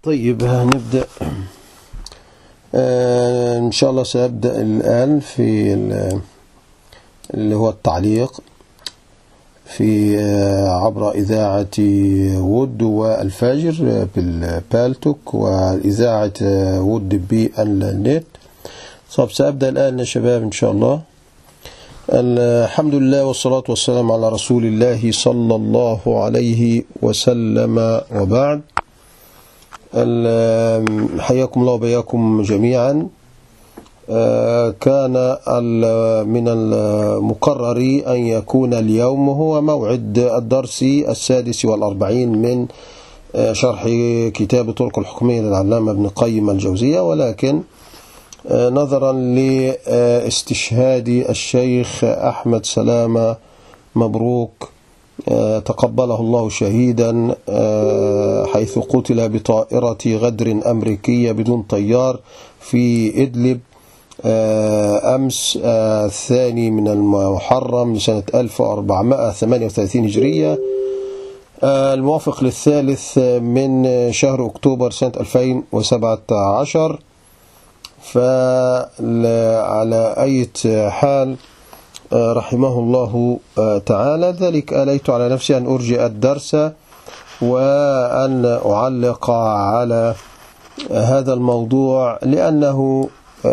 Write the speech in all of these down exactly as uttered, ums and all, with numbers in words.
طيب هنبدأ. آه إن شاء الله سأبدأ الآن في اللي هو التعليق في آه عبر إذاعة وود والفجر بالبالتوك وإذاعة وود بالنت. طب سأبدأ الآن يا شباب إن شاء الله. الحمد لله والصلاة والسلام على رسول الله صلى الله عليه وسلم، وبعد. حياكم الله وبياكم جميعا. كان من المقرر أن يكون اليوم هو موعد الدرس السادس والأربعين من شرح كتاب طرق الحكمية للعلامة ابن قيم الجوزية، ولكن نظرا لاستشهاد الشيخ أحمد سلامة مبروك تقبله الله شهيدا، حيث قتل بطائرة غدر أمريكية بدون طيار في إدلب أمس الثاني من المحرم لسنة ألف وأربعمائة وثمانية وثلاثين هجرية، الموافق للثالث من شهر أكتوبر سنة ألفين وسبعة عشر. فعلى أي حال رحمه الله تعالى، ذلك آليت على نفسي أن أرجئ الدرس وأن أعلق على هذا الموضوع، لأنه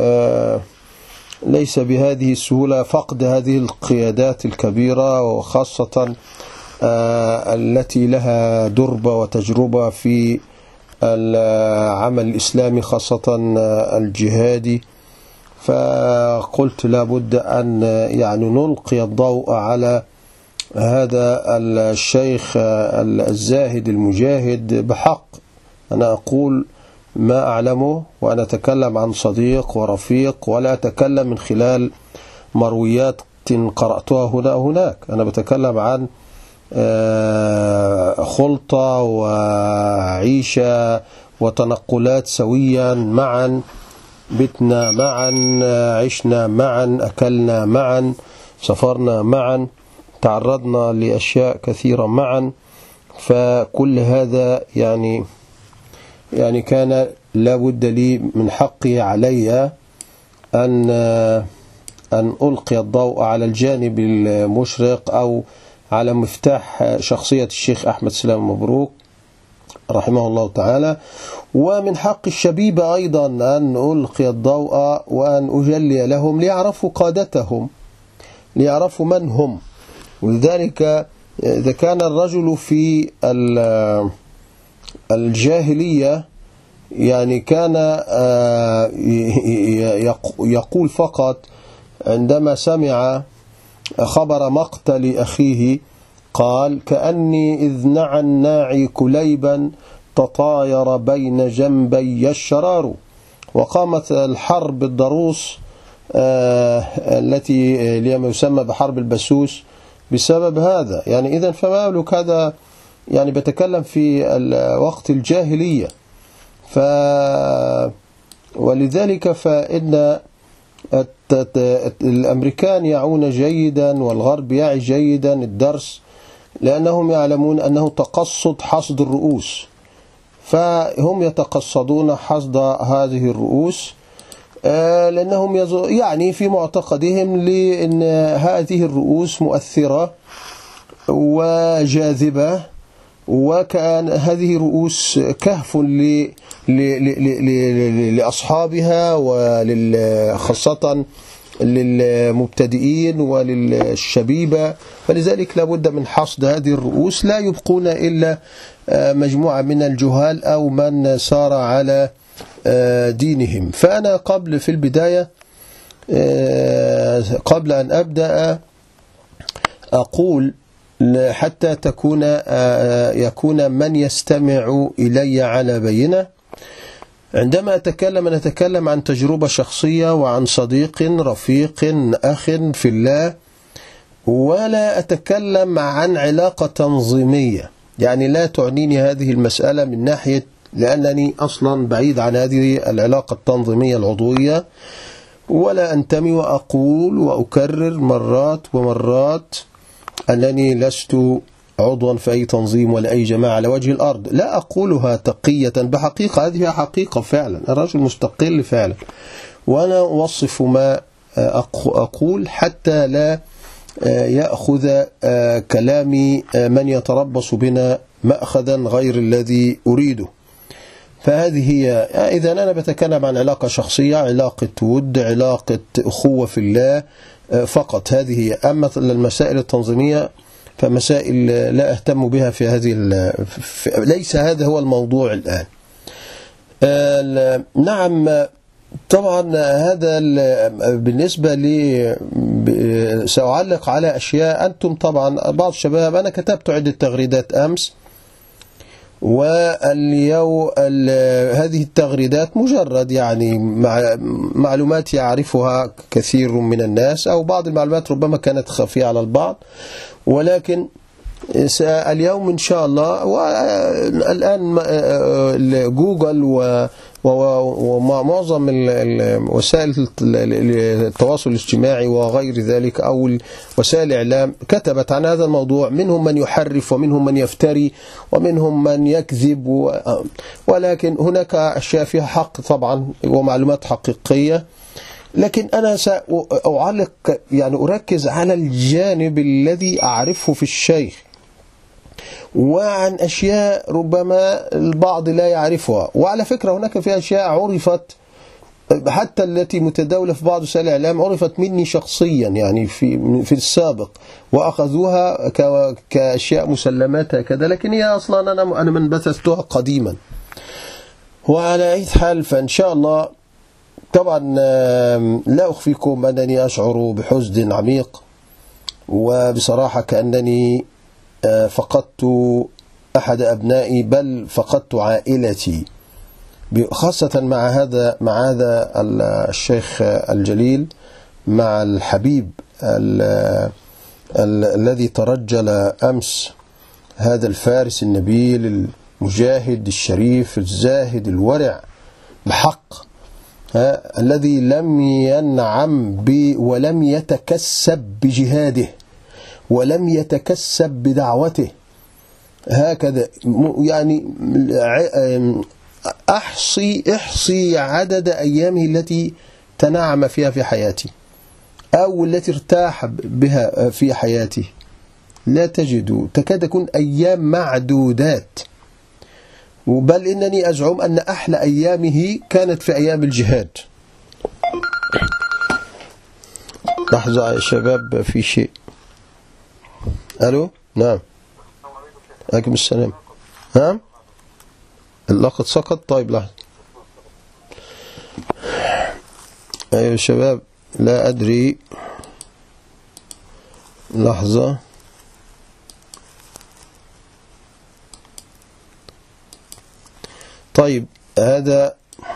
ليس بهذه السهولة فقد هذه القيادات الكبيرة، وخاصة التي لها دربة وتجربة في العمل الإسلامي خاصة الجهادي. فقلت لابد أن يعني نلقي الضوء على هذا الشيخ الزاهد المجاهد بحق. أنا أقول ما أعلمه، وأنا أتكلم عن صديق ورفيق، ولا أتكلم من خلال مرويات قرأتها هنا وهناك. أنا بتكلم عن خلطة وعيشة وتنقلات سويا معا، بتنا معا، عشنا معا، أكلنا معا، سافرنا معا، تعرضنا لأشياء كثيرة معا. فكل هذا يعني يعني كان لابد لي من حقي علي أن أن ألقي الضوء على الجانب المشرق أو على مفتاح شخصية الشيخ أحمد سلامة مبروك رحمه الله تعالى. ومن حق الشبيبة أيضا أن ألقي الضوء وأن أجلي لهم ليعرفوا قادتهم، ليعرفوا من هم. ولذلك إذا كان الرجل في الجاهلية يعني كان يقول فقط عندما سمع خبر مقتل أخيه، قال: كأني إذ نعى الناعي كليبا تطاير بين جنبي الشرار. وقامت الحرب الضروس التي اليوم يسمى بحرب البسوس بسبب هذا. يعني إذن فما بالك هذا يعني بتكلم في وقت الجاهلية. ف ولذلك فإن الأمريكان يعون جيدا والغرب يعي جيدا الدرس، لأنهم يعلمون أنه تقصد حصد الرؤوس، فهم يتقصدون حصد هذه الرؤوس، لأنهم يعني في معتقدهم لأن هذه الرؤوس مؤثرة وجاذبة، وكان هذه رؤوس كهف لأصحابها وخاصة للمبتدئين وللشبيبة. فلذلك لابد من حصد هذه الرؤوس، لا يبقون إلا مجموعة من الجهال أو من سار على دينهم. فأنا قبل في البداية قبل أن أبدأ أقول حتى تكون يكون من يستمع إلي على بينة، عندما أتكلم أنا أتكلم عن تجربة شخصية وعن صديق رفيق أخ في الله، ولا أتكلم عن علاقة تنظيمية. يعني لا تعنيني هذه المسألة من ناحية، لأنني أصلا بعيد عن هذه العلاقة التنظيمية العضوية، ولا أنتمي. وأقول وأكرر مرات ومرات أنني لست عضوا في أي تنظيم ولا أي جماعة على وجه الأرض. لا أقولها تقية، بحقيقة هذه حقيقة فعلا، الرجل مستقل فعلا، وأنا أوصف ما أقول حتى لا يأخذ كلامي من يتربص بنا مأخذا غير الذي أريده. فهذه هي، إذا أنا بتكلم عن علاقة شخصية، علاقة ود، علاقة أخوة في الله فقط، هذه هي. أما المسائل التنظيمية فمسائل لا أهتم بها في هذه، ليس هذا هو الموضوع الآن. نعم طبعا، هذا بالنسبة لي سأعلق على أشياء. أنتم طبعا بعض الشباب، أنا كتبت عدة تغريدات أمس، واليوم هذه التغريدات مجرد يعني معلومات يعرفها كثير من الناس، أو بعض المعلومات ربما كانت خفية على البعض، ولكن اليوم إن شاء الله، والآن جوجل ومعظم وسائل التواصل الاجتماعي وغير ذلك أو وسائل الإعلام كتبت عن هذا الموضوع، منهم من يحرف ومنهم من يفتري ومنهم من يكذب، ولكن هناك أشياء فيها حق طبعا ومعلومات حقيقية. لكن أنا سأعلق يعني أركز على الجانب الذي أعرفه في الشيخ، وعن أشياء ربما البعض لا يعرفها. وعلى فكرة هناك في أشياء عرفت حتى التي متداولة في بعض وسائل الإعلام، عرفت مني شخصيا يعني في في السابق، وأخذوها كأشياء مسلمات هكذا، لكن هي أصلا أنا أنا من بثثتها قديما. وعلى أي حال، فإن شاء الله طبعا لا أخفيكم أنني أشعر بحزن عميق، وبصراحة كأنني فقدت أحد أبنائي، بل فقدت عائلتي، خاصة مع هذا مع هذا الشيخ الجليل، مع الحبيب ال ال الذي ترجل أمس، هذا الفارس النبيل المجاهد الشريف الزاهد الورع بحق، الذي لم ينعم ب ولم يتكسب بجهاده ولم يتكسب بدعوته، هكذا يعني أحصي احصي عدد أيامه التي تنعم فيها في حياتي أو التي ارتاح بها في حياتي، لا تجد، تكاد تكون أيام معدودات. بل إنني أزعم أن أحلى أيامه كانت في أيام الجهاد. لحظة يا شباب، في شيء. ألو، نعم، عليكم السلام. نعم، اللقط سقط. طيب لحظة. أيها الشباب، لا أدري، لحظة. طيب، هذا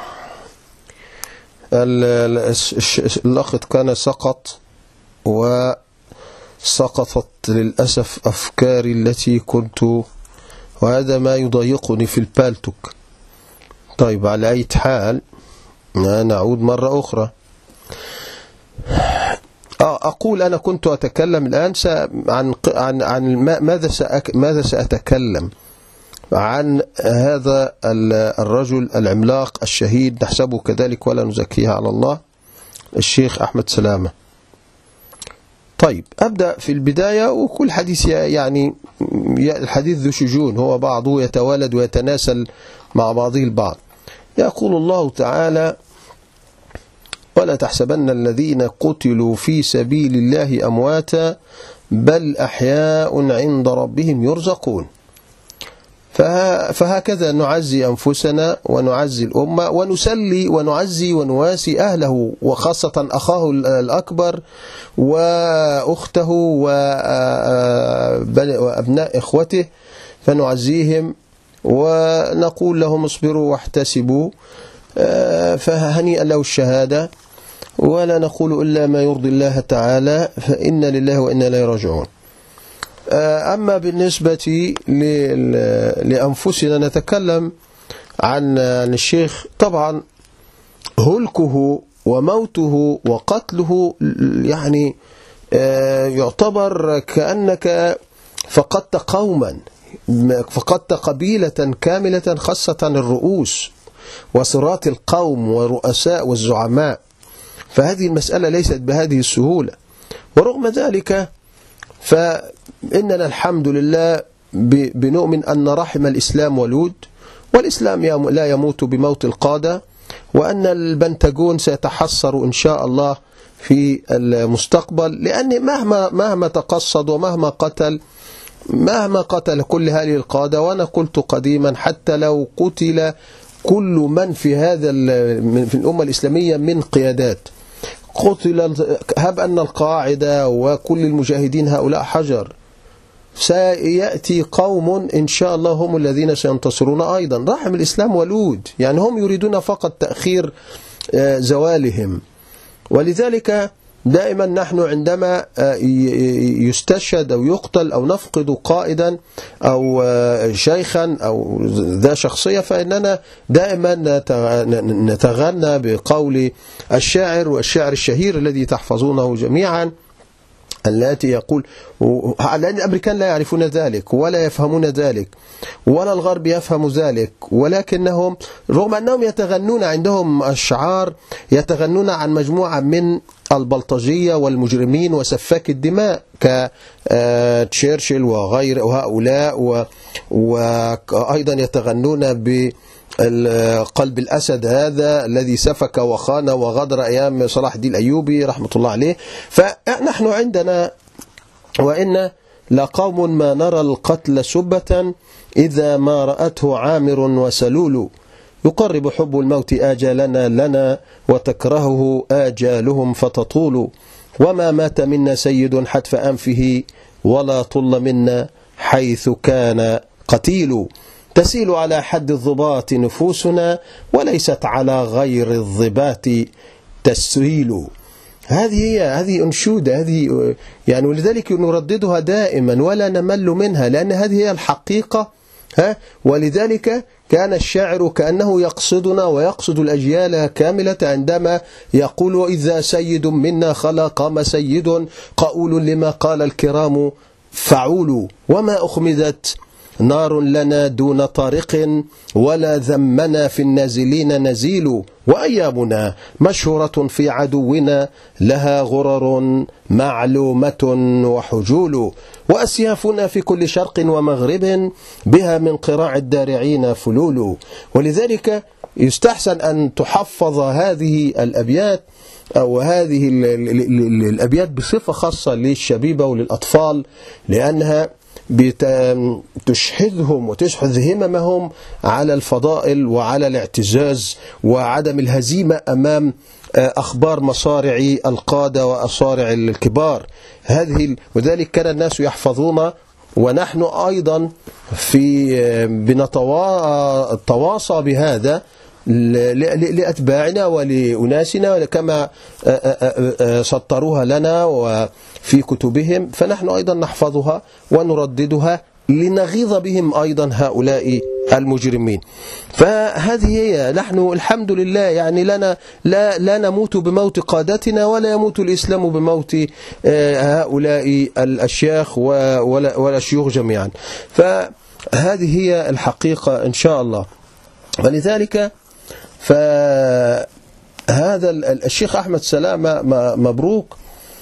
اللقط كان سقط، وسقطت للأسف أفكاري التي كنت، وهذا ما يضايقني في البالتوك. طيب، على أي حال نعود مرة أخرى. أقول أنا كنت أتكلم الآن عن عن عن ماذا ماذا سأتكلم عن هذا الرجل العملاق الشهيد، نحسبه كذلك ولا نزكيه على الله، الشيخ أحمد سلامة. طيب، أبدأ في البداية، وكل حديث يعني الحديث ذو شجون، هو بعضه يتوالد ويتناسل مع بعضه البعض. يقول الله تعالى: ولا تحسبن الذين قتلوا في سبيل الله أمواتا بل أحياء عند ربهم يرزقون. فهكذا نعزي أنفسنا ونعزي الأمة ونسلي ونعزي ونواسي أهله، وخاصة أخاه الأكبر وأخته وأبناء إخوته، فنعزيهم ونقول لهم اصبروا واحتسبوا، فهنيئا له الشهادة، ولا نقول إلا ما يرضي الله تعالى، فإنا لله وإنا إليه راجعون. أما بالنسبة لأنفسنا نتكلم عن الشيخ. طبعا هلكه وموته وقتله يعني يعتبر كأنك فقدت قوما، فقدت قبيلة كاملة خاصة الرؤوس وسرات القوم ورؤساء والزعماء. فهذه المسألة ليست بهذه السهولة. ورغم ذلك فإننا الحمد لله بنؤمن أن رحم الإسلام ولود، والإسلام لا يموت بموت القادة، وأن البنتاجون سيتحسر إن شاء الله في المستقبل، لأن مهما مهما تقصد ومهما قتل مهما قتل كل هذه القادة، وأنا قلت قديما حتى لو قتل كل من في هذا في الأمة الإسلامية من قيادات، قتل، هب أن القاعدة وكل المجاهدين هؤلاء حجر، سيأتي قوم إن شاء الله هم الذين سينتصرون أيضا. رحم الإسلام ولود، يعني هم يريدون فقط تأخير زوالهم. ولذلك دائما نحن عندما يستشهد أو يقتل أو نفقد قائدا أو شيخا أو ذا شخصية، فإننا دائما نتغنى بقول الشاعر، والشعر الشهير الذي تحفظونه جميعا، التي يقول، لأن الأمريكان لا يعرفون ذلك ولا يفهمون ذلك ولا الغرب يفهم ذلك، ولكنهم رغم أنهم يتغنون، عندهم أشعار يتغنون عن مجموعة من البلطجية والمجرمين وسفاك الدماء كتشرشل وغير وهؤلاء، وأيضا يتغنون ب قلب الأسد هذا الذي سفك وخان وغدر أيام صلاح الدين الأيوبي رحمة الله عليه. فنحن عندنا وإن لقوم ما نرى القتل سبة إذا ما رأته عامر وسلول، يقرب حب الموت آجالنا لنا وتكرهه آجالهم فتطول، وما مات منا سيد حتف أنفه ولا طل منا حيث كان قتيل، تسيل على حد الضباط نفوسنا وليست على غير الضباط تسيل. هذه هي هذه أنشودة، هذه يعني، ولذلك نرددها دائما ولا نمل منها، لأن هذه هي الحقيقة. ها ولذلك كان الشاعر كأنه يقصدنا ويقصد الأجيال كاملة عندما يقول: وإذا سيد منا خلا قام سيد قؤول لما قال الكرام فعول، وما أخمدت نار لنا دون طارق ولا ذمنا في النازلين نزيل، وأيامنا مشهورة في عدونا لها غرر معلومة وحجول، وأسيافنا في كل شرق ومغرب بها من قراع الدارعين فلول. ولذلك يستحسن أن تحفظ هذه الأبيات أو هذه الأبيات بصفة خاصة للشبيبة وللأطفال، لأنها تشحذهم وتشحذ هممهم على الفضائل وعلى الاعتزاز وعدم الهزيمة أمام أخبار مصارع القادة وأصارع الكبار. هذه وذلك كان الناس يحفظون، ونحن أيضا في بنتواصى بهذا لأتباعنا ولأناسنا كما سطروها لنا وفي كتبهم، فنحن أيضا نحفظها ونرددها لنغيظ بهم أيضا هؤلاء المجرمين. فهذه هي، نحن الحمد لله يعني لنا لا, لا نموت بموت قادتنا ولا يموت الإسلام بموت هؤلاء الأشياخ ولا الشيوخ جميعا. فهذه هي الحقيقة إن شاء الله. ولذلك فهذا الشيخ أحمد سلامة مبروك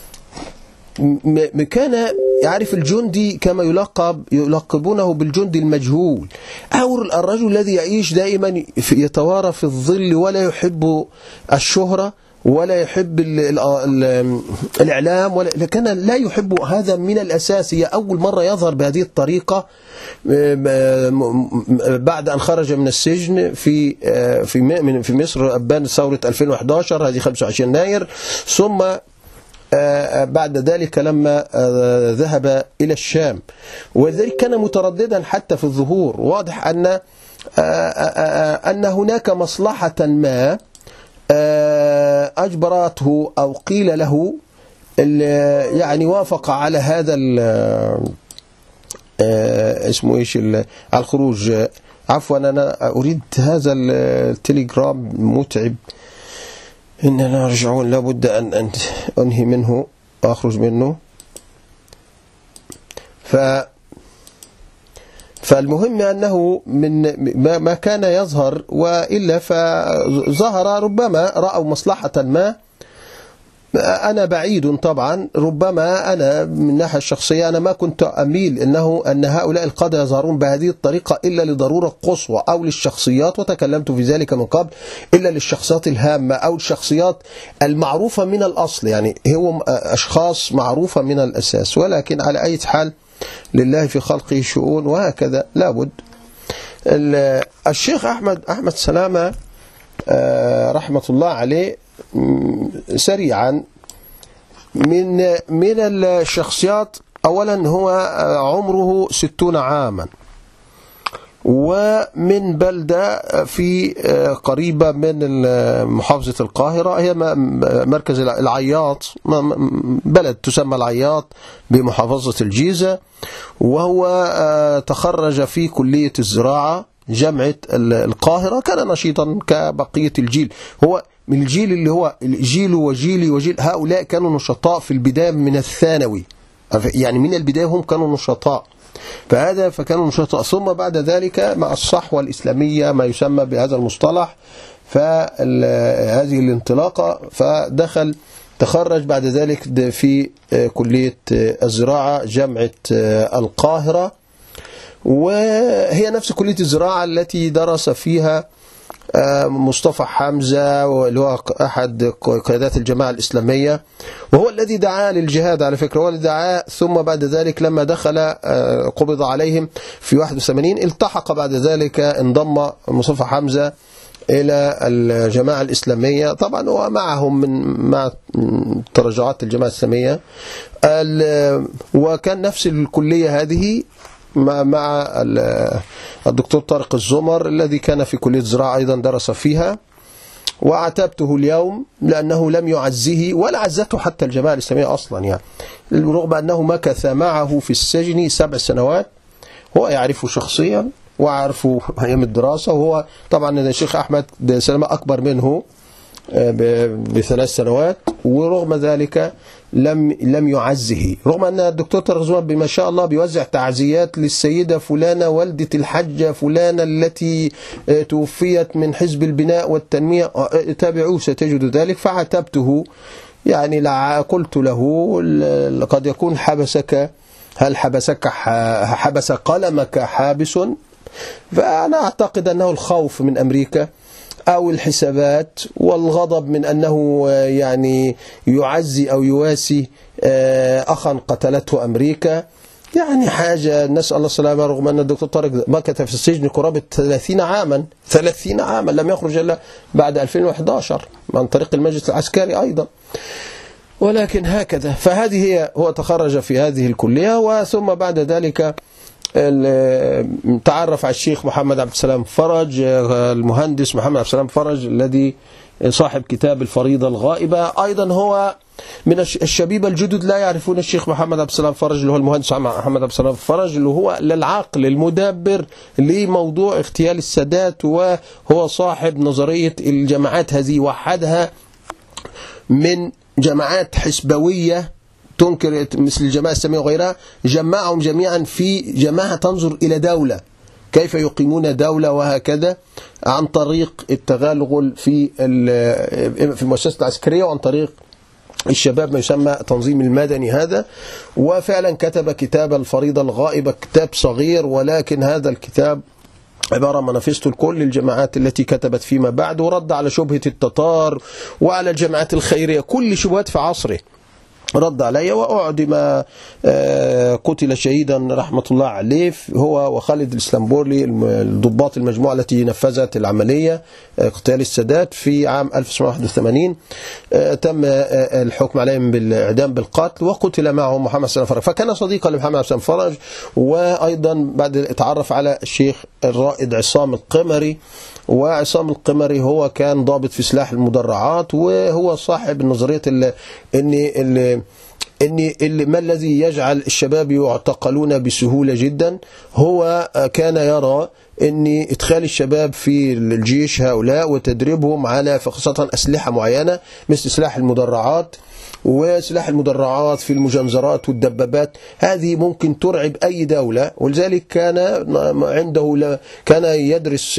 كان يعرف الجندي كما يلقب يلقبونه بالجندي المجهول، أو الرجل الذي يعيش دائما يتوارى في الظل ولا يحب الشهرة ولا يحب ال ال ال الإعلام، لكن لا يحب هذا من الأساس. هي أول مرة يظهر بهذه الطريقة بعد أن خرج من السجن في في في مصر أبان ثورة ألفين وأحد عشر، هذه خمسة وعشرين يناير، ثم بعد ذلك لما ذهب إلى الشام، وذلك كان مترددا حتى في الظهور. واضح أن أن هناك مصلحة ما أجبرته أو قيل له يعني وافق على هذا اسمه إيش الخروج. عفوا أنا أريد هذا التليجرام متعب، إننا رجعون لابد أن أنهي منه وأخرج منه. ف فالمهم أنه من ما كان يظهر، وإلا فظهر ربما رأوا مصلحة ما. أنا بعيد طبعا، ربما أنا من الناحية الشخصية أنا ما كنت أميل إنه أن هؤلاء القادة يظهرون بهذه الطريقة إلا لضرورة قصوى أو للشخصيات، وتكلمت في ذلك من قبل، إلا للشخصيات الهامة أو الشخصيات المعروفة من الأصل، يعني هو أشخاص معروفة من الأساس. ولكن على أي حال لله في خلقه شؤون، وهكذا لابد. الشيخ أحمد أحمد سلامة رحمة الله عليه سريعا من من الشخصيات، أولا هو عمره ستون عاما، ومن بلدة في قريبة من محافظة القاهرة، هي مركز العياط، بلد تسمى العياط بمحافظة الجيزة. وهو تخرج في كلية الزراعة جامعة القاهرة، كان نشيطا كبقية الجيل، هو من الجيل اللي هو جيل وجيلي وجيل، هؤلاء كانوا نشطاء في البداية من الثانوي، يعني من البداية هم كانوا نشطاء، فهذا فكانوا نشطاء. ثم بعد ذلك مع الصحوة الإسلامية ما يسمى بهذا المصطلح، فهذه الانطلاقة، فدخل تخرج بعد ذلك في كلية الزراعة جامعة القاهرة، وهي نفس كلية الزراعة التي درس فيها مصطفى حمزة، واللي هو أحد قيادات الجماعة الإسلامية، وهو الذي دعا للجهاد على فكرة، هو الذي دعا. ثم بعد ذلك لما دخل قبض عليهم في واحد وثمانين، التحق بعد ذلك، انضم مصطفى حمزة إلى الجماعة الإسلامية، طبعا هو معهم من مع تراجعات الجماعة الإسلامية، وكان نفس الكلية هذه مع مع الدكتور طارق الزمر الذي كان في كلية الزراعة أيضا درس فيها. وعاتبته اليوم لأنه لم يعزه ولا عزته حتى الجماعة الإسلامية أصلا، يعني رغم أنه مكث معه في السجن سبع سنوات، هو يعرفه شخصيا وعرفه أيام الدراسة، وهو طبعا الشيخ أحمد سلامة أكبر منه بثلاث سنوات، ورغم ذلك لم لم يعزه، رغم أن الدكتور طارق الزمر بما شاء الله بيوزع تعزيات للسيدة فلانة والدة الحجة فلانة التي توفيت من حزب البناء والتنمية، تابعوه ستجد ذلك. فعتبته، يعني قلت له قد يكون حبسك، هل حبسك حبس قلمك حابس؟ فأنا أعتقد أنه الخوف من أمريكا أو الحسابات والغضب من أنه يعني يعزي أو يواسي أخا قتلته أمريكا، يعني حاجة نسأل الله السلامة. رغم أن الدكتور طارق مكث في السجن قرابة ثلاثين عاما، ثلاثين عاما لم يخرج إلا بعد ألفين وأحد عشر عن طريق المجلس العسكري أيضا، ولكن هكذا. فهذه هي، هو تخرج في هذه الكلية، وثم بعد ذلك تعرف على الشيخ محمد عبد السلام فرج، المهندس محمد عبد السلام فرج الذي صاحب كتاب الفريضة الغائبة، أيضا هو من الشبيبة الجدد لا يعرفون الشيخ محمد عبد السلام فرج اللي هو المهندس محمد عبد السلام فرج، اللي هو للعقل المدبر لموضوع اغتيال السادات، وهو صاحب نظرية الجماعات هذه، وحدها من جماعات حسبوية تنكر مثل الجماعة الإسلامية وغيرها، جمعهم جميعا في جماعة تنظر إلى دولة، كيف يقيمون دولة وهكذا، عن طريق التغلغل في في المؤسسة العسكرية، وعن طريق الشباب ما يسمى تنظيم المدني هذا. وفعلا كتب كتاب الفريضة الغائبة، كتاب صغير، ولكن هذا الكتاب عبارة منافسته لكل الجماعات التي كتبت فيما بعد، ورد على شبهة التتار وعلى الجماعات الخيرية، كل شبهات في عصره رد علي. وأعدم قتل شهيدا رحمة الله عليه هو وخالد الإسلامبولي، الضباط المجموعة التي نفذت العملية اغتيال السادات في عام ألف وتسعمائة وواحد وثمانين، تم الحكم عليهم بالإعدام بالقتل، وقتل معهم محمد سلام فرج، فكان صديقا لمحمد سلام فرج. وأيضا بعد اتعرف على الشيخ الرائد عصام القمري، وعصام القمري هو كان ضابط في سلاح المدرعات، وهو صاحب نظرية ان ان ان ما الذي يجعل الشباب يعتقلون بسهولة جدا. هو كان يرى ان ادخال الشباب في الجيش هؤلاء وتدريبهم على خاصة أسلحة معينة مثل سلاح المدرعات وسلاح المدرعات في المجنزرات والدبابات، هذه ممكن ترعب أي دولة. ولذلك كان عنده كان يدرس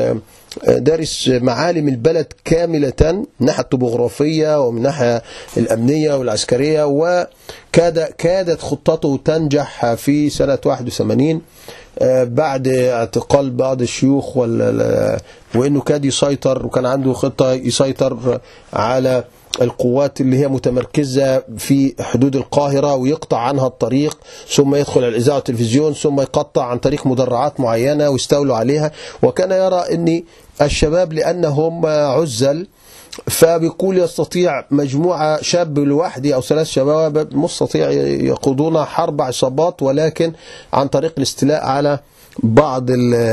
دارس معالم البلد كاملة من ناحية الطبوغرافية ومن ناحية الأمنية والعسكرية، وكاد كادت خطته تنجح في سنة واحد وثمانين بعد اعتقال بعض الشيوخ، وإنه كاد يسيطر، وكان عنده خطة يسيطر على القوات اللي هي متمركزة في حدود القاهرة ويقطع عنها الطريق، ثم يدخل على الإذاعة والتلفزيون، ثم يقطع عن طريق مدرعات معينة ويستولوا عليها. وكان يرى أن الشباب لأنهم عزل، فبيقول يستطيع مجموعة شاب لوحده أو ثلاث شباب مستطيع يقودون حرب عصابات، ولكن عن طريق الاستيلاء على بعض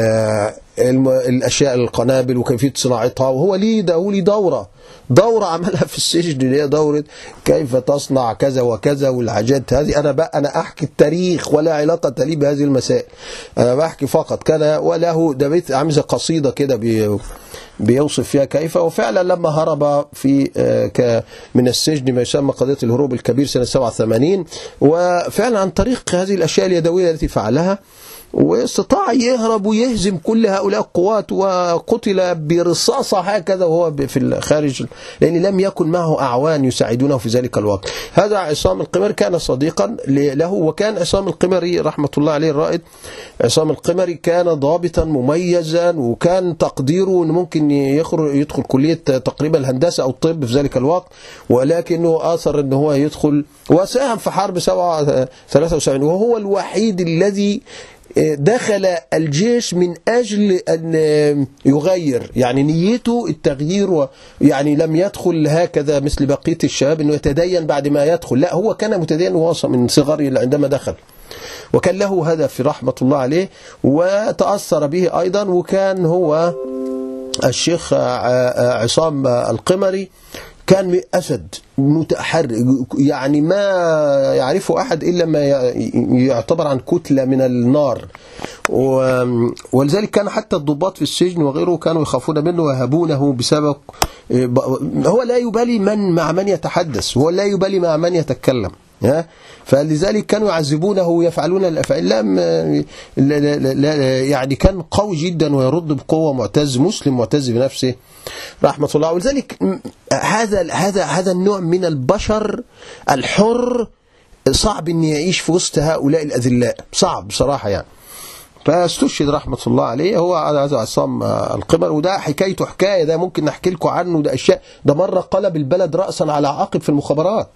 الأشياء القنابل وكيفية صناعتها. وهو ليه ليه دورة دورة عملها في السجن، اللي هي دورة كيف تصنع كذا وكذا والحاجات هذه. أنا بقى أنا أحكي التاريخ ولا علاقة لي بهذه المسائل، أنا بحكي فقط كان. وله ده بيت عامل قصيدة كده بي بيوصف فيها كيف. وفعلا لما هرب في من السجن ما يسمى قضية الهروب الكبير سنة سبعة وثمانين، وفعلا عن طريق هذه الأشياء اليدوية التي فعلها واستطاع يهرب ويهزم كل هؤلاء القوات، وقتل برصاصة هكذا وهو في الخارج، لأن لم يكن معه أعوان يساعدونه في ذلك الوقت. هذا عصام القمري كان صديقا له، وكان عصام القمري رحمة الله عليه الرائد عصام القمري كان ضابطا مميزا، وكان تقديره أنه ممكن يدخل كلية تقريبا الهندسة أو الطب في ذلك الوقت، ولكنه آثر أنه هو يدخل وساهم في حرب ثلاثة وسبعين، وهو الوحيد الذي دخل الجيش من أجل أن يغير، يعني نيته التغيير، يعني لم يدخل هكذا مثل بقية الشباب أنه يتدين بعد ما يدخل، لا هو كان متدين وواصل من صغره عندما دخل، وكان له هدف رحمة الله عليه وتأثر به أيضا. وكان هو الشيخ عصام القمري كان أسد متحرك، يعني ما يعرفه أحد إلا ما يعتبر عن كتلة من النار، ولذلك كان حتى الضباط في السجن وغيره كانوا يخافون منه ويهابونه بسبب هو لا يبالي من مع من يتحدث، هو لا يبالي مع من يتكلم، فلذلك كانوا يعذبونه ويفعلون الأفعال. لا, لا, لا, لا يعني كان قوي جدا ويرد بقوة، معتز مسلم معتز بنفسه رحمة الله. ولذلك هذا هذا هذا النوع من البشر الحر صعب أن يعيش في وسط هؤلاء الأذلاء، صعب بصراحة يعني. فاستشهد رحمة الله عليه هو هذا عصام القمري، وده حكايته حكاية، ده ممكن نحكي لكم عنه، ده أشياء، ده مرة قلب البلد رأسا على عقب في المخابرات،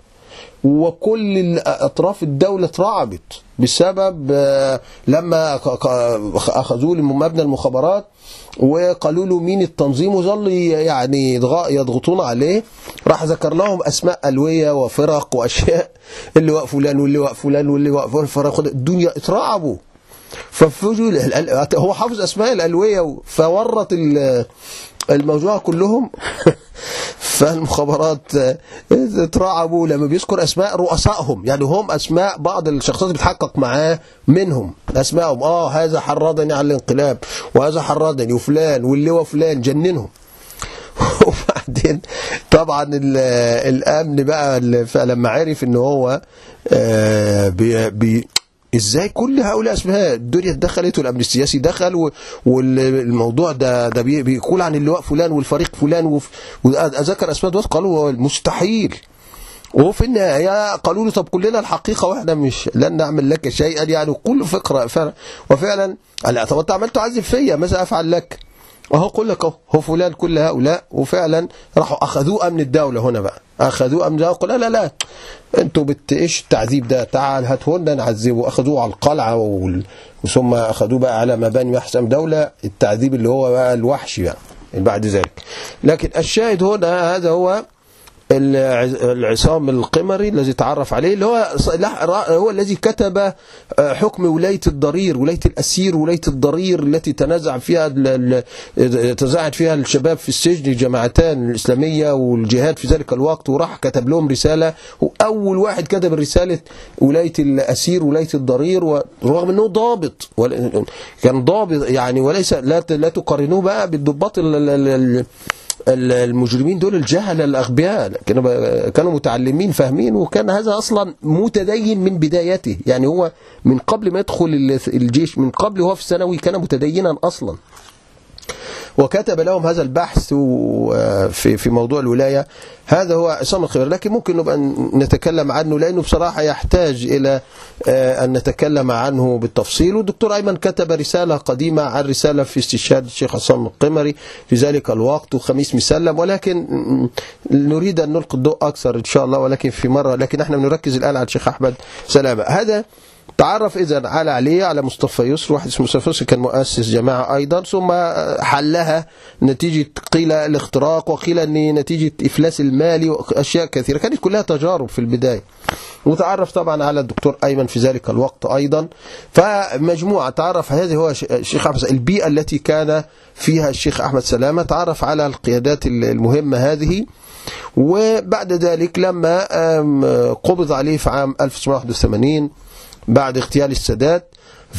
وكل أطراف الدولة اترعبت بسبب لما أخذوه لمبنى المخابرات وقالوا له مين التنظيم، وظل يعني يضغطون عليه، راح ذكر لهم أسماء ألوية وفرق وأشياء، اللي وقف فلان واللي وقف فلان واللي وقف فرق، الدنيا اترعبوا. ففجوا هو حافظ أسماء الألوية، فورط الموضوع كلهم فالمخابرات اترعبوا لما بيذكر أسماء رؤسائهم، يعني هم أسماء بعض الشخصيات اللي بتحقق معاه منهم أسمائهم، آه هذا حرضني على الانقلاب وهذا حرضني وفلان واللواء فلان، جننهم. وبعدين طبعا الأمن بقى لما عرف ان هو بي بي ازاي كل هؤلاء اسماء، الدنيا اتدخلت والامن السياسي دخل، والموضوع ده ده بيقول عن اللواء فلان والفريق فلان، واذكر اسماء دوت قالوا مستحيل. وفي النهايه قالوا له طب كلنا الحقيقه واحنا مش لن نعمل لك شيئا، يعني كل فقره. وفعلا قال طب انت عملت تعذب فيا ماذا افعل لك؟ وهو قل لك هو فلان كل هؤلاء. وفعلا راحوا اخذوه امن الدوله، هنا بقى اخذوه امن الدوله، قالوا لا لا لا انتوا بت ايش التعذيب ده، تعال هاته لنا نعذبه. اخذوه على القلعه وال... وثم اخذوه بقى على مباني محسن دوله، التعذيب اللي هو بقى الوحشي بقى بعد ذلك. لكن الشاهد هنا هذا هو العصام القمري الذي تعرف عليه، اللي هو هو الذي كتب حكم ولاية الضرير، ولاية الأسير ولاية الضرير التي تنازع فيها تزاعد فيها الشباب في السجن، الجماعتان الإسلامية والجهاد في ذلك الوقت، وراح كتب لهم رسالة، وأول واحد كتب رسالة ولاية الأسير ولاية الضرير، ورغم أنه ضابط كان ضابط يعني، وليس لا لا تقارنوه بقى بالضباط المجرمين دول الجهلة الأغبياء، كانوا كانوا متعلمين فاهمين، وكان هذا أصلا متدين من بدايته. يعني هو من قبل ما يدخل الجيش، من قبل هو في الثانوي كان متدينا أصلا، وكتب لهم هذا البحث في في موضوع الولاية. هذا هو عصام الخير، لكن ممكن نبقى نتكلم عنه لأنه بصراحة يحتاج إلى أن نتكلم عنه بالتفصيل. والدكتور أيمن كتب رسالة قديمة عن رسالة في استشهاد الشيخ عصام القمري في ذلك الوقت، وخميس مسلم، ولكن نريد أن نلقي الضوء أكثر إن شاء الله، ولكن في مرة. لكن احنا بنركز الآن على الشيخ أحمد سلامة. هذا تعرف إذن على علي على مصطفى يسر، واحد اسمه مصطفى يسر كان مؤسس جماعة أيضا، ثم حلها نتيجة قيل الاختراق، وقيل أن نتيجة إفلاس المالي وأشياء كثيرة، كانت كلها تجارب في البداية. وتعرف طبعا على الدكتور أيمن في ذلك الوقت أيضا. فمجموعة تعرف، هذه هو الشيخ أحمد، البيئة التي كان فيها الشيخ أحمد سلامة، تعرف على القيادات المهمة هذه. وبعد ذلك لما قبض عليه في عام ألف وتسعمائة وواحد وثمانين بعد اغتيال السادات،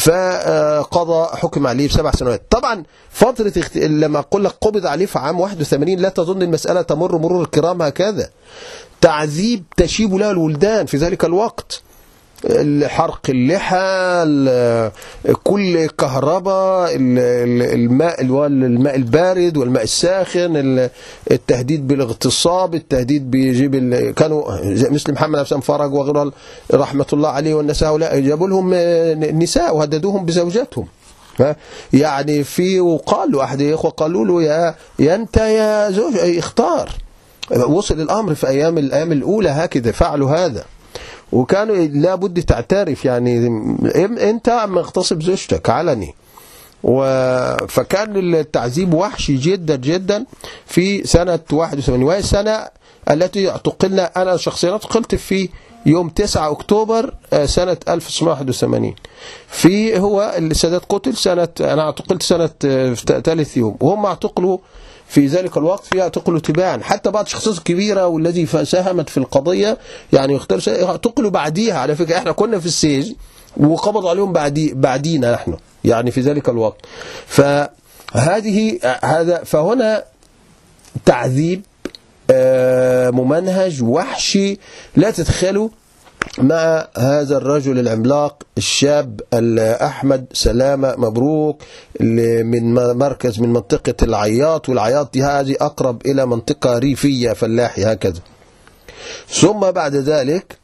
فقضى حكم عليه بسبع سنوات. طبعا فترة اخت... لما أقول لك قبض عليه في عام واحد وثمانين، لا تظن المسألة تمر مرور الكرام هكذا. تعذيب تشيب له الولدان في ذلك الوقت، حرق اللحى، كل كهرباء، الماء الماء البارد والماء الساخن، التهديد بالاغتصاب، التهديد بيجيب كانوا مثل محمد حسن فرج وغيره رحمة الله عليه، والناس هؤلاء جابوا لهم نساء وهددوهم بزوجاتهم. يعني في وقال له أحد الإخوة، قالوا له يا يا أنت يا زوج اختار. وصل الأمر في أيام الأيام الأولى هكذا فعلوا هذا، وكانوا لابد تعترف يعني انت مغتصب زوجتك علني. فكان التعذيب وحشي جدا جدا في سنة واحد وثمانين، وهي السنة التي اعتقلنا. انا شخصيا اعتقلت في يوم تسعة أكتوبر سنة ألف وتسعمائة وواحد وثمانين. في هو السادات قتل سنة، انا اعتقلت سنة ثالث يوم، وهم اعتقلوا في ذلك الوقت، فيها اعتقلوا تباعا. حتى بعض الشخصيات الكبيرة والذي ساهمت في القضية يعني اعتقلوا بعديها. على فكرة احنا كنا في السجن وقبض عليهم بعدي بعدينا نحن يعني في ذلك الوقت. فهذه هذا فهنا تعذيب ممنهج وحشي لا تتخيلوا مع هذا الرجل العملاق الشاب أحمد سلامة مبروك، من مركز من منطقة العياط، والعياط دي هذه أقرب إلى منطقة ريفية فلاحي هكذا. ثم بعد ذلك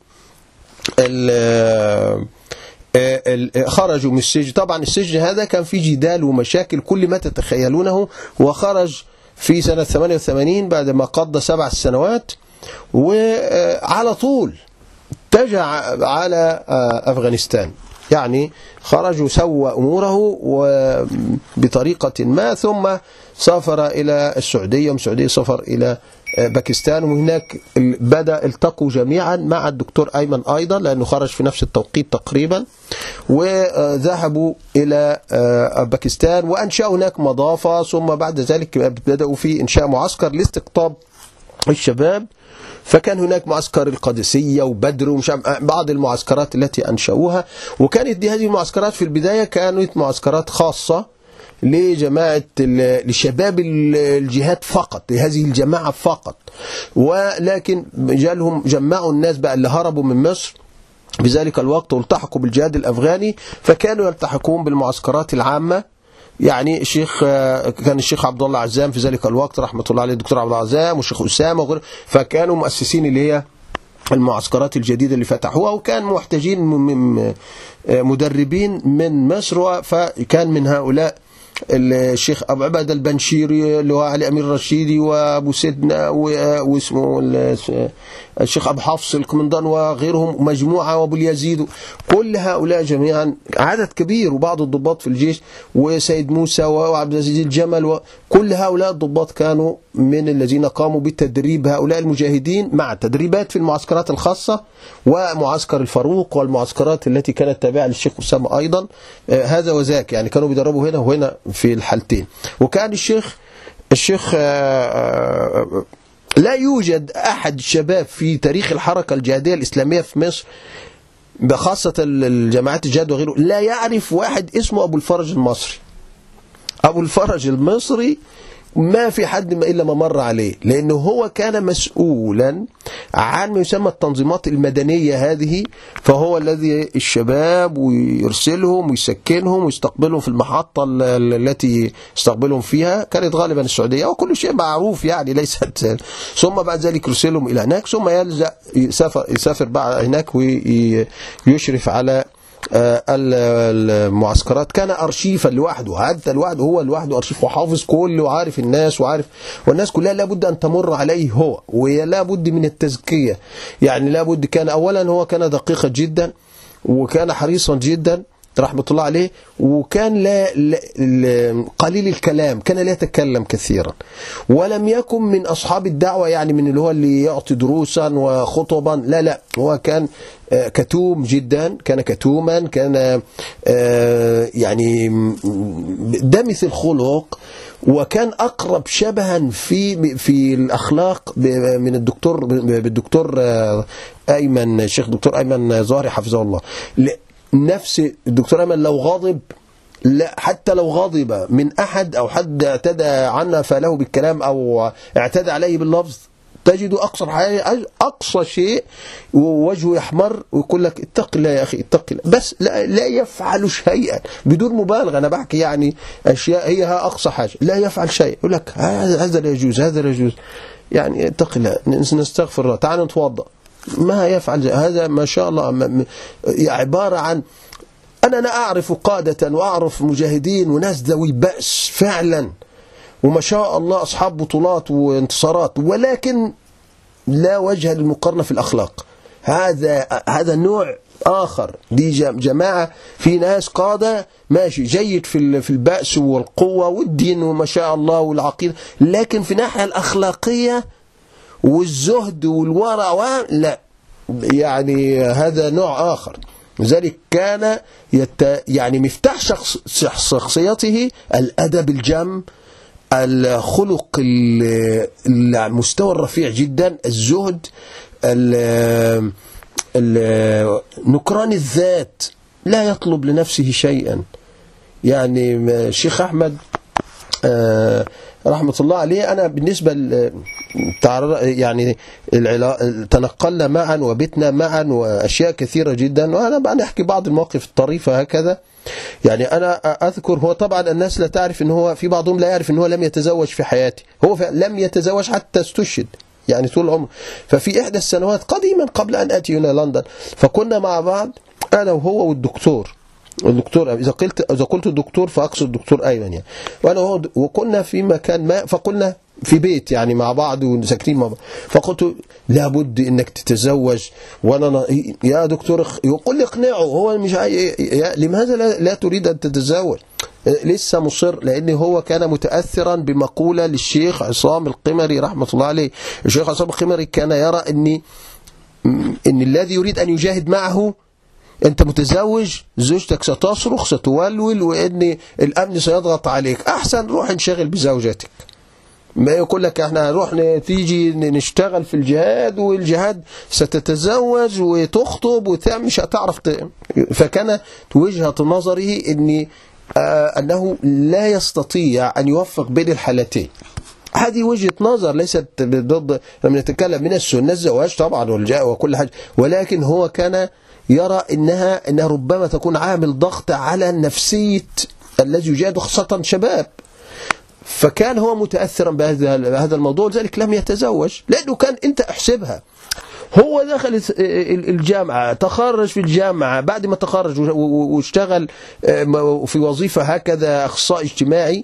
خرجوا من السجن. طبعا السجن هذا كان فيه جدال ومشاكل كل ما تتخيلونه، وخرج في سنة ثمانية وثمانين بعد ما قضى سبع سنوات، وعلى طول اتجه على أفغانستان. يعني خرج وسوى أموره بطريقة ما، ثم سافر إلى السعودية، ومن السعودية سافر إلى باكستان، وهناك بدأ التقوا جميعا مع الدكتور أيمن أيضا لأنه خرج في نفس التوقيت تقريبا، وذهبوا إلى باكستان وأنشأوا هناك مضافة. ثم بعد ذلك بدأوا في إنشاء معسكر لاستقطاب الشباب، فكان هناك معسكر القادسية وبدر ومش بعض المعسكرات التي أنشأوها. وكانت دي هذه المعسكرات في البداية كانت معسكرات خاصة لجماعة لشباب الجهاد فقط، لهذه الجماعة فقط. ولكن جالهم جمعوا الناس بقى اللي هربوا من مصر في ذلك الوقت والتحقوا بالجهاد الأفغاني، فكانوا يلتحقون بالمعسكرات العامة. يعني الشيخ كان الشيخ عبد الله عزام في ذلك الوقت رحمة الله عليه، الدكتور عبد الله عزام والشيخ أسامة وغيره، فكانوا مؤسسين اللي هي المعسكرات الجديدة اللي فتحوها، وكان محتاجين مدربين من مصر، فكان من هؤلاء الشيخ أبو عبادة البنشيري اللي هو علي أمير الرشيدي وأبو سيدنا واسمه الشيخ أبو حفص القمندان وغيرهم مجموعة، وأبو اليزيد، كل هؤلاء جميعا عدد كبير، وبعض الضباط في الجيش، وسيد موسى وعبد العزيز الجمل، وكل هؤلاء الضباط كانوا من الذين قاموا بتدريب هؤلاء المجاهدين مع تدريبات في المعسكرات الخاصة ومعسكر الفاروق والمعسكرات التي كانت تابعة للشيخ أسامة أيضا. هذا وذاك، يعني كانوا بيدربوا هنا وهنا في الحالتين. وكان الشيخ الشيخ لا يوجد أحد الشباب في تاريخ الحركة الجهادية الإسلامية في مصر بخاصة الجماعات الجهاد وغيره لا يعرف واحد اسمه أبو الفرج المصري. أبو الفرج المصري ما في حد ما إلا ما مر عليه، لأنه هو كان مسؤولا عن ما يسمى التنظيمات المدنية هذه، فهو الذي الشباب ويرسلهم ويسكنهم ويستقبلهم في المحطة التي يستقبلهم فيها، كانت غالبا السعودية، وكل شيء معروف يعني ليست. ثم بعد ذلك يرسلهم إلى هناك، ثم يلجأ يسافر, يسافر بعد هناك ويشرف على المعسكرات. كان أرشيفا لوحده، هذا لوحده هو لوحده أرشيف وحافظ كله وعارف الناس وعارف، والناس كلها لابد أن تمر عليه هو، ولا بد من التزكية يعني لابد. كان أولا هو كان دقيقا جدا، وكان حريصا جدا رحمة الله عليه، وكان لا, لا قليل الكلام، كان لا يتكلم كثيرا، ولم يكن من أصحاب الدعوة يعني من اللي هو اللي يعطي دروسا وخطبا، لا لا هو كان كتوم جدا، كان كتوما، كان يعني دمث الخلق، وكان أقرب شبها في في الأخلاق من الدكتور بالدكتور أيمن، الشيخ الدكتور أيمن زهري حفظه الله. نفس الدكتور أيمن لو غاضب، لا حتى لو غاضب من أحد أو حد اعتدى عنا فله بالكلام أو اعتدى عليه باللفظ، تجد أقصى أقصى شيء ووجهه يحمر ويقول لك اتق الله يا أخي اتق الله، بس لا, لا يفعل شيئا بدون مبالغة. أنا بحكي يعني أشياء هي أقصى حاجة، لا يفعل شيء، يقول لك هذا لا يجوز هذا لا يجوز، يعني اتق الله نستغفر الله تعال نتوضأ، ما يفعل هذا ما شاء الله. عبارة عن أنا أنا أعرف قادة وأعرف مجاهدين وناس ذوي بأس فعلا، وما شاء الله أصحاب بطولات وانتصارات، ولكن لا وجه للمقارنة في الأخلاق. هذا هذا نوع آخر، دي جماعة في ناس قادة ماشي جيد في في البأس والقوة والدين وما شاء الله والعقيدة، لكن في الناحية الأخلاقية والزهد والورع لا، يعني هذا نوع آخر. لذلك كان يت يعني مفتاح شخص شخصيته الأدب الجم، الخلق المستوى الرفيع جدا، الزهد، نكران الذات، لا يطلب لنفسه شيئا. يعني الشيخ أحمد رحمة الله عليه، أنا بالنسبة يعني تنقلنا معا وبتنا معا وأشياء كثيرة جدا، وأنا بقى نحكي بعض المواقف الطريفة هكذا. يعني أنا أذكر، هو طبعا الناس لا تعرف إن هو، في بعضهم لا يعرف إن هو لم يتزوج في حياته، هو لم يتزوج حتى استشهد يعني طول عمره. ففي إحدى السنوات قديما قبل أن أتي هنا لندن، فكنا مع بعض أنا وهو والدكتور الدكتور إذا قلت إذا قلت الدكتور فأقصد الدكتور أيمن يعني، وأنا وهو، وكنا في مكان ما، فقلنا في بيت يعني مع بعض وساكنين مع بعض، فقلت لابد انك تتزوج، وانا يا دكتور يقول لي اقنعه، هو مش لماذا لا, لا تريد ان تتزوج؟ لسه مصر، لان هو كان متاثرا بمقوله للشيخ عصام القمري رحمه الله عليه. الشيخ عصام القمري كان يرى ان ان الذي يريد ان يجاهد معه، انت متزوج زوجتك ستصرخ ستولول، وان الامن سيضغط عليك، احسن روح انشغل بزوجتك. ما يقول لك احنا نروح تيجي نشتغل في الجهاد، والجهاد ستتزوج وتخطب وتعمل مش هتعرف ت... فكانت وجهة نظره ان آه انه لا يستطيع ان يوفق بين الحالتين. هذه وجهة نظر ليست ضد، لما نتكلم من السنة الزواج طبعا والجاء وكل حاجة، ولكن هو كان يرى انها انها ربما تكون عامل ضغط على نفسية الذي يجاهد، خاصة شباب. فكان هو متأثرا بهذا بهذا الموضوع، لذلك لم يتزوج، لأنه كان أنت احسبها، هو دخل الجامعة، تخرج في الجامعة، بعد ما تخرج واشتغل في وظيفة هكذا أخصائي اجتماعي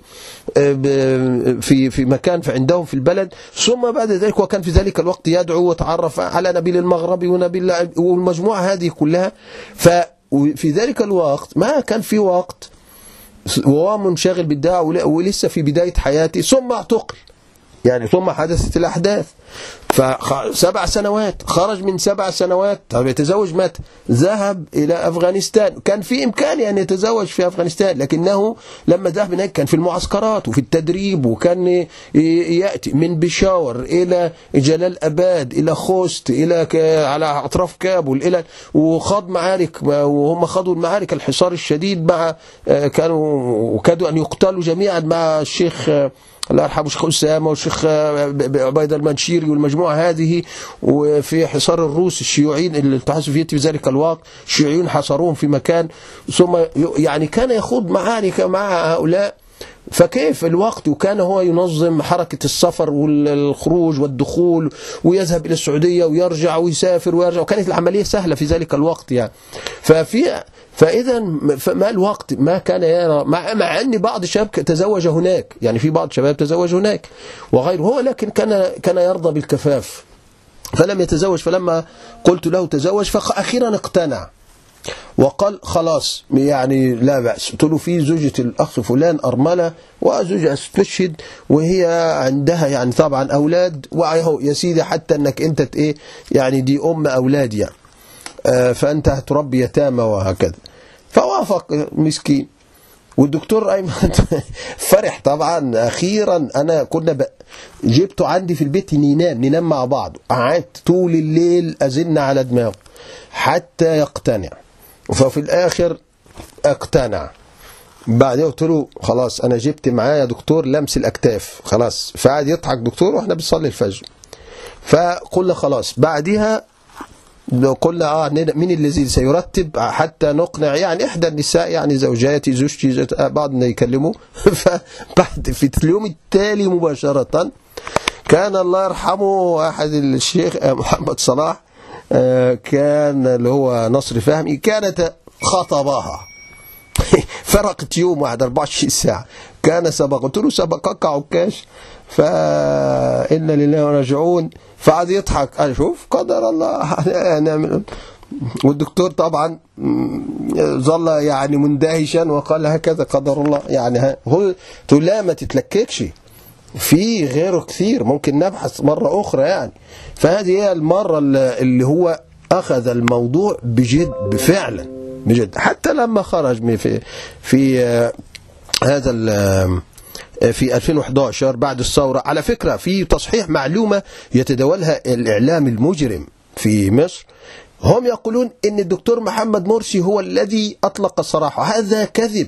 في في مكان عندهم في البلد، ثم بعد ذلك وكان في ذلك الوقت يدعو وتعرف على نبيل المغربي ونبيل والمجموعة هذه كلها. ففي ذلك الوقت ما كان في وقت، وهو منشغل بالدعوة ولسه في بداية حياتي، ثم اعتقل يعني، ثم حدثت الأحداث. فسبع سنوات خرج من سبع سنوات، طب يتزوج مات، ذهب إلى أفغانستان، كان في إمكانه أن يتزوج في أفغانستان، لكنه لما ذهب هناك كان في المعسكرات وفي التدريب، وكان يأتي من بشاور إلى جلال أباد إلى خوست إلى على أطراف كابول، إلى وخاض معارك، وهم خاضوا المعارك الحصار الشديد مع، كانوا وكادوا أن يقتلوا جميعا مع الشيخ الله يرحمه الشيخ أسامة والشيخ عبيد المنشيري والمجموعة هذه، وفي حصار الروس الشيوعيين الاتحاد السوفيتي في ذلك الوقت الشيوعيين حصروهم في مكان، ثم يعني كان يخوض معارك مع هؤلاء. فكيف الوقت، وكان هو ينظم حركة السفر والخروج والدخول، ويذهب إلى السعودية ويرجع ويسافر ويرجع، وكانت العملية سهلة في ذلك الوقت يعني. ففي فإذا ما الوقت ما كان يرى، مع, مع أن بعض الشباب تزوج هناك، يعني في بعض الشباب تزوج هناك وغيره، هو لكن كان كان يرضى بالكفاف فلم يتزوج. فلما قلت له تزوج فأخيرا اقتنع وقال خلاص يعني لا بأس. قلت له في زوجة الأخ فلان أرملة وزوجة استشهد وهي عندها يعني طبعا أولاد، وأهو يا سيدي حتى أنك أنت إيه يعني دي أم أولاد يعني، آه فأنت هتربي يتامى وهكذا. فوافق مسكين. والدكتور أيمن فرح طبعا. أخيرا أنا كنا ب... جبته عندي في البيت ننام ننام مع بعض، قعدت طول الليل أزن على دماغه حتى يقتنع. ففي الآخر اقتنع. بعدين قلت له خلاص أنا جبت معايا دكتور لمس الأكتاف خلاص. فقعد يضحك دكتور وإحنا بنصلي الفجر. فقلنا خلاص بعدها قلنا اه مين الذي سيرتب حتى نقنع يعني احدى النساء يعني زوجاتي زوجتي بعضنا يكلموا. فبعد في اليوم التالي مباشرة كان الله يرحمه احد الشيخ محمد صلاح كان اللي هو نصر فهمي كانت خطبها فرقت يوم واحد أربعة وعشرين ساعة. كان سبق قلت له سبقك عكاش فإن لله راجعون. فقعد يضحك قال شوف قدر الله نعمل. والدكتور طبعا ظل يعني مندهشا وقال هكذا قدر الله يعني. هو لا ما تتلككش في غيره كثير ممكن نبحث مرة أخرى يعني. فهذه هي المرة اللي هو أخذ الموضوع بجد بفعلا بجد. حتى لما خرج في في هذا في ألفين وإحدى عشر بعد الثورة. على فكرة في تصحيح معلومة يتداولها الإعلام المجرم في مصر، هم يقولون إن الدكتور محمد مرسي هو الذي أطلق سراحه. هذا كذب.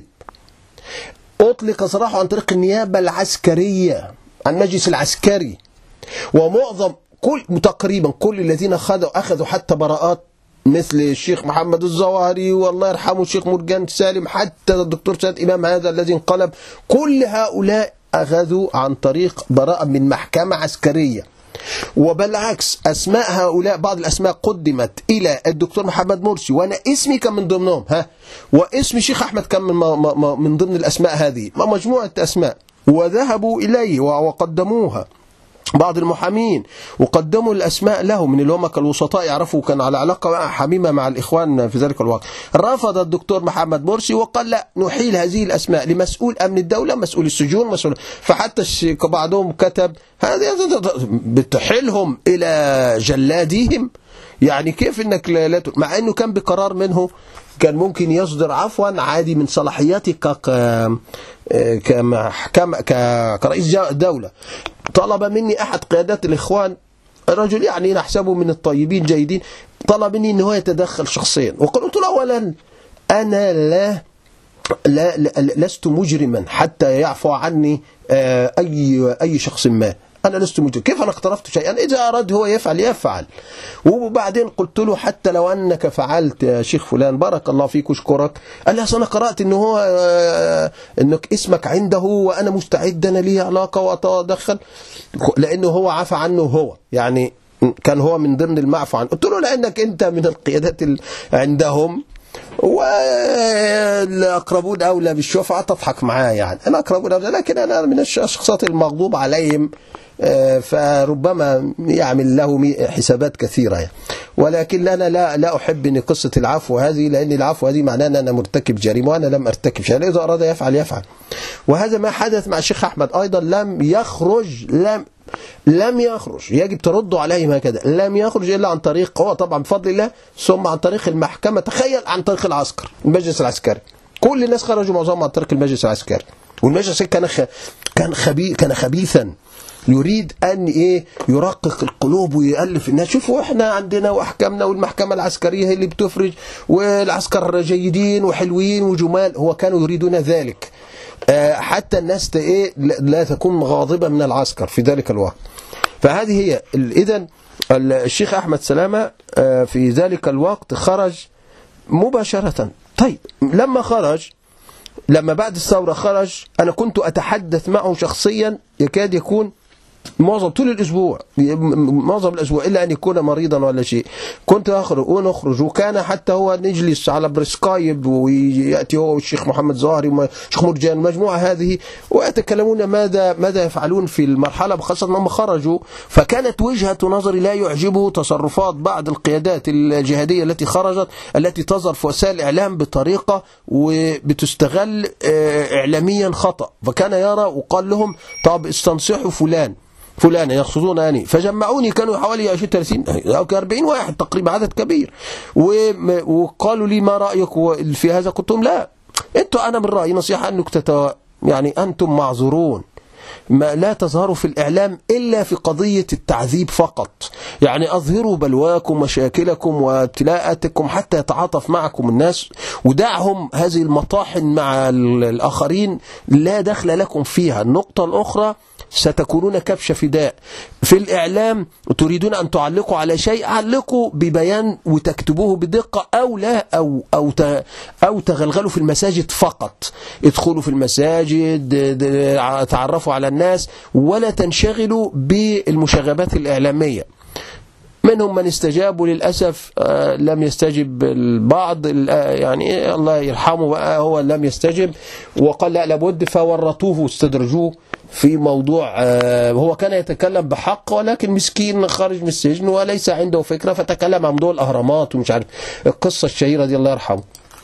أطلق سراحه عن طريق النيابة العسكرية عن المجلس العسكري، ومعظم كل تقريبا كل الذين أخذوا أخذوا حتى براءات مثل الشيخ محمد الزواري والله يرحمه الشيخ مرجان سالم حتى الدكتور سيد إمام هذا الذي انقلب، كل هؤلاء أخذوا عن طريق براءة من محكمة عسكرية. وبالعكس أسماء هؤلاء بعض الأسماء قدمت إلى الدكتور محمد مرسي وأنا اسمي كان من ضمنهم ها، واسم الشيخ أحمد كان من, من ضمن الأسماء هذه مجموعة أسماء، وذهبوا إليه وقدموها بعض المحامين وقدموا الأسماء له من اللي هم كالوسطاء يعرفوا كان على علاقة حميمة مع الإخوان في ذلك الوقت. رفض الدكتور محمد مرسي وقال لا نحيل هذه الأسماء لمسؤول أمن الدولة مسؤول السجون مسؤول. فحتى بعضهم كتب هذه بتحيلهم إلى جلادهم يعني كيف إنك لا مع إنه كان بقرار منه كان ممكن يصدر عفوا عادي من صلاحياتي كمحكمة كرئيس دولة. طلب مني أحد قيادات الإخوان رجل يعني نحسبه من الطيبين جيدين، طلب مني أنه يتدخل شخصيا وقلت له أولا أنا لا, لا, لا لست مجرما حتى يعفو عني أي أي شخص ما. أنا لست مجرم، كيف أنا اقترفت شيئا؟ إذا أراد هو يفعل يفعل. وبعدين قلت له حتى لو أنك فعلت يا شيخ فلان بارك الله فيك واشكرك. قال لي أنا قرأت إنه هو إنك اسمك عنده وأنا مستعد أنا لي علاقة وأتدخل لأنه هو عفى عنه هو يعني كان هو من ضمن المعفى عنه. قلت له لأنك أنت من القيادات عندهم والأقربون أولى بالشفعة تضحك معاه يعني أنا أقربون أولى، لكن أنا من الشخصيات المغضوب عليهم فربما يعمل له حسابات كثيرة يعني. ولكن أنا لا لا أحب أن قصة العفو هذه لأن العفو هذه معناه أن أنا مرتكب جريمة وأنا لم أرتكب شيء. إذا أراد يفعل يفعل. وهذا ما حدث مع الشيخ أحمد أيضا لم يخرج لم لم يخرج يجب تردوا عليه هكذا لم يخرج إلا عن طريق هو طبعا بفضل الله ثم عن طريق المحكمة. تخيل عن طريق العسكر المجلس العسكري كل الناس خرجوا معظمهم عن طريق المجلس العسكري. والمجلس كان خ... كان خبيث كان خبيثا يريد أن إيه يرقق القلوب ويألف الناس. شوفوا إحنا عندنا وأحكامنا والمحكمة العسكرية هي اللي بتفرج والعسكر جيدين وحلوين وجمال. هو كانوا يريدون ذلك حتى الناس ايه لا تكون غاضبة من العسكر في ذلك الوقت. فهذه هي. إذن الشيخ أحمد سلامة في ذلك الوقت خرج مباشرة. طيب لما خرج، لما بعد الثورة خرج، أنا كنت أتحدث معه شخصيا يكاد يكون معظم طول الأسبوع، معظم الأسبوع إلا أن يكون مريضا ولا شيء. كنت أخرج ونخرج، وكان حتى هو نجلس على برسكايب، ويأتي هو والشيخ محمد زهري والشيخ مرجان المجموعة هذه، ويتكلمون ماذا ماذا يفعلون في المرحلة، خاصة لما خرجوا. فكانت وجهة نظري لا يعجبه تصرفات بعض القيادات الجهادية التي خرجت، التي تظهر في وسائل الإعلام بطريقة وبتستغل إعلاميا خطأ. فكان يرى وقال لهم طب استنصحوا فلان فلان يقصدون أني. فجمعوني، كانوا حوالي عشرين ثلاثين أو أربعين واحد تقريبا، عدد كبير، وقالوا لي ما رأيك في هذا؟ قلت لهم لا، انتوا أنا من رأيي نصيحة أنك تتو... يعني أنتم معذورون، ما لا تظهروا في الإعلام إلا في قضية التعذيب فقط. يعني أظهروا بلواكم ومشاكلكم وابتلاءاتكم حتى يتعاطف معكم الناس، ودعهم هذه المطاحن مع الآخرين لا دخل لكم فيها. النقطة الأخرى، ستكونون كبش فداء في الإعلام. تريدون أن تعلقوا على شيء، علقوا ببيان وتكتبوه بدقة، أو لا أو أو أو تغلغلوا في المساجد فقط. ادخلوا في المساجد، تعرفوا على الناس، ولا تنشغلوا بالمشاغبات الإعلامية. منهم من استجاب، وللأسف لم يستجب البعض، يعني الله يرحمه بقى، هو لم يستجب وقال لا لابد، فورطوه واستدرجوه في موضوع. هو كان يتكلم بحق، ولكن مسكين خارج من السجن وليس عنده فكرة، فتكلم عن موضوع الأهرامات ومش عارف القصة الشهيرة دي الله يرحمه.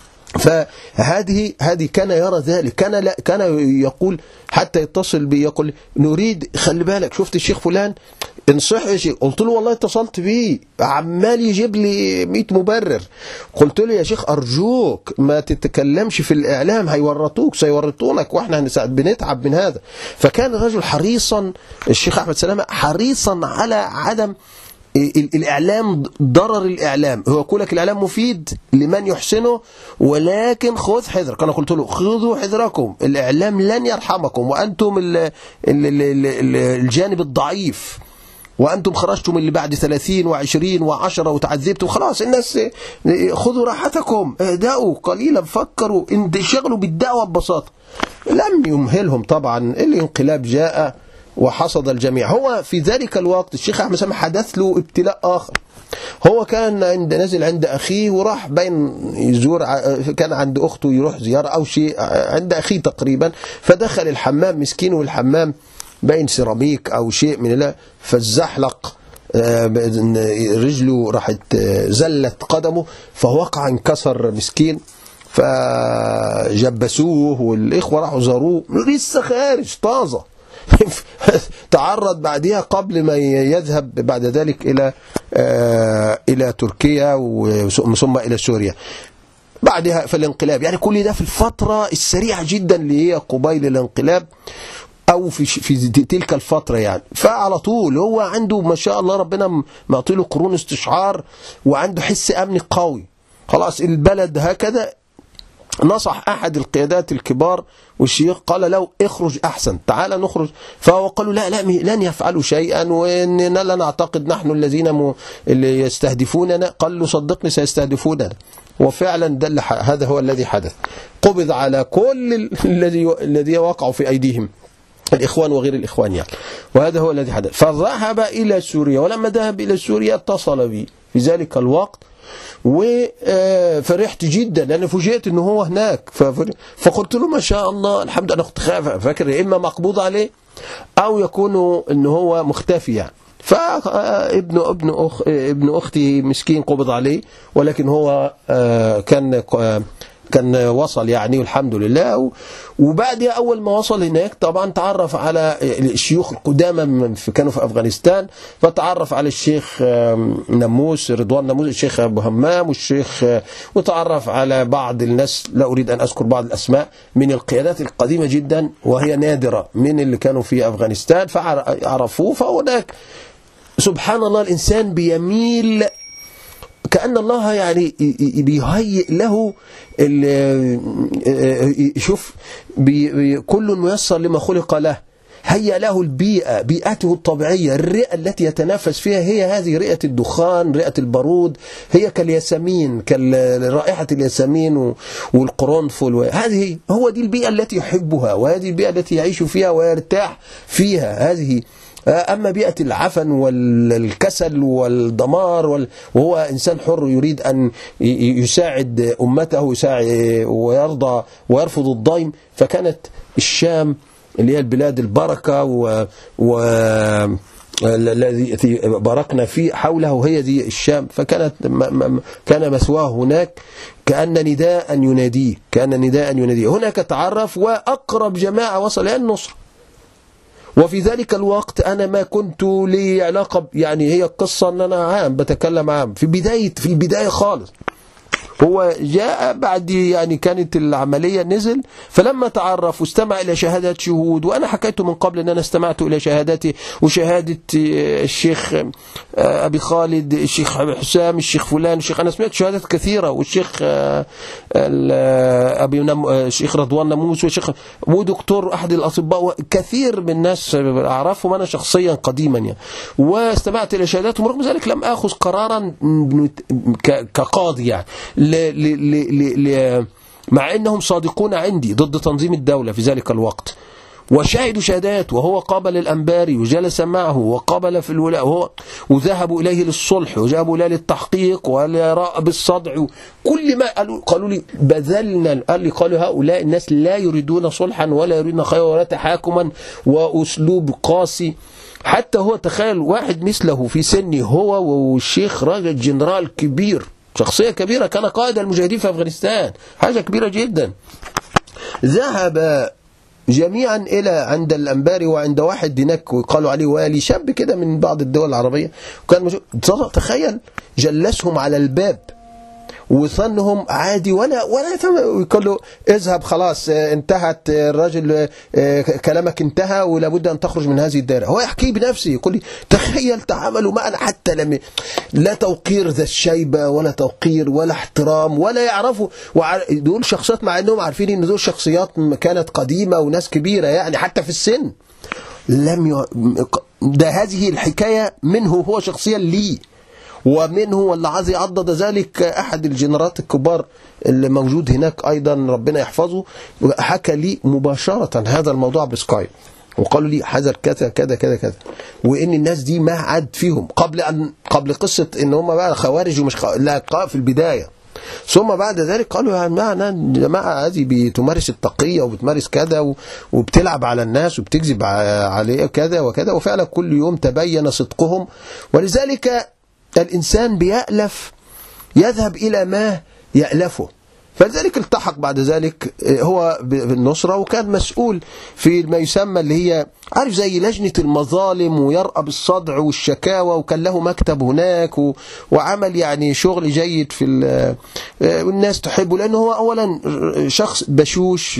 فهذه هذه كان يرى ذلك، كان لا كان يقول حتى يتصل بي يقول نريد، خلي بالك شفت الشيخ فلان انصح يا شيخ. قلت له والله اتصلت بيه، عمال يجيب لي مئة مبرر. قلت له يا شيخ أرجوك ما تتكلمش في الإعلام، هيورطوك سيورطونك، واحنا بنتعب من هذا. فكان الرجل حريصا، الشيخ أحمد سلامة حريصا على عدم الإعلام، ضرر الإعلام. هو يقول لك الإعلام مفيد لمن يحسنه، ولكن خذ حذرك. أنا قلت له خذوا حذركم، الإعلام لن يرحمكم، وأنتم ال ال ال ال الجانب الضعيف، وأنتم خرجتم اللي بعد ثلاثين وعشرين وعشرة وتعذبتوا، خلاص الناس خذوا راحتكم، اهدأوا قليلا، فكروا، انشغلوا بالدعوة ببساطة. لم يمهلهم طبعا، الانقلاب جاء وحصد الجميع. هو في ذلك الوقت الشيخ أحمد سلامة حدث له ابتلاء آخر. هو كان عند نزل عند أخيه وراح بين يزور، كان عند أخته يروح زيارة أو شيء عند أخيه تقريبا، فدخل الحمام مسكين، والحمام بين سيراميك أو شيء من الله، فالزحلق رجله راحت زلت قدمه، فوقع انكسر مسكين، فجبسوه والإخوة راحوا زاروه لسه خارج طازة. تعرض بعدها قبل ما يذهب بعد ذلك إلى إلى تركيا ثم إلى سوريا بعدها في الانقلاب. يعني كل ده في الفترة السريعة جدا اللي هي قبيل الانقلاب أو في في تلك الفترة يعني. فعلى طول هو عنده ما شاء الله ربنا معطي له قرون استشعار، وعنده حس أمني قوي. خلاص البلد هكذا. نصح أحد القيادات الكبار والشيخ قال له اخرج أحسن، تعال نخرج. فهو قالوا لا لا لن يفعلوا شيئا، وإننا لا نعتقد نحن الذين م... اللي يستهدفوننا. قال له صدقني سيستهدفوننا. وفعلا دل هذا هو الذي حدث. قبض على كل الذي الذي وقعوا في أيديهم، الإخوان وغير الإخوان يعني. وهذا هو الذي حدث. فذهب إلى سوريا، ولما ذهب إلى سوريا اتصل بي في ذلك الوقت، وفرحت جدا لأن فوجئت أنه هو هناك. فقلت له ما شاء الله الحمد لله. أنا كنت خايف فاكر إما مقبوض عليه أو يكون أنه هو مختفي يعني. فابن ابن أخ ابن أختي مسكين قبض عليه، ولكن هو كان كان وصل يعني والحمد لله. وبعدها أول ما وصل هناك طبعا تعرف على الشيوخ القدامى كانوا في أفغانستان، فتعرف على الشيخ نموس رضوان نموس، الشيخ أبو همام، والشيخ، وتعرف على بعض الناس لا أريد أن أذكر بعض الأسماء من القيادات القديمة جدا وهي نادرة من اللي كانوا في أفغانستان، فعرفوه. فهناك سبحان الله الإنسان بيميل كأن الله يعني بيهيئ له، شوف كل ميسر لما خلق له، هيأ له البيئة، بيئته الطبيعية، الرئة التي يتنفس فيها هي هذه رئة الدخان، رئة البارود، هي كالياسمين، كرائحة الياسمين والقرنفل، هذه هو دي البيئة التي يحبها، وهذه البيئة التي يعيش فيها ويرتاح فيها. هذه أما بيئة العفن والكسل والدمار، وهو إنسان حر يريد أن يساعد أمته ويرضى ويرفض الضيم، فكانت الشام اللي هي البلاد البركة و, و... الذي باركنا فيه حوله هي دي الشام، فكانت م... م... كان مثواه هناك، كأن نداء يناديه، كأن نداء يناديه. هناك تعرف، وأقرب جماعة وصل إلى النصر. وفي ذلك الوقت أنا ما كنت لي علاقة، يعني هي قصة أن أنا عام بتكلم عام في بداية في البداية خالص. هو جاء بعد، يعني كانت العملية نزل، فلما تعرف واستمع إلى شهادات شهود، وأنا حكيت من قبل أن أنا استمعت إلى شهاداتي وشهادة الشيخ أبي خالد، الشيخ حسام، الشيخ فلان، الشيخ، أنا سمعت شهادات كثيرة، والشيخ أبي نم... الشيخ رضوان نموس، والشيخ ودكتور أحد الأطباء، كثير من الناس أعرفهم أنا شخصيا قديما يعني. واستمعت إلى شهاداتهم، رغم ذلك لم أخذ قرارا كقاضي يعني، ل ل ل مع أنهم صادقون عندي ضد تنظيم الدولة في ذلك الوقت، وشاهدوا شهادات، وهو قابل الأنباري وجلس معه وقابل في الولاء، وهو وذهبوا إليه للصلح وذهبوا إليه للتحقيق والإراء بالصدع، كل ما قالوا, قالوا لي بذلنا، قال لي قالوا هؤلاء الناس لا يريدون صلحا ولا يريدون خيرا ولا تحاكما، وأسلوب قاسي. حتى هو تخيل واحد مثله في سني، هو والشيخ راجل جنرال كبير، شخصية كبيرة، كان قائد المجاهدين في أفغانستان، حاجة كبيرة جدا. ذهب جميعا إلى عند الأنباري وعند واحد هناك وقالوا عليه والي، شاب كده من بعض الدول العربية، وكان مش... تخيل جلسهم على الباب وصنهم عادي، ولا ولا يقول له اذهب خلاص انتهت الراجل كلامك انتهى ولا بد ان تخرج من هذه الدائره. هو يحكي بنفسه يقول لي تخيل تعاملوا معنا حتى لم لا توقير ذا الشيبه ولا توقير ولا احترام ولا يعرفوا، دول شخصيات مع انهم عارفين ان دول شخصيات كانت قديمه وناس كبيره يعني حتى في السن. لم ي... ده هذه الحكايه منه هو شخصيا لي، ومنه والعظي عضد ذلك أحد الجنرالات الكبار اللي موجود هناك أيضا ربنا يحفظه، حكى لي مباشرة هذا الموضوع بسكايب، وقالوا لي حذر كذا كذا كذا كذا، وإن الناس دي ما عاد فيهم قبل أن قبل قصة إن هم بقى خوارج ومش خ... لا في البداية، ثم بعد ذلك قالوا يا جماعة هذه بتمارس التقية وبتمارس كذا وبتلعب على الناس وبتكذب عليه كذا وكذا، وفعلا كل يوم تبين صدقهم. ولذلك الإنسان بيألف يذهب إلى ما يألفه، فلذلك التحق بعد ذلك هو بالنصرة، وكان مسؤول في ما يسمى اللي هي عارف زي لجنة المظالم، ويرأى بالصدع والشكاوى، وكان له مكتب هناك وعمل يعني شغل جيد في والناس تحبه، لأنه هو أولا شخص بشوش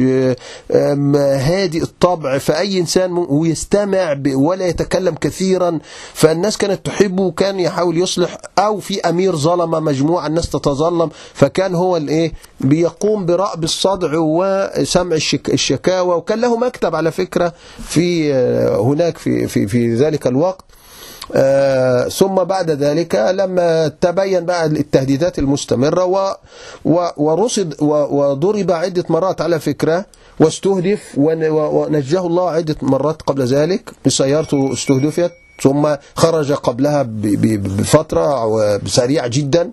هادئ الطبع، فأي إنسان ويستمع ولا يتكلم كثيرا، فالناس كانت تحبه، وكان يحاول يصلح، أو في أمير ظلم مجموعة الناس تتظلم، فكان هو الإيه بيقوم برأب الصدع وسمع الشكاوى، وكان له مكتب على فكرة في هناك في في في ذلك الوقت. آه ثم بعد ذلك لما تبين بقى التهديدات المستمرة و ورصد وضرب عدة مرات على فكرة، واستهدف ونجاه الله عدة مرات قبل ذلك، بسيارته استهدفت، ثم خرج قبلها بفترة سريعة جدا،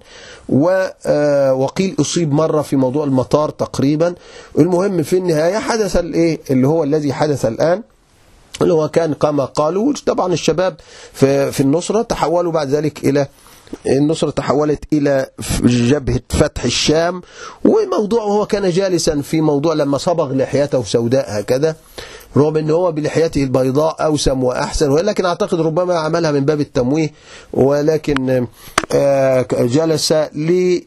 وقيل أصيب مرة في موضوع المطار تقريبا. المهم في النهاية حدث الإيه اللي هو الذي حدث الآن، اللي هو كان كما قالوا طبعا الشباب في, في النصرة تحولوا بعد ذلك إلى النصرة تحولت إلى جبهة فتح الشام، وموضوع هو كان جالسا في موضوع لما صبغ لحيته سوداء هكذا، رغم أنه هو بلحيته البيضاء أوسم وأحسن، ولكن أعتقد ربما عملها من باب التمويه، ولكن جلس لي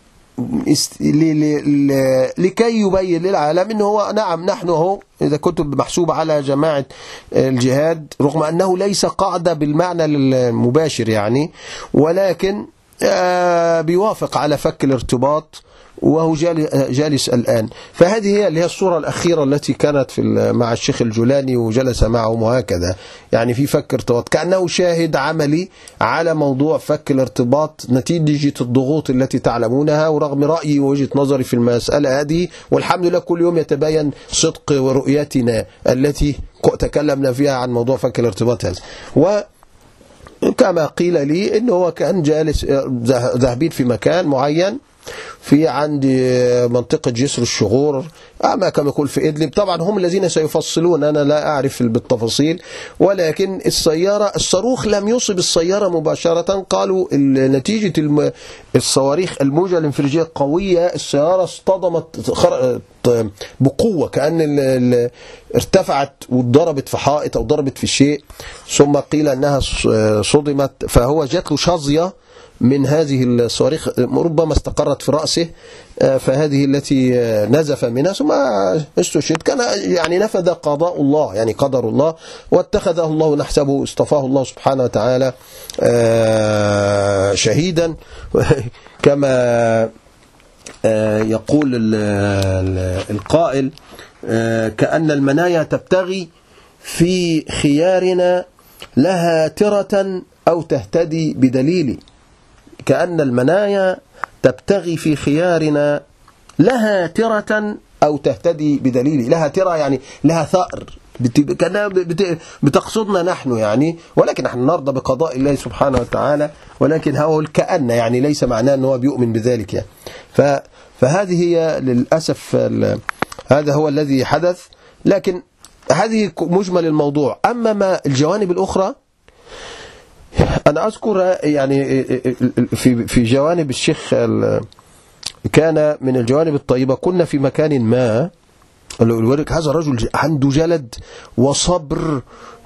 لكي يبين للعالم أنه هو نعم نحن هو إذا كنت محسوب على جماعة الجهاد، رغم أنه ليس قاعدة بالمعنى المباشر يعني، ولكن بيوافق على فك الارتباط وهو جالس الآن. فهذه هي اللي هي الصورة الأخيرة التي كانت في مع الشيخ الجولاني وجلس معهم وهكذا، يعني في فك ارتباط كأنه شاهد عملي على موضوع فك الارتباط نتيجة الضغوط التي تعلمونها، ورغم رأيي ووجهة نظري في المسألة هذه، والحمد لله كل يوم يتبين صدق رؤيتنا التي تكلمنا فيها عن موضوع فك الارتباط هذا. وكما قيل لي إنه هو كان جالس ذاهبين في مكان معين في عند منطقة جسر الشغور، أما كما يقول في إدلب. طبعا هم الذين سيفصلون، أنا لا أعرف بالتفاصيل، ولكن السيارة الصاروخ لم يصب السيارة مباشرة، قالوا نتيجة الصواريخ الموجة الانفجارية قوية السيارة اصطدمت بقوة، كأن ارتفعت وضربت في حائط أو ضربت في شيء، ثم قيل أنها صدمت، فهو جات له شظية من هذه الصواريخ ربما استقرت في رأسه، فهذه التي نزف منها ثم استشهد. كان يعني نفذ قضاء الله، يعني قدر الله، واتخذه الله نحسبه، اصطفاه الله سبحانه وتعالى شهيدا، كما يقول القائل كأن المنايا تبتغي في خيارنا لها ترة أو تهتدي بدليل. كأن المنايا تبتغي في خيارنا لها ترة أو تهتدي بدليل. لها ترة يعني لها ثأر، كأنها بتقصدنا نحن يعني، ولكن نحن نرضى بقضاء الله سبحانه وتعالى، ولكن هو كأن يعني ليس معناه أنه بيؤمن بذلك يعني. فهذه هي للأسف هذا هو الذي حدث، لكن هذه مجمل الموضوع. أما ما الجوانب الأخرى أنا أذكر يعني في في جوانب الشيخ كان من الجوانب الطيبة. كنا في مكان ما، هذا الرجل عنده جلد وصبر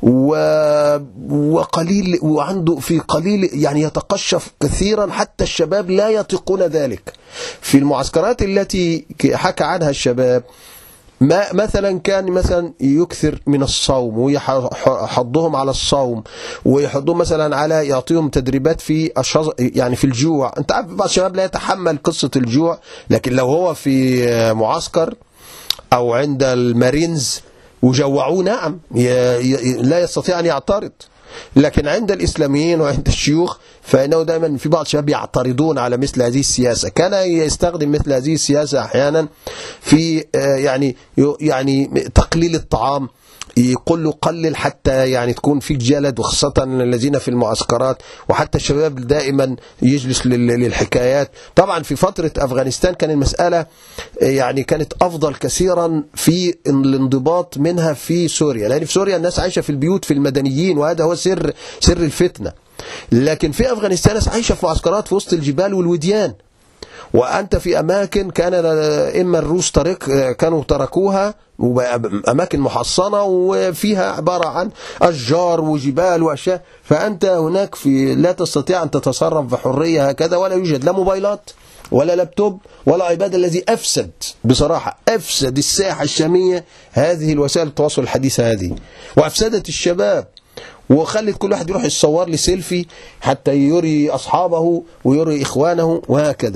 وقليل، وعنده في قليل يعني يتقشف كثيرا، حتى الشباب لا يطيقون ذلك. في المعسكرات التي حكى عنها الشباب ما مثلا كان مثلا يكثر من الصوم ويحضهم على الصوم، ويحضهم مثلا على يعطيهم تدريبات في يعني في الجوع. انت عارف بعض الشباب لا يتحمل قصة الجوع، لكن لو هو في معسكر او عند المارينز وجوعوه نعم لا يستطيع ان يعترض، لكن عند الإسلاميين وعند الشيوخ فإنه دائما في بعض الشباب يعترضون على مثل هذه السياسة. كان يستخدم مثل هذه السياسة أحيانا في يعني يعني تقليل الطعام، يقول له قلل حتى يعني تكون في جلد، وخاصة الذين في المعسكرات، وحتى الشباب دائما يجلس للحكايات. طبعا في فترة أفغانستان كان المسألة يعني كانت أفضل كثيرا في الانضباط منها في سوريا، لأن في سوريا الناس عايشة في البيوت في المدنيين، وهذا هو سر سر الفتنة. لكن في أفغانستان الناس عايشة في معسكرات في وسط الجبال والوديان، وأنت في أماكن كان إما الروس طريق كانوا تركوها، أماكن محصنة وفيها عبارة عن أشجار وجبال وأشياء، فأنت هناك في لا تستطيع أن تتصرف بحرية هكذا، ولا يوجد لا موبايلات ولا لابتوب ولا ايباد. الذي أفسد بصراحة أفسد الساحة الشامية هذه الوسائل التواصل الحديثة هذه، وأفسدت الشباب، وخلت كل واحد يروح يصور لي سيلفي حتى يري أصحابه ويري إخوانه وهكذا.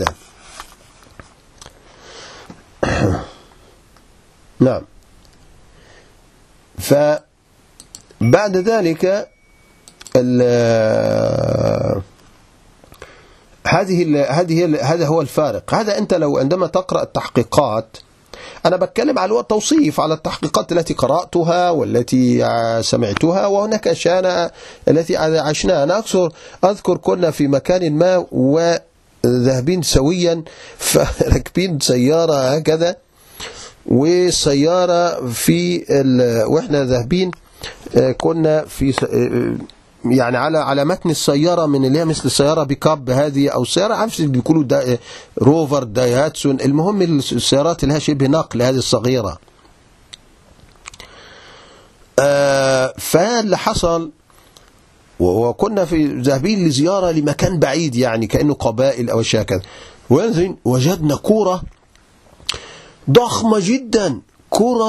نعم. فبعد ذلك هذه هذه هذا هو الفارق. هذا أنت لو عندما تقرأ التحقيقات، أنا بتكلم على التوصيف على التحقيقات التي قرأتها والتي سمعتها، وهناك أشياء التي عشناها. أنا أذكر أذكر كنا في مكان ما وذاهبين سويا، فركبين سيارة هكذا، وسيارة في وإحنا ذاهبين كنا في يعني على على متن السيارة من اللي هي مثل السيارة بيكاب هذه، أو سيارة عارف بيقولوا دا روفر دايهاتسون، المهم السيارات اللي هي شبه نقل هذه الصغيرة. آه فاللي حصل وكنا في ذاهبين لزيارة لمكان بعيد يعني كأنه قبائل أو شيء كذا، وجدنا كورة ضخمة جدا، كورة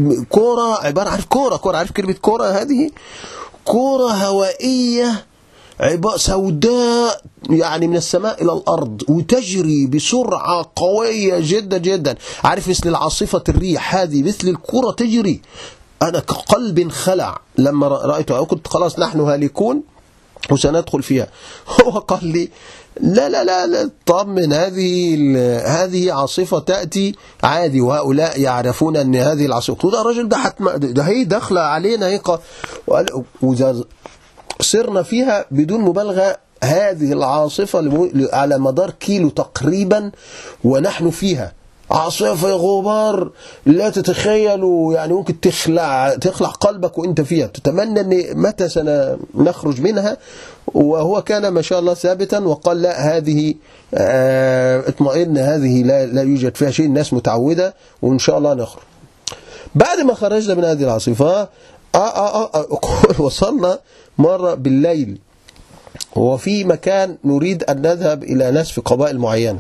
كورة عبارة عن كورة كورة عارف كلمة كورة هذه؟ كورة هوائية عباء سوداء يعني من السماء إلى الأرض، وتجري بسرعة قوية جدا جدا، عارف مثل العاصفة الريح هذه، مثل الكرة تجري. أنا كقلب خلع لما رأيتها، كنت خلاص نحن هالكون وسندخل فيها. هو قال لي لا لا لا, لا طمن، هذه هذه عاصفة تأتي عادي، وهؤلاء يعرفون أن هذه العاصفة. ده الرجل ده حتم ده هي داخلة علينا هيك، وإذا صرنا فيها بدون مبالغة هذه العاصفة على مدار كيلو تقريبا ونحن فيها، عاصفة غبار لا تتخيلوا، يعني ممكن تخلع تخلع قلبك وانت فيها، تتمنى ان متى سنخرج منها. وهو كان ما شاء الله ثابتا وقال لا هذه اه اطمئن، هذه لا, لا يوجد فيها شيء، الناس متعودة وان شاء الله نخرج. بعد ما خرجنا من هذه العاصفة آه آه آه آه وصلنا مرة بالليل وفي مكان نريد أن نذهب إلى ناس في قبائل معينة،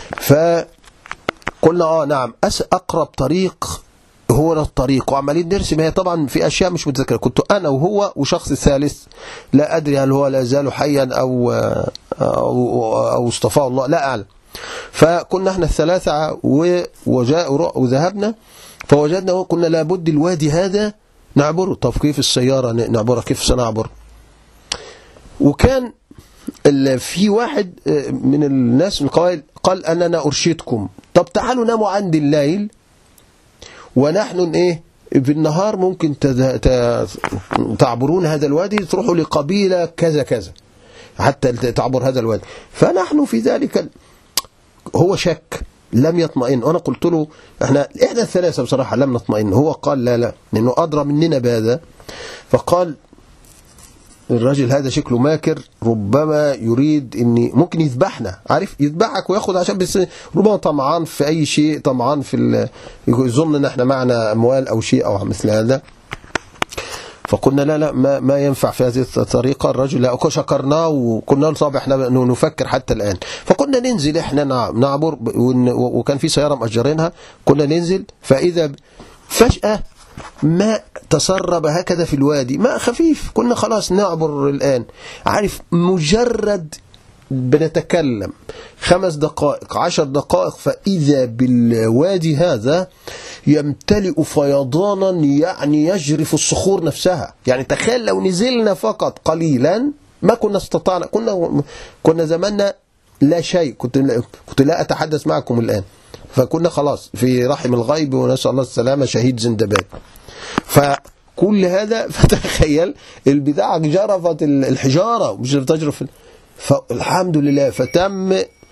فقلنا آه نعم أقرب طريق هو الطريق، وعمالين نرسم. هي طبعا في أشياء مش متذكرة، كنت أنا وهو وشخص ثالث لا أدري هل هو لا يزال حيا أو أو أو اصطفاه الله لا أعلم. فكنا احنا الثلاثة وجاء وذهبنا فوجدنا وقلنا لابد الوادي هذا نعبره. طب كيف السيارة نعبرها؟ كيف سنعبر؟ وكان في واحد من الناس من القبائل قال أننا أرشدكم، طب تعالوا ناموا عندي الليل ونحن إيه بالنهار ممكن تعبرون هذا الوادي، تروحوا لقبيلة كذا كذا حتى تعبر هذا الوادي. فنحن في ذلك هو شك لم يطمئن، وأنا قلت له احنا احنا الثلاثة بصراحة لم نطمئن. هو قال لا لا لأنه أدرى مننا بهذا، فقال الرجل هذا شكله ماكر، ربما يريد اني ممكن يذبحنا، عارف يذبحك وياخذ عشان بس ربما طمعان في اي شيء، طمعان في يظن ان احنا معنا اموال او شيء او مثل هذا. فقلنا لا لا ما, ما ينفع في هذه الطريقة. الرجل لا شكرناه وقلنا له طب احنا نفكر حتى الآن. فقلنا ننزل احنا نعبر، وكان في سيارة مأجرينها، كنا ننزل فإذا فجأة ماء تسرب هكذا في الوادي، ماء خفيف، كنا خلاص نعبر الآن، عارف مجرد بنتكلم خمس دقائق عشر دقائق فإذا بالوادي هذا يمتلئ فيضانا يعني يجرف الصخور نفسها. يعني تخيل لو نزلنا فقط قليلا ما كنا استطعنا، كنا كنا زماننا لا شيء، كنت كنت لا أتحدث معكم الآن، فكنا خلاص في رحم الغيب ونسأل الله السلامة، شهيد زندباد. فكل هذا فتخيل البتاع جرفت الحجارة مش تجرف، فالحمد لله فتم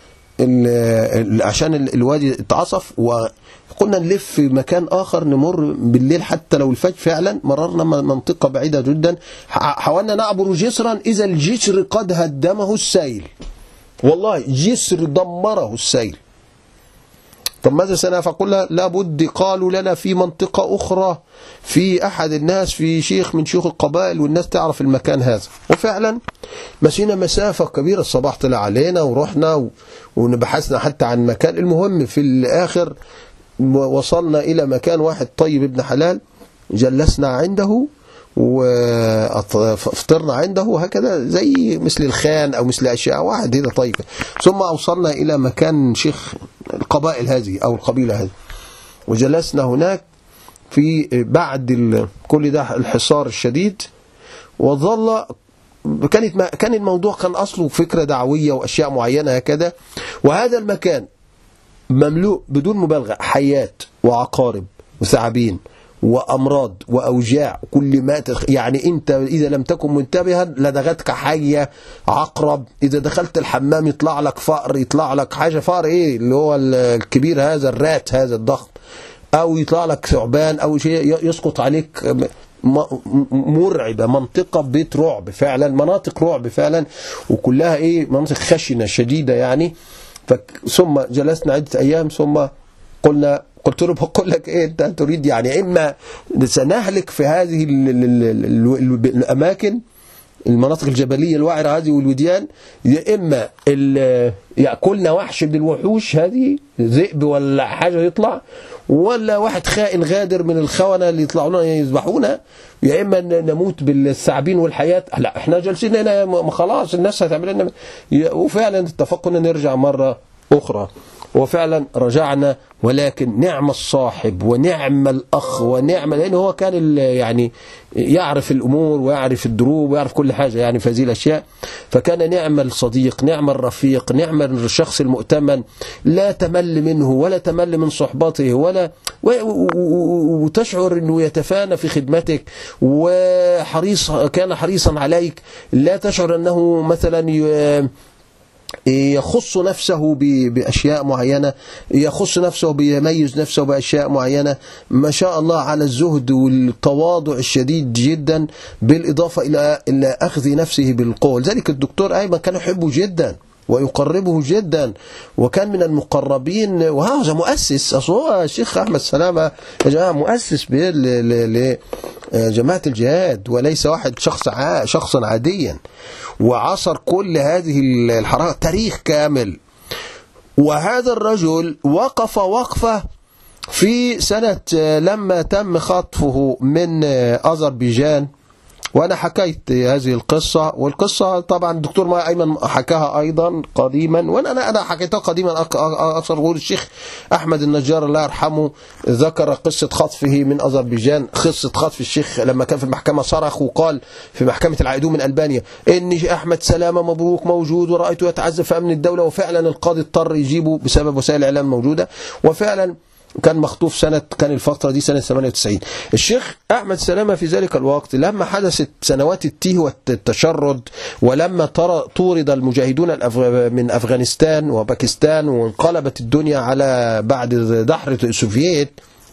عشان الوادي اتعصف. وقلنا نلف في مكان آخر نمر بالليل حتى لو الفجر. فعلا مررنا منطقة بعيدة جدا، حاولنا نعبر جسرا إذا الجسر قد هدمه السيل، والله جسر دمره السيل. طب ماذا سنفعل؟ قلنا لابد، قالوا لنا في منطقة أخرى في أحد الناس، في شيخ من شيوخ القبائل والناس تعرف المكان هذا. وفعلا مشينا مسافة كبيرة، الصباح طلع علينا ورحنا ونبحثنا حتى عن مكان. المهم في الآخر وصلنا إلى مكان واحد طيب ابن حلال، جلسنا عنده وفطرنا عنده وهكذا زي مثل الخان أو مثل أشياء واحد هذا طيب. ثم أوصلنا إلى مكان شيخ القبائل هذه أو القبيلة هذه، وجلسنا هناك في بعد كل ده الحصار الشديد. وظل كانت كان الموضوع كان أصله فكرة دعوية وأشياء معينة هكذا، وهذا المكان مملوء بدون مبالغة حيات وعقارب وثعابين وأمراض وأوجاع كل ما تخ... يعني أنت إذا لم تكن منتبها لدغتك حية عقرب، إذا دخلت الحمام يطلع لك فأر، يطلع لك حاجة فأر إيه اللي هو الكبير هذا الرات هذا الضخم، أو يطلع لك ثعبان أو شيء يسقط عليك. مرعبة، منطقة بيت رعب فعلا، مناطق رعب فعلا، وكلها إيه مناطق خشنة شديدة يعني. ثم جلسنا عدة أيام ثم قلنا قلت له بقول لك ايه انت تريد يعني اما سنهلك في هذه ال ال ال الاماكن المناطق الجبلية الوعرة هذه والوديان، يا إما يأكلنا وحش من الوحوش هذه، ذئب ولا حاجة يطلع، ولا واحد خائن غادر من الخونة اللي يطلعونا يذبحونا، يا إما نموت بالثعابين والحياة. لا احنا جالسين هنا خلاص الناس هتعمل لنا. وفعلا اتفقنا نرجع مرة أخرى، وفعلا رجعنا، ولكن نعم الصاحب ونعم الأخ ونعم، لأنه هو كان يعني يعرف الأمور ويعرف الدروب ويعرف كل حاجة يعني في هذه الأشياء. فكان نعم الصديق، نعم الرفيق، نعم الشخص المؤتمن، لا تمل منه ولا تمل من صحبته، ولا وتشعر أنه يتفانى في خدمتك وحريص، كان حريصا عليك، لا تشعر أنه مثلا يخص نفسه بأشياء معينة، يخص نفسه بيميز نفسه بأشياء معينة. ما شاء الله على الزهد والتواضع الشديد جدا، بالإضافة إلى إلى أخذ نفسه بالقول. ذلك الدكتور أيمن كان يحبه جدا ويقربه جدا، وكان من المقربين، وهذا مؤسس. أصلا الشيخ أحمد سلامة يا جماعة مؤسس لجماعة الجهاد، وليس واحد شخص شخصا عاديا، وعصر كل هذه الحركات، تاريخ كامل. وهذا الرجل وقف وقفة في سنة لما تم خطفه من أذربيجان، وأنا حكيت هذه القصة، والقصة طبعا الدكتور أيمن حكاها أيضا قديما، وأنا أنا أنا حكيتها قديما أكثر. غير الشيخ أحمد النجار الله يرحمه ذكر قصة خطفه من أذربيجان، قصة خطف الشيخ لما كان في المحكمة صرخ وقال في محكمة العائدون من ألبانيا إن أحمد سلامة مبروك موجود ورأيته يتعذب في أمن الدولة، وفعلا القاضي اضطر يجيبه بسبب وسائل الإعلام موجودة، وفعلا كان مخطوف سنة، كان الفترة دي سنة ثمانية وتسعين. الشيخ أحمد سلامة في ذلك الوقت لما حدثت سنوات التيه والتشرد، ولما طورد المجاهدون من أفغانستان وباكستان وانقلبت الدنيا على بعد دحرة السوفييت،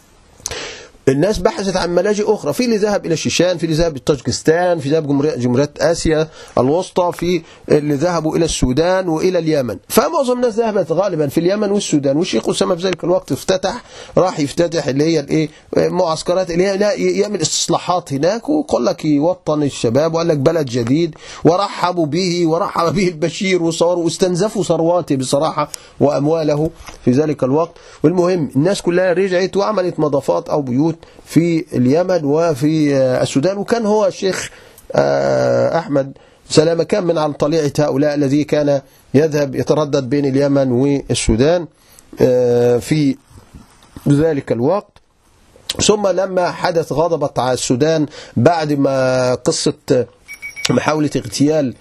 الناس بحثت عن ملاجئ أخرى، في اللي ذهب إلى الشيشان، في اللي ذهب إلى طاجكستان، في ذهب جمهوريات آسيا الوسطى، في اللي ذهبوا إلى السودان وإلى اليمن. فمعظم الناس ذهبت غالبا في اليمن والسودان. والشيخ أسامة في ذلك الوقت افتتح، راح يفتتح اللي هي الايه معسكرات اللي هي يعمل استصلاحات هناك، وقال لك يوطن الشباب، وقال لك بلد جديد، ورحبوا به ورحب به البشير وصاروا واستنزفوا ثرواته بصراحة وأمواله في ذلك الوقت. والمهم الناس كلها رجعت وعملت مضافات أو بيوت في اليمن وفي السودان. وكان هو الشيخ أحمد سلامة كان من عن طليعة هؤلاء الذي كان يذهب يتردد بين اليمن والسودان في ذلك الوقت. ثم لما حدث غضبة على السودان بعد ما قصة محاولة اغتيال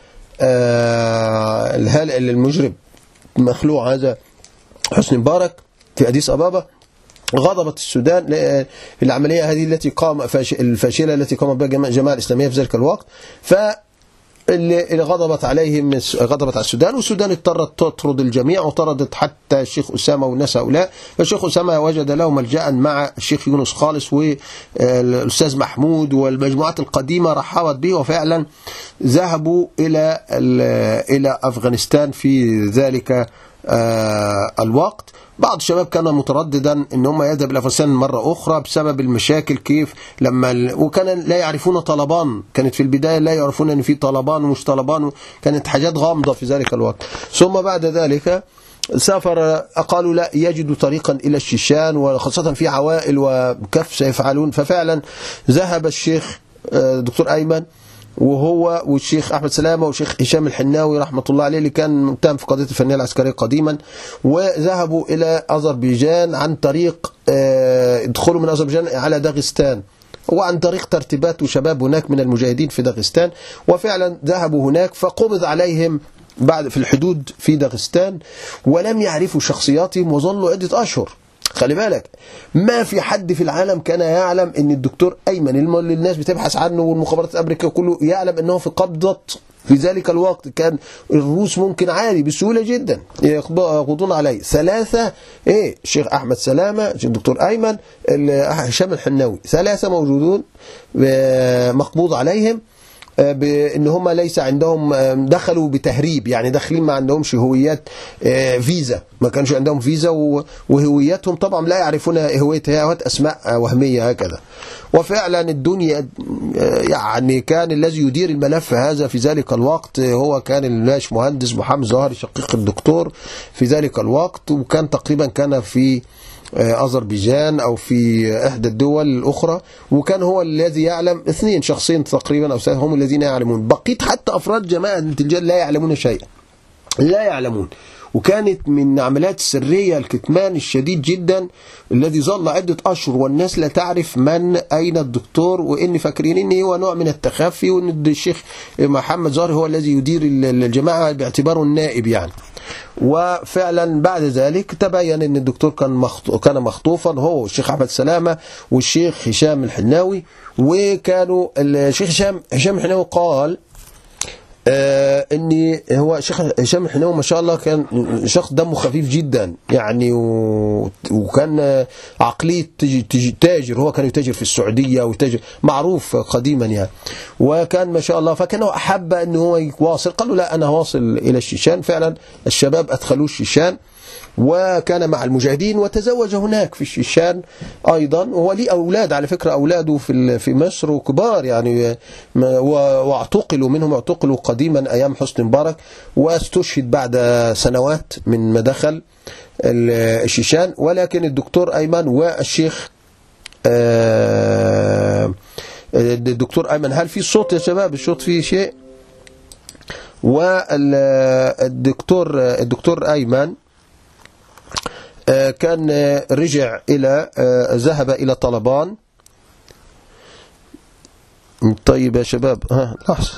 المجرم مخلوع هذا حسني مبارك في أديس أبابا، غضبت السودان في العملية هذه التي قام الفاشلة التي قام بها الجماعة الإسلامية في ذلك الوقت. فاللي غضبت عليهم غضبت على السودان، والسودان اضطرت تطرد الجميع، وطردت حتى الشيخ أسامة والناس هؤلاء. فالشيخ أسامة وجد له ملجأ مع الشيخ يونس خالص والأستاذ محمود والمجموعات القديمة، رحبت به، وفعلا ذهبوا إلى إلى أفغانستان في ذلك الوقت. بعض الشباب كان مترددا ان هم يذهب الى افغانستان مره اخرى بسبب المشاكل، كيف لما ال... وكان لا يعرفون طلبان، كانت في البدايه لا يعرفون ان في طلبان ومش طلبان، كانت حاجات غامضه في ذلك الوقت. ثم بعد ذلك سافر، قالوا لا يجدوا طريقا الى الشيشان، وخاصه في عوائل وكيف سيفعلون. ففعلا ذهب الشيخ دكتور أيمن وهو والشيخ أحمد سلامة والشيخ هشام الحناوي رحمة الله عليه اللي كان متهم في قضية الفنية العسكرية قديما، وذهبوا إلى أذربيجان عن طريق دخولوا من أذربيجان على داغستان، وعن طريق ترتيبات وشباب هناك من المجاهدين في داغستان. وفعلا ذهبوا هناك فقبض عليهم بعد في الحدود في داغستان، ولم يعرفوا شخصياتهم وظلوا عدة أشهر. خلي بالك، ما في حد في العالم كان يعلم ان الدكتور أيمن اللي الناس بتبحث عنه والمخابرات الأمريكية كله يعلم انه في قبضة في ذلك الوقت. كان الروس ممكن عادي بسهولة جدا يقبضون عليه. ثلاثة ايه الشيخ أحمد سلامة، الدكتور أيمن، هشام الحناوي، ثلاثة موجودون مقبوض عليهم. بان هم ليس عندهم، دخلوا بتهريب، يعني داخلين ما عندهمش هويات فيزا، ما كانش عندهم فيزا، وهويتهم طبعا لا يعرفون هويتها، هوية اسماء وهميه هكذا. وفعلا الدنيا يعني كان الذي يدير الملف هذا في ذلك الوقت هو كان الباش مهندس محمد ظاهر شقيق الدكتور في ذلك الوقت، وكان تقريبا كان في أذربيجان أو في إحدى الدول الأخرى، وكان هو الذي يعلم، اثنين شخصين تقريبا أو ثلاثة هم الذين يعلمون، بقيت حتى أفراد جماعة التلجان لا يعلمون شيئا، لا يعلمون. وكانت من عمليات السرية الكتمان الشديد جدا الذي ظل عدة أشهر والناس لا تعرف من أين الدكتور، وإن فاكرين إن هو نوع من التخفي، وإن الشيخ محمد ظاهر هو الذي يدير الجماعة باعتباره النائب يعني. وفعلا بعد ذلك تبين ان الدكتور كان كان مخطوفا، هو الشيخ احمد سلامه والشيخ هشام الحناوي. وكانوا الشيخ هشام هشام الحناوي قال آه ان هو الشيخ هشام الحناوي ما شاء الله كان شخص دمه خفيف جدا يعني، وكان عقليه تاجر، هو كان يتاجر في السعوديه وتاجر معروف قديما يعني، وكان ما شاء الله، فكان احب ان هو يواصل. قال له لا انا واصل الى الشيشان، فعلا الشباب ادخلوه الشيشان وكان مع المجاهدين، وتزوج هناك في الشيشان أيضا، وهو ليه أولاد على فكرة، أولاده في في مصر وكبار يعني، واعتقلوا منهم، اعتقلوا قديما أيام حسني مبارك، واستشهد بعد سنوات من ما دخل الشيشان. ولكن الدكتور أيمن والشيخ الدكتور أيمن، هل في صوت يا شباب؟ الصوت فيه شيء؟ والدكتور الدكتور أيمن كان رجع إلى ذهب إلى طلبان. طيب يا شباب، ها لحظة،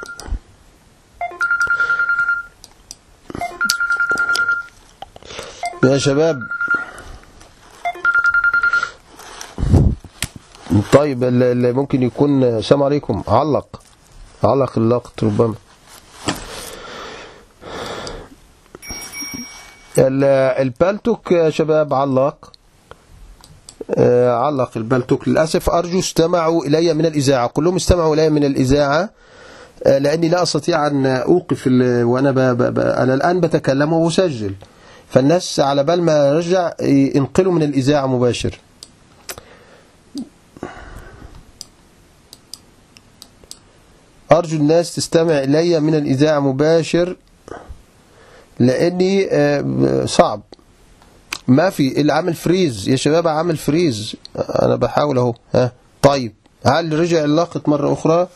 يا شباب، طيب اللي ممكن يكون، السلام عليكم، علق علق اللقط ربما. البالتوك يا شباب علق علق البالتوك للأسف. أرجو استمعوا إلي من الإذاعة، كلهم استمعوا إلي من الإذاعة، لأني لا أستطيع أن أوقف وأنا ب... ب... أنا الآن بتكلم وأسجل، فالناس على بال ما رجع ينقلوا من الإذاعة مباشر. أرجو الناس تستمع إلي من الإذاعة مباشر، لأني صعب، ما في اللي عامل فريز يا شباب، عامل فريز، أنا بحاول أهو. ها طيب، هل رجع اللاقط مرة أخرى؟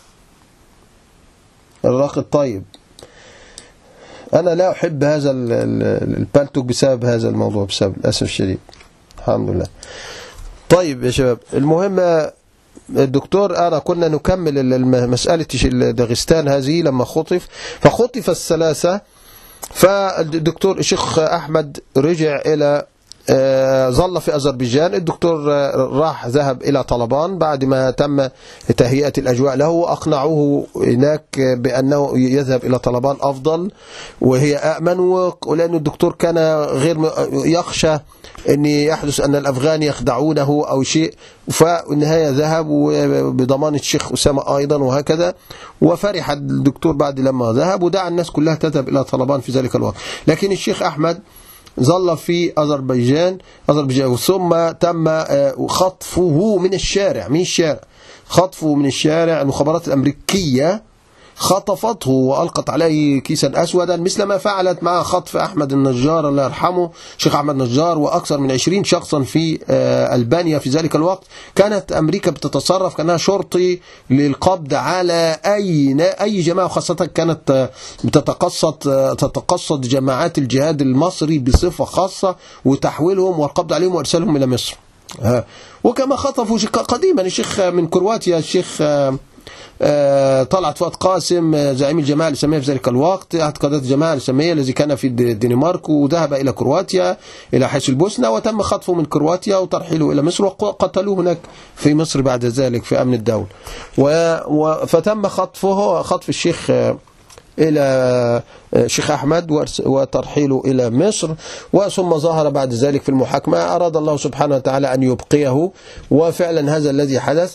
اللاقط طيب. أنا لا أحب هذا البالتوك بسبب هذا الموضوع، بسبب الأسف الشديد. الحمد لله. طيب يا شباب، المهم الدكتور أنا كنا نكمل مسألة داغستان هذه لما خطف، فخطف الثلاثة، فالدكتور الشيخ أحمد رجع إلى ظل في أذربيجان، الدكتور راح ذهب إلى طلبان بعد ما تم تهيئة الأجواء له، وأقنعوه هناك بأنه يذهب إلى طلبان أفضل وهي أأمن، ولأن الدكتور كان غير يخشى أن يحدث أن الأفغان يخدعونه أو شيء، فالنهاية ذهب بضمان الشيخ أسامة أيضا وهكذا. وفرح الدكتور بعد لما ذهب، ودعا الناس كلها تذهب إلى طلبان في ذلك الوقت. لكن الشيخ أحمد ظل في أذربيجان أذربيجان ثم تم خطفه من الشارع من الشارع خطفه من الشارع. المخابرات الأمريكية خطفته وألقت عليه كيسا أسودا، مثل ما فعلت مع خطف أحمد النجار الله يرحمه، شيخ أحمد النجار، وأكثر من عشرين شخصا في ألبانيا في ذلك الوقت. كانت أمريكا بتتصرف كأنها شرطي للقبض على أي أي جماعة، خاصة كانت بتتقصد تتقصد جماعات الجهاد المصري بصفة خاصة، وتحويلهم والقبض عليهم وإرسالهم إلى مصر. وكما خطفوا قديما الشيخ من كرواتيا، الشيخ طلعت فؤاد قاسم زعيم الجماعة الإسلامية في ذلك الوقت، أحد قادات الجماعة الإسلامية الذي كان في الدنمارك، وذهب إلى كرواتيا إلى حيث البوسنة، وتم خطفه من كرواتيا وترحيله إلى مصر، وقتلوه هناك في مصر بعد ذلك في أمن الدولة. فتم خطفه خطف الشيخ إلى الشيخ أحمد وترحيله إلى مصر، وثم ظهر بعد ذلك في المحاكمة. أراد الله سبحانه وتعالى أن يبقيه، وفعلا هذا الذي حدث.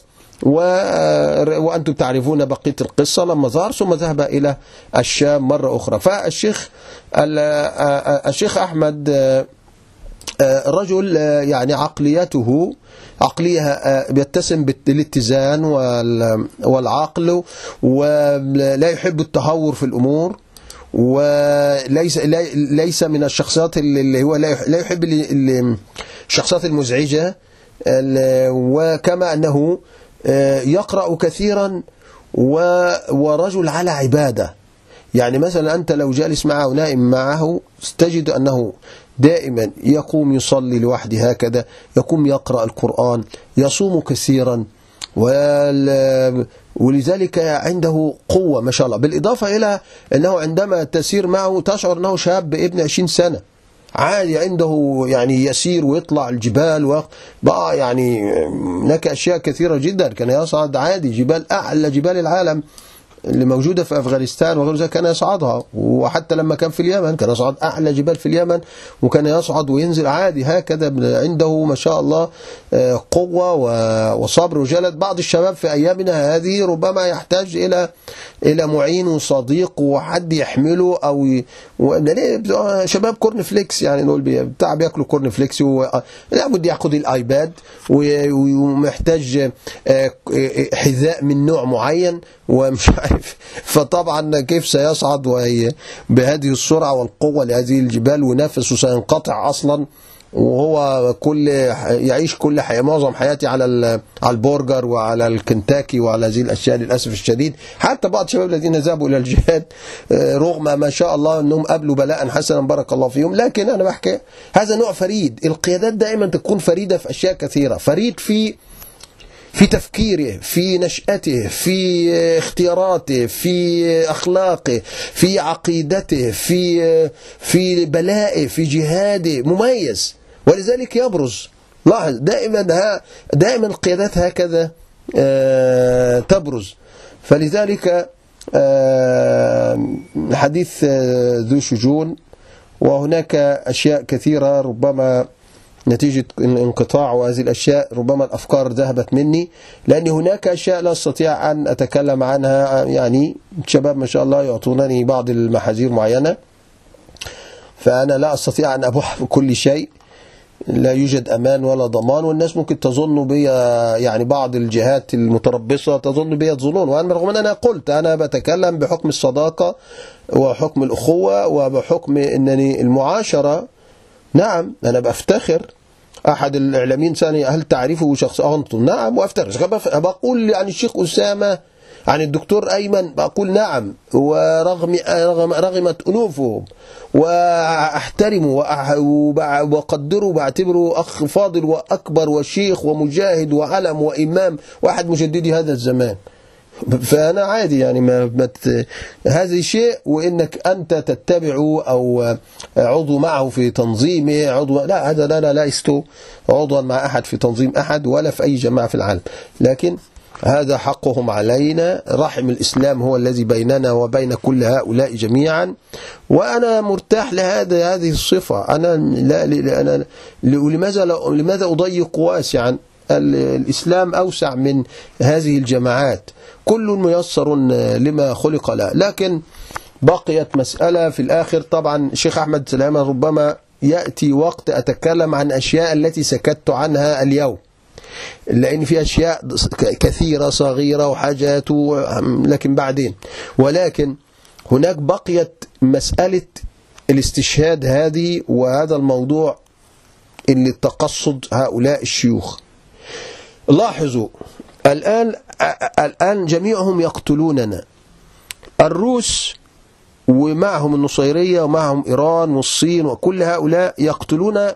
وأنتم تعرفون بقية القصة لما ظهر ثم ذهب إلى الشام مرة أخرى. فالشيخ الشيخ أحمد رجل يعني عقليته عقلية بيتسم بالاتزان والعقل، ولا يحب التهور في الأمور، وليس ليس من الشخصيات اللي هو لا يحب الشخصيات المزعجة، وكما أنه يقرأ كثيرا ورجل على عبادة. يعني مثلا أنت لو جالس معه نائم معه تجد أنه دائما يقوم يصلي لوحده هكذا، يقوم يقرأ القرآن، يصوم كثيرا، ولذلك عنده قوة ما شاء الله. بالإضافة إلى أنه عندما تسير معه تشعر أنه شاب ابن عشرين سنة عادي، عنده يعني يسير ويطلع الجبال بقى، يعني هناك أشياء كثيرة جدا. كان يصعد عادي جبال أعلى جبال العالم اللي موجودة في أفغانستان وغير ذلك كان يصعدها، وحتى لما كان في اليمن كان يصعد أعلى جبال في اليمن، وكان يصعد وينزل عادي هكذا. عنده ما شاء الله قوة وصبر وجلد. بعض الشباب في أيامنا هذه ربما يحتاج إلى إلى معين وصديق وحد يحمله، أو ي... و... شباب كورن فليكس، يعني دول بتاع بياكلوا كورن فليكس، لابد ياخذ الآيباد ومحتاج حذاء من نوع معين ومش عارف. فطبعا كيف سيصعد بهذه السرعة والقوة لهذه الجبال، ونفسه سينقطع أصلا، وهو كل يعيش كل حياة معظم حياتي على على البرجر وعلى الكنتاكي وعلى هذه الأشياء للأسف الشديد. حتى بعض الشباب الذين ذهبوا إلى الجهاد رغم ما شاء الله أنهم قبلوا بلاء حسنا بارك الله فيهم، لكن أنا بحكي هذا نوع فريد. القيادات دائما تكون فريدة في أشياء كثيرة، فريد في في تفكيره، في نشأته، في اختياراته، في أخلاقه، في عقيدته، في في بلائه، في جهاده، مميز، ولذلك يبرز. لاحظ دائما دائما القيادات هكذا تبرز. فلذلك حديث ذو شجون، وهناك أشياء كثيرة ربما نتيجة انقطاع وهذه الأشياء ربما الأفكار ذهبت مني، لأن هناك أشياء لا أستطيع أن أتكلم عنها. يعني الشباب ما شاء الله يعطونني بعض المحاذير معينة، فأنا لا أستطيع أن أبوح بكل شيء، لا يوجد أمان ولا ضمان، والناس ممكن تظن بي، يعني بعض الجهات المتربصة تظن بي ظنون، وأنا رغم أن أنا قلت أنا بتكلم بحكم الصداقة وحكم الأخوة وبحكم أنني المعاشرة. نعم أنا بفتخر. أحد الإعلاميين سألني هل تعرفه شخص أنتم؟ نعم وأفتخر. بقول يعني الشيخ أسامة عن الدكتور أيمن بقول نعم، ورغم رغم رغمت أنوفهم، وأحترمه وأقدره وبعتبره أخ فاضل وأكبر وشيخ ومجاهد وعلم وإمام وأحد مجددي هذا الزمان. فأنا عادي يعني ما مت... هذا شيء، وإنك أنت تتبعه أو عضو معه في تنظيمه عضو، لا هذا لا لا لا لست عضوا مع أحد في تنظيم أحد ولا في أي جماعة في العالم، لكن هذا حقهم علينا. رحم الإسلام هو الذي بيننا وبين كل هؤلاء جميعا، وأنا مرتاح لهذا هذه الصفة. أنا لا أنا لماذا لماذا أضيق واسعا؟ الإسلام أوسع من هذه الجماعات، كل ميسر لما خلق له. لكن بقيت مسألة في الآخر. طبعا الشيخ أحمد سلامة ربما يأتي وقت أتكلم عن أشياء التي سكت عنها اليوم، لأن في أشياء كثيرة صغيرة وحاجات، لكن بعدين. ولكن هناك بقيت مسألة الاستشهاد هذه، وهذا الموضوع اللي تقصد هؤلاء الشيوخ. لاحظوا الآن الآن جميعهم يقتلوننا، الروس ومعهم النصيرية ومعهم إيران والصين وكل هؤلاء يقتلون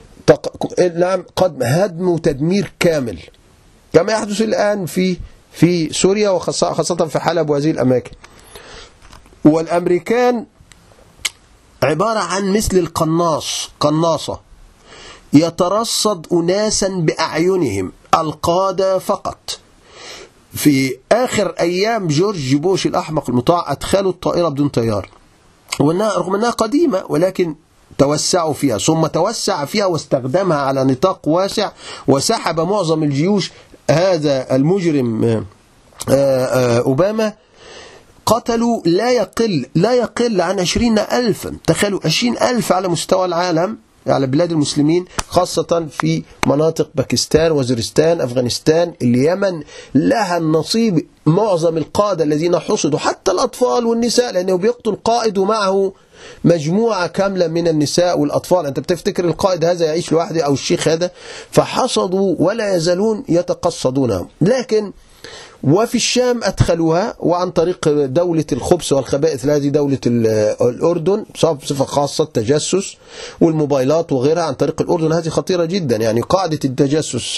قد هدم وتدمير كامل، كما يحدث الآن في في سوريا وخاصة في حلب وهذه الأماكن. والأمريكان عبارة عن مثل القناص، قناصة يترصد أناسا بأعينهم، القادة فقط. في آخر أيام جورج بوش الأحمق المطاع أدخلوا الطائرة بدون طيار، رغم أنها قديمة، ولكن توسعوا فيها، ثم توسع فيها واستخدمها على نطاق واسع، وسحب معظم الجيوش هذا المجرم أوباما قتلوا لا يقل لا يقل عن عشرين ألفا. تخيلوا عشرين ألف على مستوى العالم، على بلاد المسلمين، خاصة في مناطق باكستان، وزيرستان، أفغانستان، اليمن. لها النصيب معظم القادة الذين حصدوا، حتى الأطفال والنساء، لأنه بيقتل قائد ومعه مجموعة كاملة من النساء والأطفال. أنت بتفتكر القائد هذا يعيش لوحده أو الشيخ هذا؟ فحصدوا ولا يزالون يتقصدونهم. لكن وفي الشام أدخلوها، وعن طريق دولة الخبث والخبائث، هذه دولة الأردن بصفة خاصة التجسس والموبايلات وغيرها عن طريق الأردن. هذه خطيرة جدا، يعني قاعدة التجسس.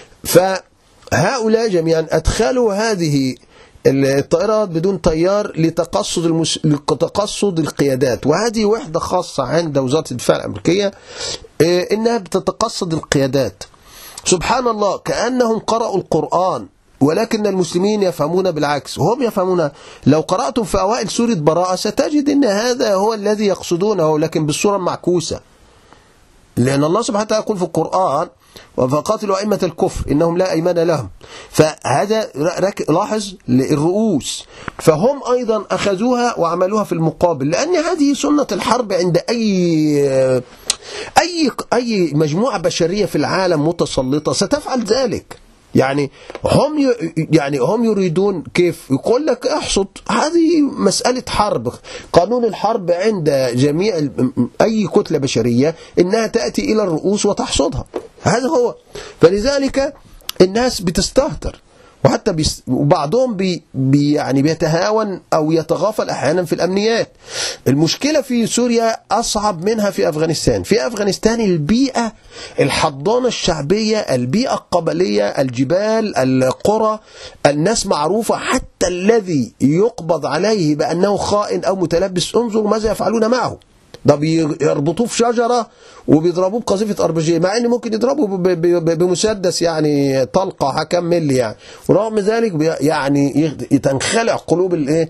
فهؤلاء جميعا أدخلوا هذه الطائرات بدون طيار لتقصد المس... لتقصد القيادات. وهذه وحدة خاصة عند وزارة الدفاع الأمريكية، إنها بتتقصد القيادات. سبحان الله، كأنهم قرأوا القرآن، ولكن المسلمين يفهمون بالعكس. هم يفهمون، لو قرأتم في أوائل سورة براءة ستجد أن هذا هو الذي يقصدونه، لكن بالصورة المعكوسة. لأن الله سبحانه وتعالى يقول في القرآن: فقاتلوا أئمة الكفر إنهم لا أيمان لهم. فهذا لاحظ الرؤوس، فهم أيضا أخذوها وعملوها في المقابل، لأن هذه سنة الحرب عند أي أي أي مجموعة بشرية في العالم متسلطة ستفعل ذلك. يعني هم يعني هم يريدون كيف يقول لك احصد. هذه مسألة حرب. قانون الحرب عند جميع أي كتلة بشرية إنها تأتي إلى الرؤوس وتحصدها. هذا هو. فلذلك الناس بتستهتر، وحتى بيس وبعضهم بي بي يعني بيتهاون أو يتغافل أحيانا في الأمنيات. المشكلة في سوريا أصعب منها في أفغانستان. في أفغانستان البيئة، الحضانة الشعبية، البيئة القبلية، الجبال، القرى، الناس معروفة. حتى الذي يقبض عليه بأنه خائن أو متلبس، انظروا ماذا يفعلون معه. ده بيربطوه في شجرة وبيضربوه بقذيفة أربجية، مع ان ممكن يضربوه بمسدس يعني طلقة كم ملي يعني. ورغم ذلك يعني تنخلع قلوب الايه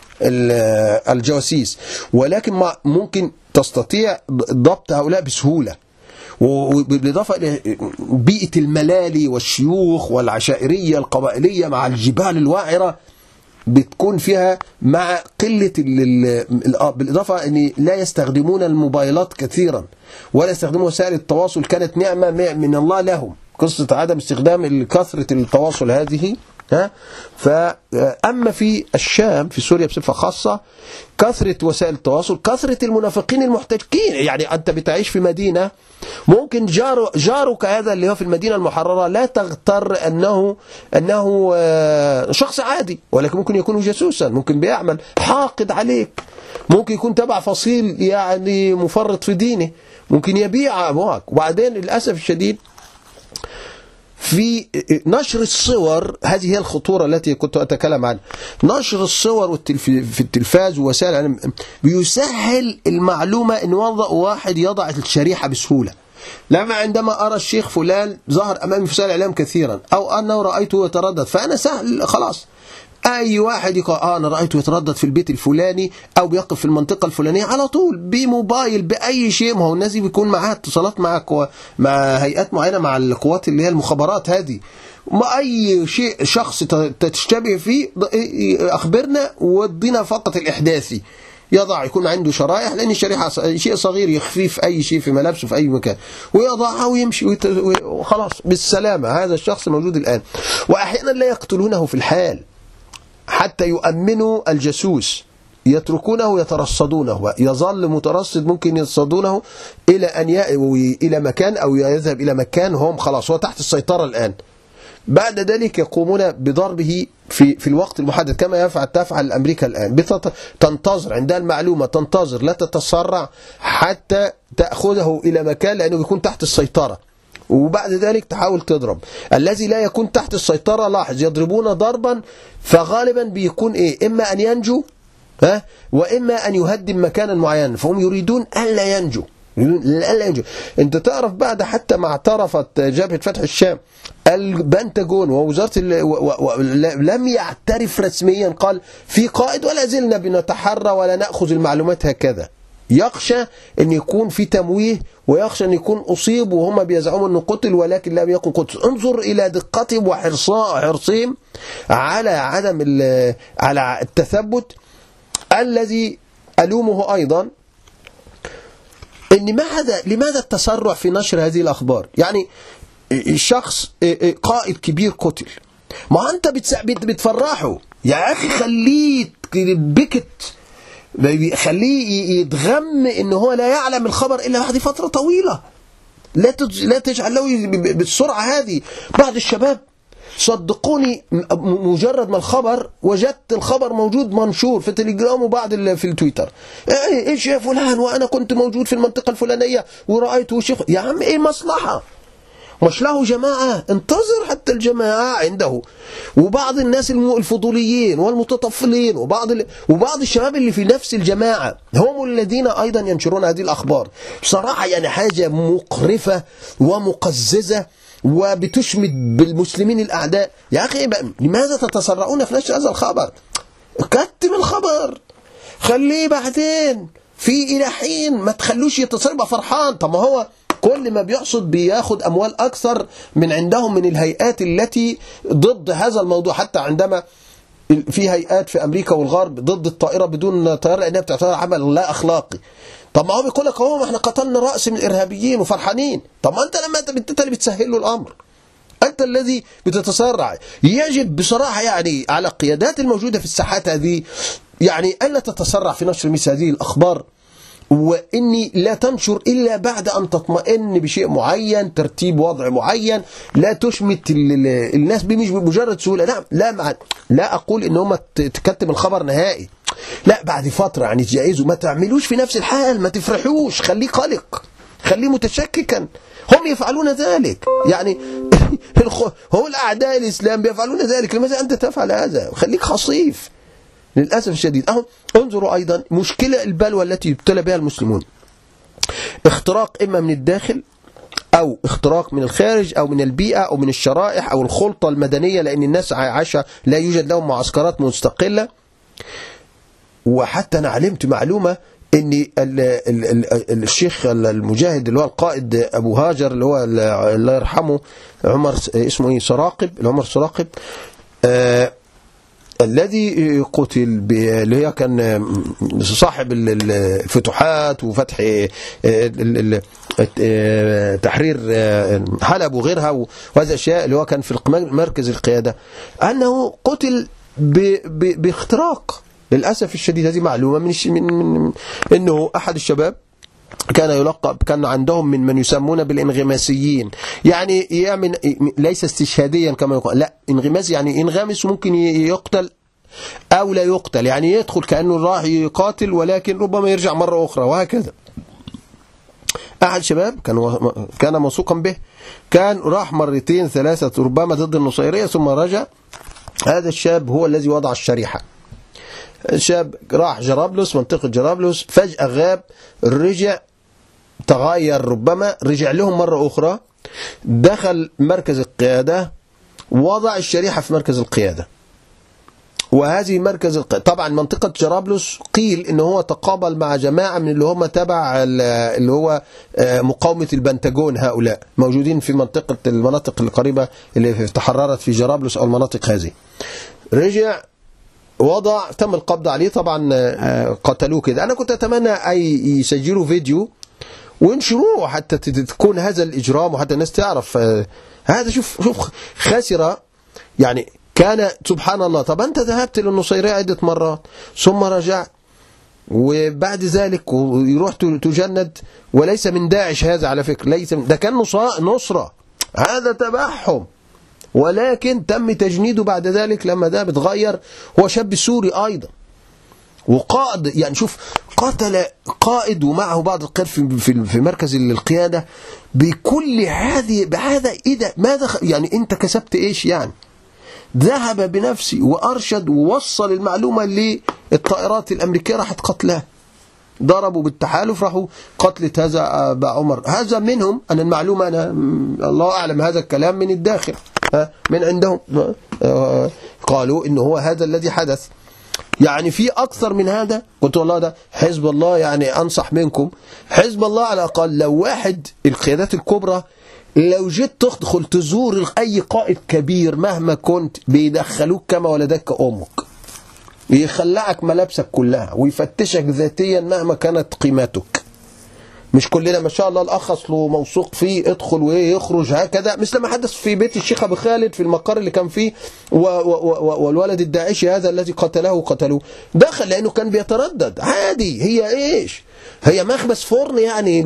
الجواسيس. ولكن ممكن تستطيع ضبط هؤلاء بسهولة. وبالإضافة إلى بيئة الملالي والشيوخ والعشائرية القبائلية مع الجبال الواعرة بتكون فيها، مع قلة بالإضافة أن لا يستخدمون الموبايلات كثيرا ولا يستخدمون وسائل التواصل. كانت نعمة من الله لهم، قصة عدم استخدام كثرة التواصل هذه. ها فأما في الشام، في سوريا بصفة خاصة، كثرة وسائل التواصل، كثرة المنافقين المحتجين. يعني أنت بتعيش في مدينة، ممكن جار جارك هذا اللي هو في المدينة المحررة لا تغتر أنه أنه شخص عادي، ولكن ممكن يكون جاسوسا، ممكن بيعمل حاقد عليك، ممكن يكون تبع فصيل يعني مفرط في دينه، ممكن يبيع أبوك. وبعدين للأسف الشديد في نشر الصور، هذه هي الخطورة التي كنت أتكلم عنها. نشر الصور في التلفاز ووسائل الإعلام بيسهل المعلومة أن واحد يضع الشريحة بسهولة. لما عندما أرى الشيخ فلان ظهر أمامي في وسائل الإعلام كثيرا، أو أنه رأيته يتردد، فأنا سهل خلاص أي واحد يقول آه أنا رأيته يتردد في البيت الفلاني أو بيقف في المنطقة الفلانية، على طول بموبايل بأي شيء. ما هو الناس دي بيكون معها اتصالات مع مع هيئات معينة، مع القوات اللي هي المخابرات هذه. ما أي شيء شخص تشتبه فيه أخبرنا وادينا فقط الإحداثي. يضع، يكون عنده شرائح، لأن الشريحة شيء صغير يخفيه في أي شيء، في ملابسه، في أي مكان، ويضعها ويمشي وخلاص بالسلامة. هذا الشخص موجود الآن. وأحيانا لا يقتلونه في الحال حتى يؤمنوا الجاسوس، يتركونه يترصدونه، يظل مترصد، ممكن يتصدونه إلى أن يأوي إلى مكان أو يذهب إلى مكان هم خلاص هو تحت السيطرة الآن. بعد ذلك يقومون بضربه في في الوقت المحدد، كما يفعل تفعل أمريكا الآن. تنتظر عندها المعلومة، تنتظر، لا تتسرع حتى تأخذه إلى مكان، لأنه يكون تحت السيطرة، وبعد ذلك تحاول تضرب. الذي لا يكون تحت السيطرة، لاحظ، يضربون ضربا فغالبا بيكون إيه؟ إما أن ينجو، ها، وإما أن يهدم مكانا معينا. فهم يريدون ألا ينجو، ألا ينجو. أنت تعرف بعد حتى ما اعترفت جبهة فتح الشام، البنتاجون ووزارة ال... و... و... لم يعترف رسميا، قال في قائد ولا زلنا بنتحرى ولا نأخذ المعلومات هكذا. يخشى أن يكون في تمويه، ويخشى أن يكون أصيب وهم بيزعموا أنه قتل ولكن لم يكن قتل. انظر إلى دقتهم وحرصهم على عدم على التثبت. الذي ألومه أيضا أن ماذا لماذا التسرع في نشر هذه الأخبار؟ يعني الشخص قائد كبير قتل، ما أنت بتفرحه يا أخي، خليه بكت، خليه يتغم ان هو لا يعلم الخبر الا بعد فتره طويله. لا لا تجعل له بالسرعه هذه. بعض الشباب صدقوني مجرد ما الخبر، وجدت الخبر موجود منشور في تليجرام وبعض في التويتر، ايش يا فلان وانا كنت موجود في المنطقه الفلانيه ورايته شيخ. يا عم ايه مصلحه؟ مش له جماعة، انتظر حتى الجماعة عنده. وبعض الناس الفضوليين والمتطفلين وبعض ال... وبعض الشباب اللي في نفس الجماعة هم الذين أيضا ينشرون هذه الأخبار. بصراحة يعني حاجة مقرفة ومقززة وبتشمت بالمسلمين الأعداء. يا أخي لماذا تتسرعون في نشر هذا الخبر؟ كتم الخبر، خليه بعدين في إلى حين، ما تخلوش يتصل فرحان. طب ما هو كل ما بيحصد بياخد أموال أكثر من عندهم من الهيئات التي ضد هذا الموضوع. حتى عندما في هيئات في أمريكا والغرب ضد الطائرة بدون طيارة لأنها بتعتبر عمل لا أخلاقي. طب ما هو بيقول لك هو ما احنا قتلنا رأس من الإرهابيين وفرحانين. طب ما أنت لما أنت اللي بتسهل له الأمر، أنت الذي بتتسرع. يجب بصراحة يعني على القيادات الموجودة في الساحات هذه يعني ألا تتسرع في نشر مثل هذه الأخبار، وإني لا تنشر إلا بعد أن تطمئن بشيء معين، ترتيب وضع معين، لا تشمت الناس مش بمجرد سهولة. نعم لا مع لا أقول إن هم تكتم الخبر نهائي، لا بعد فترة يعني تجائزوا، ما تعملوش في نفس الحال، ما تفرحوش، خليه قلق، خليه متشككا. هم يفعلون ذلك يعني هو الأعداء الإسلام بيفعلون ذلك، لماذا أنت تفعل هذا؟ خليك خصيف للأسف الشديد. أهو انظروا أيضا مشكلة البلوى التي يبتلى بها المسلمون، اختراق إما من الداخل أو اختراق من الخارج أو من البيئة أو من الشرائح أو الخلطة المدنية، لأن الناس عايشة لا يوجد لهم معسكرات مستقلة. وحتى أنا علمت معلومة ان ال ال ال الشيخ المجاهد اللي هو القائد ابو هاجر اللي هو الله يرحمه عمر اسمه ايه سراقب، عمر سراقب، آه الذي قتل اللي هي كان صاحب الفتوحات وفتح تحرير حلب وغيرها وهذا الاشياء، اللي هو كان في مركز القيادة، انه قتل باختراق للأسف الشديد. هذه معلومة من, من, من أنه أحد الشباب كان يلقب، كان عندهم من من يسمون بالانغماسيين، يعني يعمل ليس استشهاديا كما يقول، لا انغماسي يعني انغمس وممكن يقتل أو لا يقتل، يعني يدخل كأنه راح يقاتل ولكن ربما يرجع مرة أخرى وهكذا. أحد الشباب كان كان موثوقا به، كان راح مرتين ثلاثة ربما ضد النصيرية ثم رجع. هذا الشاب هو الذي وضع الشريحة. الشاب راح جرابلس، منطقة جرابلس، فجأة غاب، رجع، تغير، ربما رجع لهم مرة أخرى، دخل مركز القيادة، وضع الشريحة في مركز القيادة. وهذه مركز القيادة طبعا منطقة جرابلس قيل إنه هو تقابل مع جماعة من اللي هم تبع اللي هو مقاومة البنتاجون، هؤلاء موجودين في منطقة المناطق القريبة اللي تحررت في جرابلس أو المناطق هذه. رجع وضع، تم القبض عليه طبعا، قتلوه كده. أنا كنت أتمنى أي يسجلوا فيديو وينشروه حتى تكون هذا الإجرام وحتى الناس تعرف هذا. شوف شوف خاسرة يعني، كان سبحان الله. طب أنت ذهبت للنصيرية عدة مرات ثم رجعت، وبعد ذلك يروح تجند، وليس من داعش هذا على فكرة، ليس ده كان نصرة، هذا تبعهم، ولكن تم تجنيده بعد ذلك لما ده بتغير. هو شاب سوري أيضا وقائد، يعني شوف قتل قائد ومعه بعض القيادة في في مركز القيادة بكل هذه بهذا. إذا ماذا يعني أنت كسبت إيش يعني؟ ذهب بنفسه وأرشد ووصل المعلومة للطائرات الأمريكية راحت قتلها، ضربوا بالتحالف راحوا قتلت هذا أبا عمر. هذا منهم، أنا المعلومة أنا الله أعلم هذا الكلام من الداخل من عندهم، قالوا إنه هو هذا الذي حدث. يعني في أكثر من هذا. قلت والله ده حزب الله، يعني أنصح منكم حزب الله على الأقل لو واحد القيادات الكبرى لو جيت تدخل تزور أي قائد كبير مهما كنت بيدخلوك كما ولدك أمك، يخلعك ملابسك كلها ويفتشك ذاتيا مهما كانت قيمتك. مش كلنا ما شاء الله الأخ أصله موثوق فيه ادخل ويخرج هكذا، مثل ما حدث في بيت الشيخ أبو خالد في المقر اللي كان فيه والولد الداعشي هذا الذي قتله قتلوه دخل لأنه كان بيتردد عادي. هي إيش؟ هي مخبز فرن يعني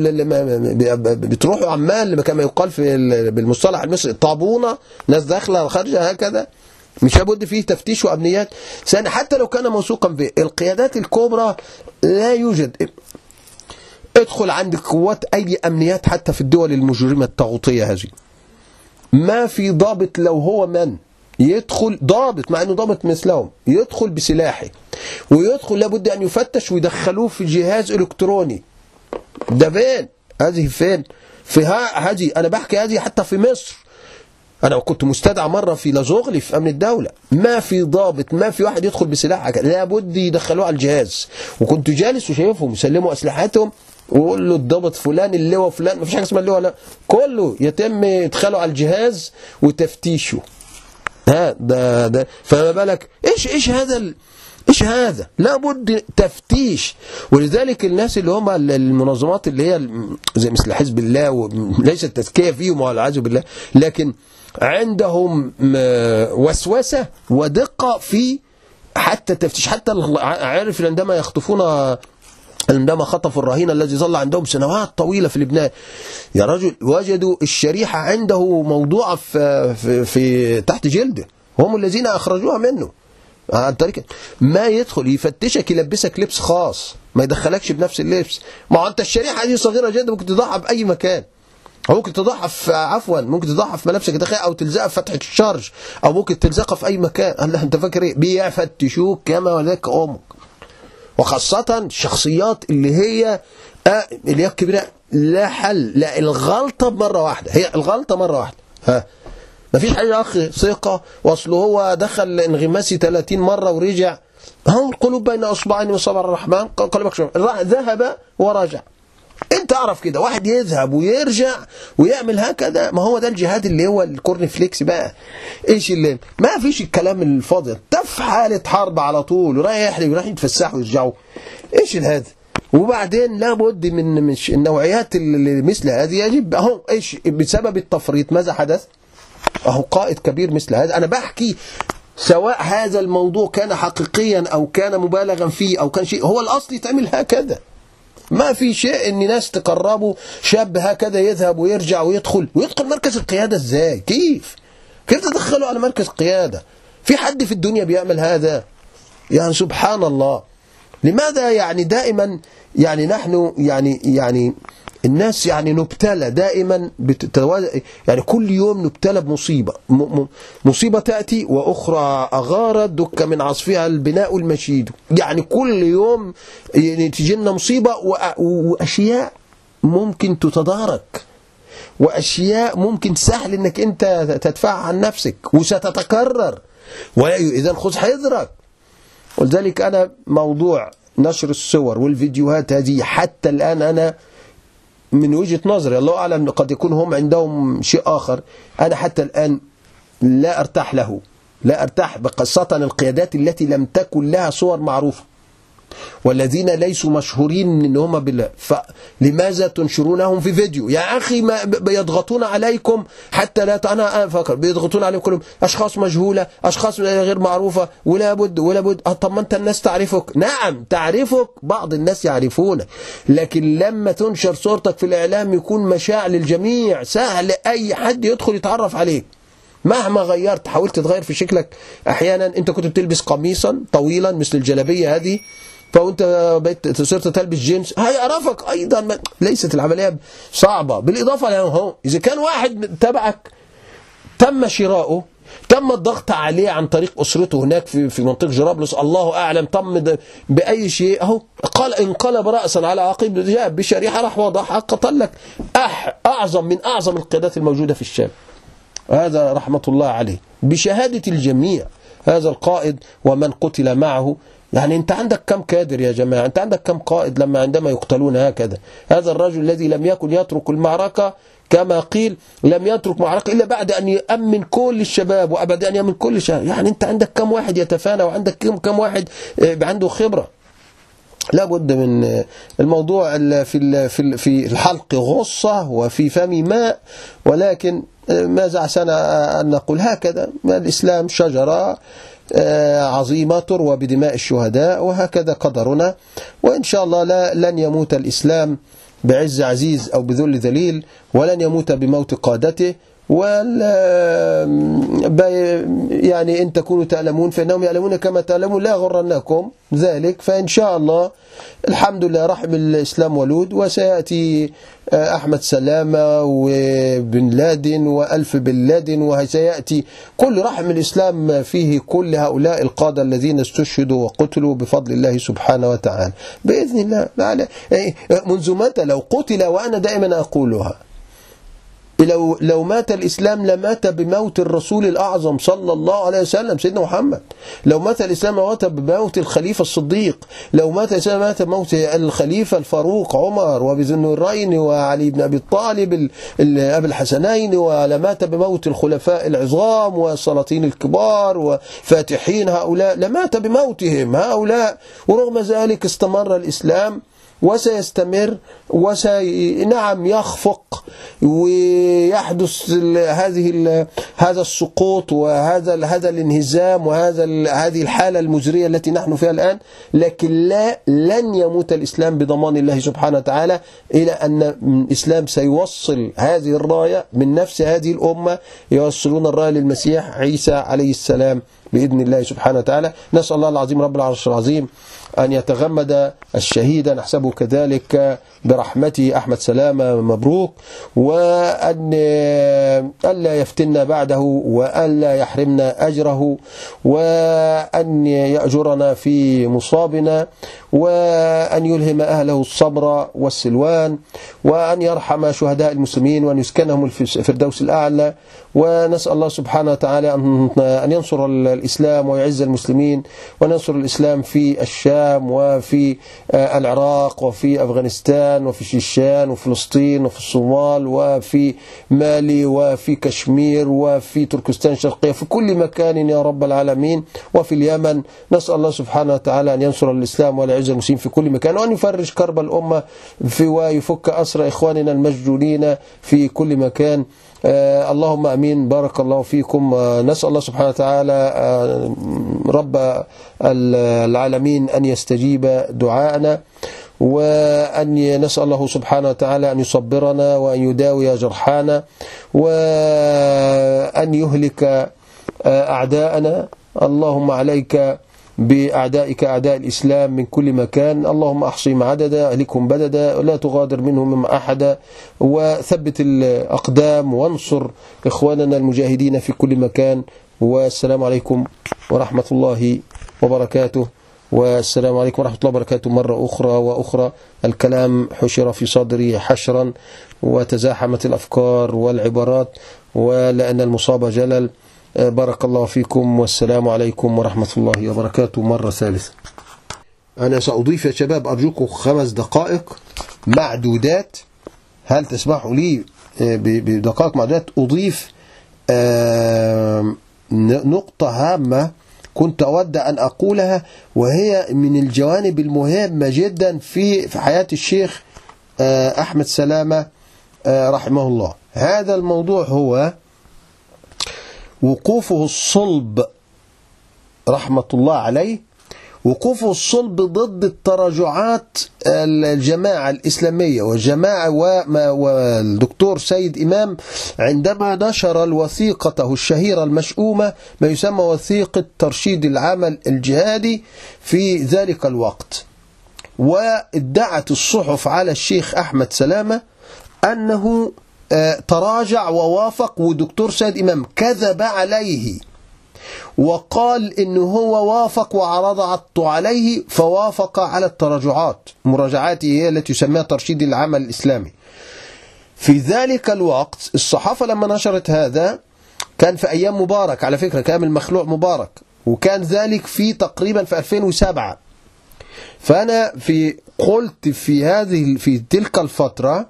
بتروحوا عمال كما يقال في بالمصطلح المصري طابونة، ناس داخلة وخارجة هكذا، مش لابد فيه تفتيش وأمنيات. ثانيا حتى لو كان موثوقا به القيادات الكبرى لا يوجد. ادخل عند قوات أي أمنيات حتى في الدول المجرمة الطاغوتية هذه، ما في ضابط لو هو من يدخل ضابط مع أنه ضابط مثلهم يدخل بسلاحه ويدخل لابد أن يفتش ويدخلوه في جهاز إلكتروني. ده فين؟ هذه فين؟ في هذه أنا بحكي هذه حتى في مصر. أنا كنت مستدعى مرة في لازوغلي في أمن الدولة، ما في ضابط ما في واحد يدخل بسلاح، لابد يدخلوه على الجهاز، وكنت جالس وشايفهم يسلموا أسلحتهم ويقول له الضابط فلان اللواء فلان، ما فيش حاجة اسمها اللواء، لا كله يتم يدخله على الجهاز وتفتيشه. ها ده ده فما بالك ايش ايش هذا ال... ايش هذا؟ لابد تفتيش. ولذلك الناس اللي هم المنظمات اللي هي زي مثل حزب الله وليس التزكية فيهم والعياذ بالله، لكن عندهم وسوسة ودقة في حتى التفتيش. حتى عارف عندما يخطفون عندما خطفوا الرهين الذي ظل عندهم سنوات طويلة في لبنان يا رجل، وجدوا الشريحة عنده موضوعة في, في, في تحت جلده، هم الذين أخرجوها منه عن طريق ما يدخل يفتشك يلبسك لبس خاص، ما يدخلكش بنفس اللبس. ما أنت الشريحة دي صغيرة جدا ممكن تضعها بأي مكان، أو ممكن تضعها في عفوا ممكن تضعها في ملابسك الداخلية أو تلزقها في فتحة الشارج أو ممكن تلزقها في أي مكان. الله أنت فاكر إيه؟ بيفتشوك كما ولدك أمك. وخاصة الشخصيات اللي هي آه اللي هي الكبيرة لا حل، لا الغلطة بمرة واحدة، هي الغلطة مرة واحدة. ها ما فيش حاجة أخ ثقة وأصله هو دخل انغماسي ثلاثين مرة ورجع. هو القلوب بين أصبعين من صبر الرحمن قلبك شوف ذهب ورجع. انت اعرف كده واحد يذهب ويرجع ويعمل هكذا، ما هو ده الجهاد اللي هو الكورن فليكس بقى. ايش اللي ما فيش الكلام الفاضي، تف حالة حرب على طول ورايح ورايح يتفسحوا ويرجعوا. ايش هذا؟ وبعدين لابد من مش النوعيات اللي مثل هذه يجب اهو ايش بسبب التفريط ماذا حدث؟ اهو قائد كبير مثل هذا. انا بحكي سواء هذا الموضوع كان حقيقيا او كان مبالغا فيه او كان شيء، هو الاصل يتعمل هكذا. ما في شيء ان ناس تقربوا شاب هكذا يذهب ويرجع ويدخل ويدخل مركز القيادة ازاي؟ كيف؟ كيف تدخلوا على مركز القيادة؟ في حد في الدنيا بيعمل هذا؟ يعني سبحان الله. لماذا يعني دائما يعني نحن يعني يعني الناس يعني نبتلى دائما بتتو... يعني كل يوم نبتلى بمصيبة، م... مصيبة تأتي وأخرى أغارت دك من عصفها البناء المشيد. يعني كل يوم تجي لنا مصيبة و... وأشياء ممكن تتدارك وأشياء ممكن سهل أنك أنت تدفعها عن نفسك وستتكرر، وإذا خذ حذرك. ولذلك أنا موضوع نشر الصور والفيديوهات هذه حتى الآن أنا من وجهة نظري الله أعلم قد يكون هم عندهم شيء آخر، أنا حتى الآن لا أرتاح له، لا أرتاح بقصة القيادات التي لم تكن لها صور معروفة والذين ليسوا مشهورين إن هم بالله، فلماذا تنشرونهم في فيديو؟ يا أخي ما بيضغطون عليكم حتى لا أنا أفكر بيضغطون عليكم كلهم أشخاص مجهولة أشخاص غير معروفة ولا بد ولا بد. طب ما أنت الناس تعرفك، نعم تعرفك، بعض الناس يعرفونك، لكن لما تنشر صورتك في الإعلام يكون مشاع للجميع، سهل أي حد يدخل يتعرف عليك. مهما غيرت حاولت تغير في شكلك، أحيانا أنت كنت بتلبس قميصا طويلا مثل الجلابية هذه فأنت بقيت صرت تلبس جينز هيعرفك أيضا. ليست العملية صعبة. بالإضافة له إذا كان واحد تبعك تم شراؤه تم الضغط عليه عن طريق أسرته هناك في في منطقة جرابلس الله أعلم تم بأي شيء، أهو قال انقلب رأسا على عقيب جاء بشريحة راح وضعها قتل لك أح أعظم من أعظم القيادات الموجودة في الشام. هذا رحمة الله عليه بشهادة الجميع، هذا القائد ومن قتل معه يعني أنت عندك كم كادر يا جماعة؟ أنت عندك كم قائد لما عندما يقتلون هكذا؟ هذا الرجل الذي لم يكن يترك المعركة كما قيل، لم يترك معركة إلا بعد أن يأمن كل الشباب وأبدا أن يأمن كل الشباب. يعني أنت عندك كم واحد يتفانى وعندك كم كم واحد عنده خبرة؟ لابد من الموضوع في في في الحلق غصة وفي فم ماء، ولكن ماذا عسانا أن نقول هكذا؟ الإسلام شجرة عظيمة تروى بدماء الشهداء، وهكذا قدرنا، وإن شاء الله لا لن يموت الإسلام بعز عزيز أو بذل ذليل، ولن يموت بموت قادته. ولا يعني إن تكونوا تعلمون فإنهم يعلمون كما تعلمون، لا غرنكم ذلك. فإن شاء الله الحمد لله رحم الإسلام ولود، وسيأتي أحمد سلامة وبن لادن وألف بن لادن، وسيأتي كل رحم الإسلام فيه كل هؤلاء القادة الذين استشهدوا وقتلوا بفضل الله سبحانه وتعالى بإذن الله. منذ متى لو قتل، وأنا دائما أقولها، لو لو مات الإسلام لمات بموت الرسول الأعظم صلى الله عليه وسلم سيدنا محمد. لو مات الإسلام مات بموت الخليفة الصديق. لو مات الإسلام مات بموت الخليفة الفاروق عمر وبذي النورين وعلي بن أبي طالب أبي الحسنين، ولمات بموت الخلفاء العظام والسلاطين الكبار وفاتحين هؤلاء، لمات بموتهم هؤلاء. ورغم ذلك استمر الإسلام وسيستمر، وسي نعم يخفق ويحدث هذه هذا السقوط وهذا هذا الانهزام وهذا هذه الحالة المزرية التي نحن فيها الآن، لكن لا لن يموت الإسلام بضمان الله سبحانه وتعالى، إلى أن الإسلام سيوصل هذه الراية من نفس هذه الأمة، يوصلون الراية للمسيح عيسى عليه السلام بإذن الله سبحانه وتعالى. نسأل الله العظيم رب العرش العظيم أن يتغمد الشهيد، نحسبه كذلك برحمته، أحمد سلامة مبروك، وأن ألا يفتنا بعده، وألا يحرمنا أجره، وأن يأجرنا في مصابنا، وأن يلهم أهله الصبر والسلوان، وأن يرحم شهداء المسلمين وأن يسكنهم في الفردوس الأعلى. ونسأل الله سبحانه وتعالى أن ينصر الإسلام ويعز المسلمين، وننصر الإسلام في الشام وفي العراق وفي أفغانستان وفي شيشان وفلسطين وفي الصومال وفي مالي وفي كشمير وفي تركستان الشرقية، في كل مكان يا رب العالمين، وفي اليمن. نسأل الله سبحانه وتعالى أن ينصر الإسلام ويعز المسلمين في كل مكان، وأن يفرج كرب الأمة في ويفك أسر إخواننا المسجونين في كل مكان. آه اللهم أمين. بارك الله فيكم. آه نسأل الله سبحانه وتعالى آه رب العالمين أن يستجيب دعاءنا، وأن نسأل الله سبحانه وتعالى أن يصبرنا وأن يداوي جرحانا، وأن يهلك آه أعداءنا. اللهم عليك بأعدائك أعداء الإسلام من كل مكان، اللهم أحصهم عددا أهلكهم بددا ولا تغادر منهم أحدا، وثبت الأقدام وانصر إخواننا المجاهدين في كل مكان. والسلام عليكم ورحمة الله وبركاته. والسلام عليكم ورحمة الله وبركاته مرة أخرى وأخرى. الكلام حشر في صدري حشرا، وتزاحمت الأفكار والعبارات، ولأن المصاب جلل. بارك الله فيكم، والسلام عليكم ورحمة الله وبركاته مرة ثالثة. أنا سأضيف يا شباب أرجوكم خمس دقائق معدودات، هل تسمحوا لي بدقائق معدودات أضيف نقطة هامة كنت أود أن أقولها، وهي من الجوانب المهمة جدا في حياة الشيخ أحمد سلامة رحمه الله. هذا الموضوع هو وقوفه الصلب رحمة الله عليه، وقوفه الصلب ضد التراجعات الجماعة الإسلامية والجماعة والدكتور سيد إمام عندما نشر الوثيقته الشهيرة المشؤومة ما يسمى وثيقة ترشيد العمل الجهادي في ذلك الوقت. وادعت الصحف على الشيخ أحمد سلامة أنه تراجع ووافق، ودكتور سيد إمام كذب عليه وقال إنه هو وافق وعرضت عليه فوافق على التراجعات. مراجعاته هي التي يسميها ترشيد العمل الإسلامي. في ذلك الوقت الصحافة لما نشرت هذا كان في أيام مبارك، على فكرة كامل مخلوع مبارك، وكان ذلك في تقريبا في ألفين وسبعة. فأنا في قلت في هذه في تلك الفترة،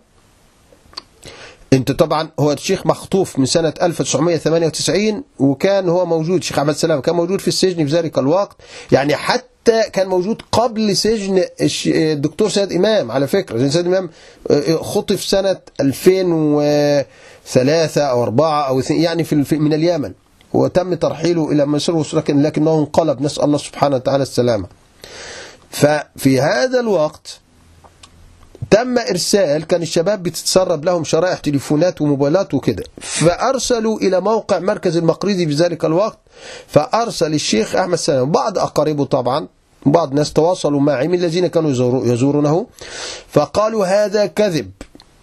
انت طبعا هو الشيخ مخطوف من سنة ألف وتسعمائة وثمانية وتسعين، وكان هو موجود الشيخ أحمد سلامة كان موجود في السجن في ذلك الوقت، يعني حتى كان موجود قبل سجن الدكتور سيد إمام. على فكرة سيد إمام خطف سنة ألفين وثلاثة أو أربعة أو يعني في من اليمن، وتم ترحيله إلى مصر لكن لكنه انقلب، نسأل الله سبحانه وتعالى السلامة. ففي هذا الوقت تم إرسال، كان الشباب بتتسرب لهم شرائح تليفونات وموبايلات وكده، فأرسلوا إلى موقع مركز المقريزي في ذلك الوقت، فأرسل الشيخ أحمد سلامة بعض أقاربه طبعا، بعض الناس تواصلوا معي من الذين كانوا يزورونه، فقالوا هذا كذب،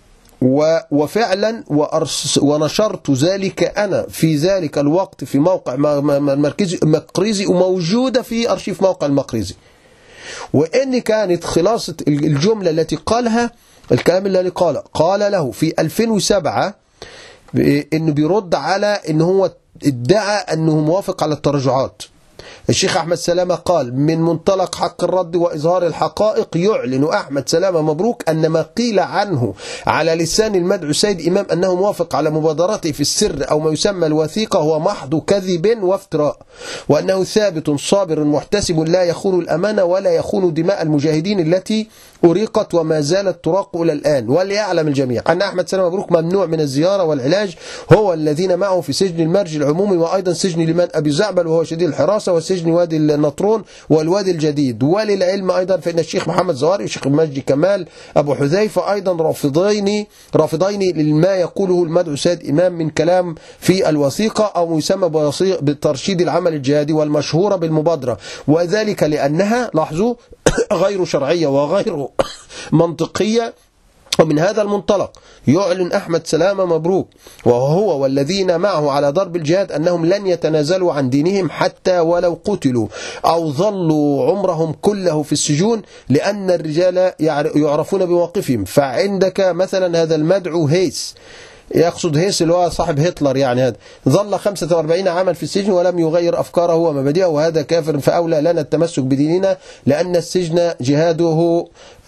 وفعلا ونشرت ذلك أنا في ذلك الوقت في موقع المقريزي، وموجودة في أرشيف موقع المقريزي. وإن كانت خلاصة الجملة التي قالها الكلام الذي قال قال له في ألفين وسبعة إنه بيرد على إنه هو ادعى أنه موافق على التراجعات. الشيخ أحمد سلامة قال من منطلق حق الرد وإظهار الحقائق يعلن أحمد سلامة مبروك أن ما قيل عنه على لسان المدعو سيد إمام أنه موافق على مبادرته في السر أو ما يسمى الوثيقة هو محض كذب وافتراء، وأنه ثابت صابر محتسب لا يخون الأمانة ولا يخون دماء المجاهدين التي أريقت وما زالت تراق إلى الآن. وليعلم الجميع أن أحمد سلامة مبروك ممنوع من الزيارة والعلاج هو الذين معه في سجن المرج العمومي، وأيضا سجن لمن أبي زعبل وهو شديد الحراسة، وسجن وادي النطرون والوادي الجديد. وللعلم أيضا فإن الشيخ محمد زواري والشيخ مجدي كمال أبو حذيفة أيضا رافضين رافضين لما يقوله المدعو سيد إمام من كلام في الوثيقة أو يسمى بترشيد العمل الجهادي والمشهورة بالمبادرة، وذلك لأنها لاحظوا غير شرعية وغير منطقية. ومن هذا المنطلق يعلن أحمد سلامة مبروك وهو والذين معه على ضرب الجهاد أنهم لن يتنازلوا عن دينهم حتى ولو قتلوا أو ظلوا عمرهم كله في السجون، لأن الرجال يعرفون بمواقفهم. فعندك مثلا هذا المدعو هيس، يقصد هيس اللي هو صاحب هتلر، يعني هذا ظل خمسة وأربعين عاما في السجن ولم يغير أفكاره ومبادئه، وهذا كافر، فأولى لنا التمسك بديننا لأن السجن جهاده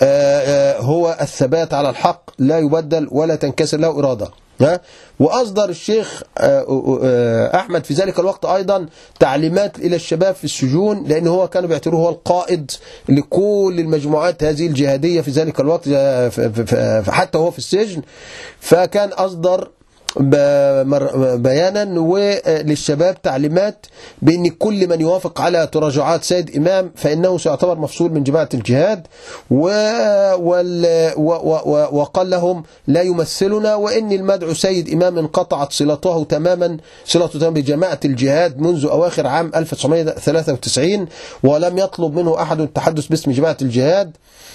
هو الثبات على الحق لا يبدل ولا تنكسر له إرادة. وأصدر الشيخ أحمد في ذلك الوقت أيضا تعليمات إلى الشباب في السجون، لأن هو كانوا بيعتبروه هو القائد لكل المجموعات هذه الجهادية في ذلك الوقت حتى هو في السجن. فكان أصدر بيانا وللشباب تعليمات بأن كل من يوافق على تراجعات سيد إمام فإنه سيعتبر مفصول من جماعة الجهاد، وقال لهم لا يمثلنا، وإن المدعو سيد إمام انقطعت صلته تماما صلته تماما بجماعة الجهاد منذ أواخر عام ألف وتسعمائة وثلاثة وتسعين، ولم يطلب منه أحد التحدث باسم جماعة الجهاد،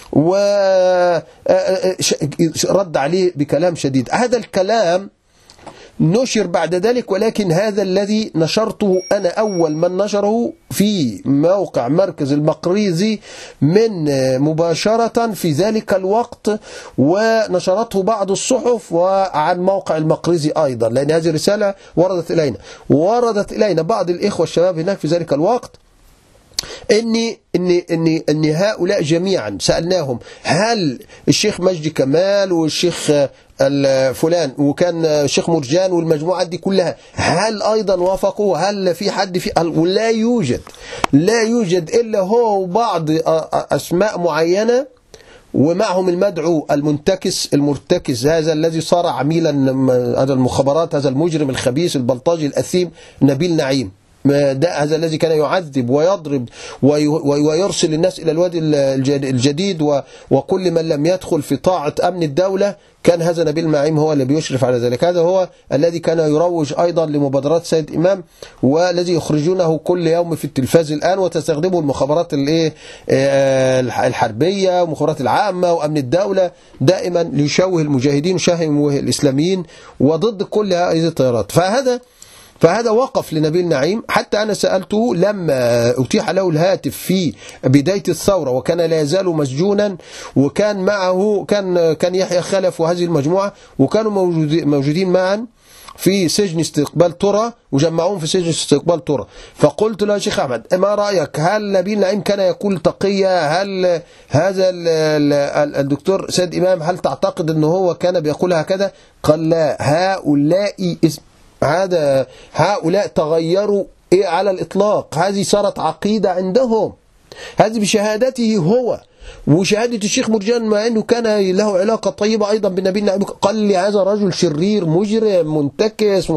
ورد عليه بكلام شديد. هذا الكلام نشر بعد ذلك، ولكن هذا الذي نشرته أنا أول من نشره في موقع مركز المقريزي من مباشرة في ذلك الوقت، ونشرته بعض الصحف وعن موقع المقريزي أيضا، لأن هذه الرسالة وردت إلينا وردت إلينا بعض الإخوة الشباب هناك في ذلك الوقت إني إني إني إني هؤلاء جميعا سألناهم هل الشيخ مجدي كمال والشيخ الفلان وكان الشيخ مرجان والمجموعة دي كلها هل أيضا وافقوا؟ هل في حد في؟ لا يوجد لا يوجد إلا هو وبعض أسماء معينة، ومعهم المدعو المنتكس المرتكز هذا الذي صار عميلا هذا المخابرات، هذا المجرم الخبيث البلطجي الأثيم نبيل نعيم، ده هذا الذي كان يعذب ويضرب ويرسل الناس إلى الوادي الجديد، وكل من لم يدخل في طاعة أمن الدولة كان هذا نبيل نعيم هو اللي بيشرف على ذلك. هذا هو الذي كان يروج أيضا لمبادرات سيد إمام، والذي يخرجونه كل يوم في التلفاز الآن وتستخدمه المخابرات الحربية والمخابرات العامة وأمن الدولة دائما ليشوه المجاهدين ويشوه الإسلاميين وضد كل هذه التيارات. فهذا فهذا وقف لنبيل نعيم. حتى أنا سألته لما أتيح له الهاتف في بداية الثورة وكان لا يزال مسجونا، وكان معه كان كان يحيى خلف وهذه المجموعة، وكانوا موجودين معا في سجن استقبال ترى، وجمعوهم في سجن استقبال ترى. فقلت له يا شيخ أحمد ما رأيك، هل نبيل نعيم كان يقول تقية؟ هل هذا الدكتور سيد إمام هل تعتقد أنه هو كان بيقول هكذا؟ قال لا، هؤلاء هذا هؤلاء تغيروا إيه على الإطلاق، هذه صارت عقيدة عندهم، هذه بشهادته هو وشهادة الشيخ مرجان، مع أنه كان له علاقة طيبة أيضا بالنبي نعيم. قال لي هذا رجل شرير مجرم منتكس